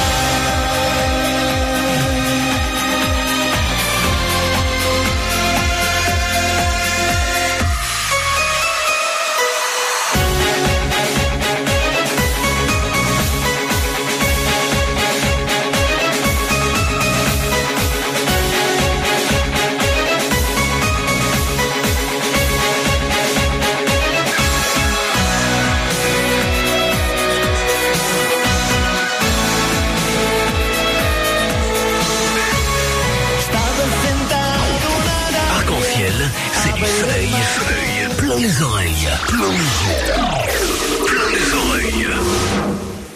C'est du soleil, soleil plein les oreilles, plein les yeux.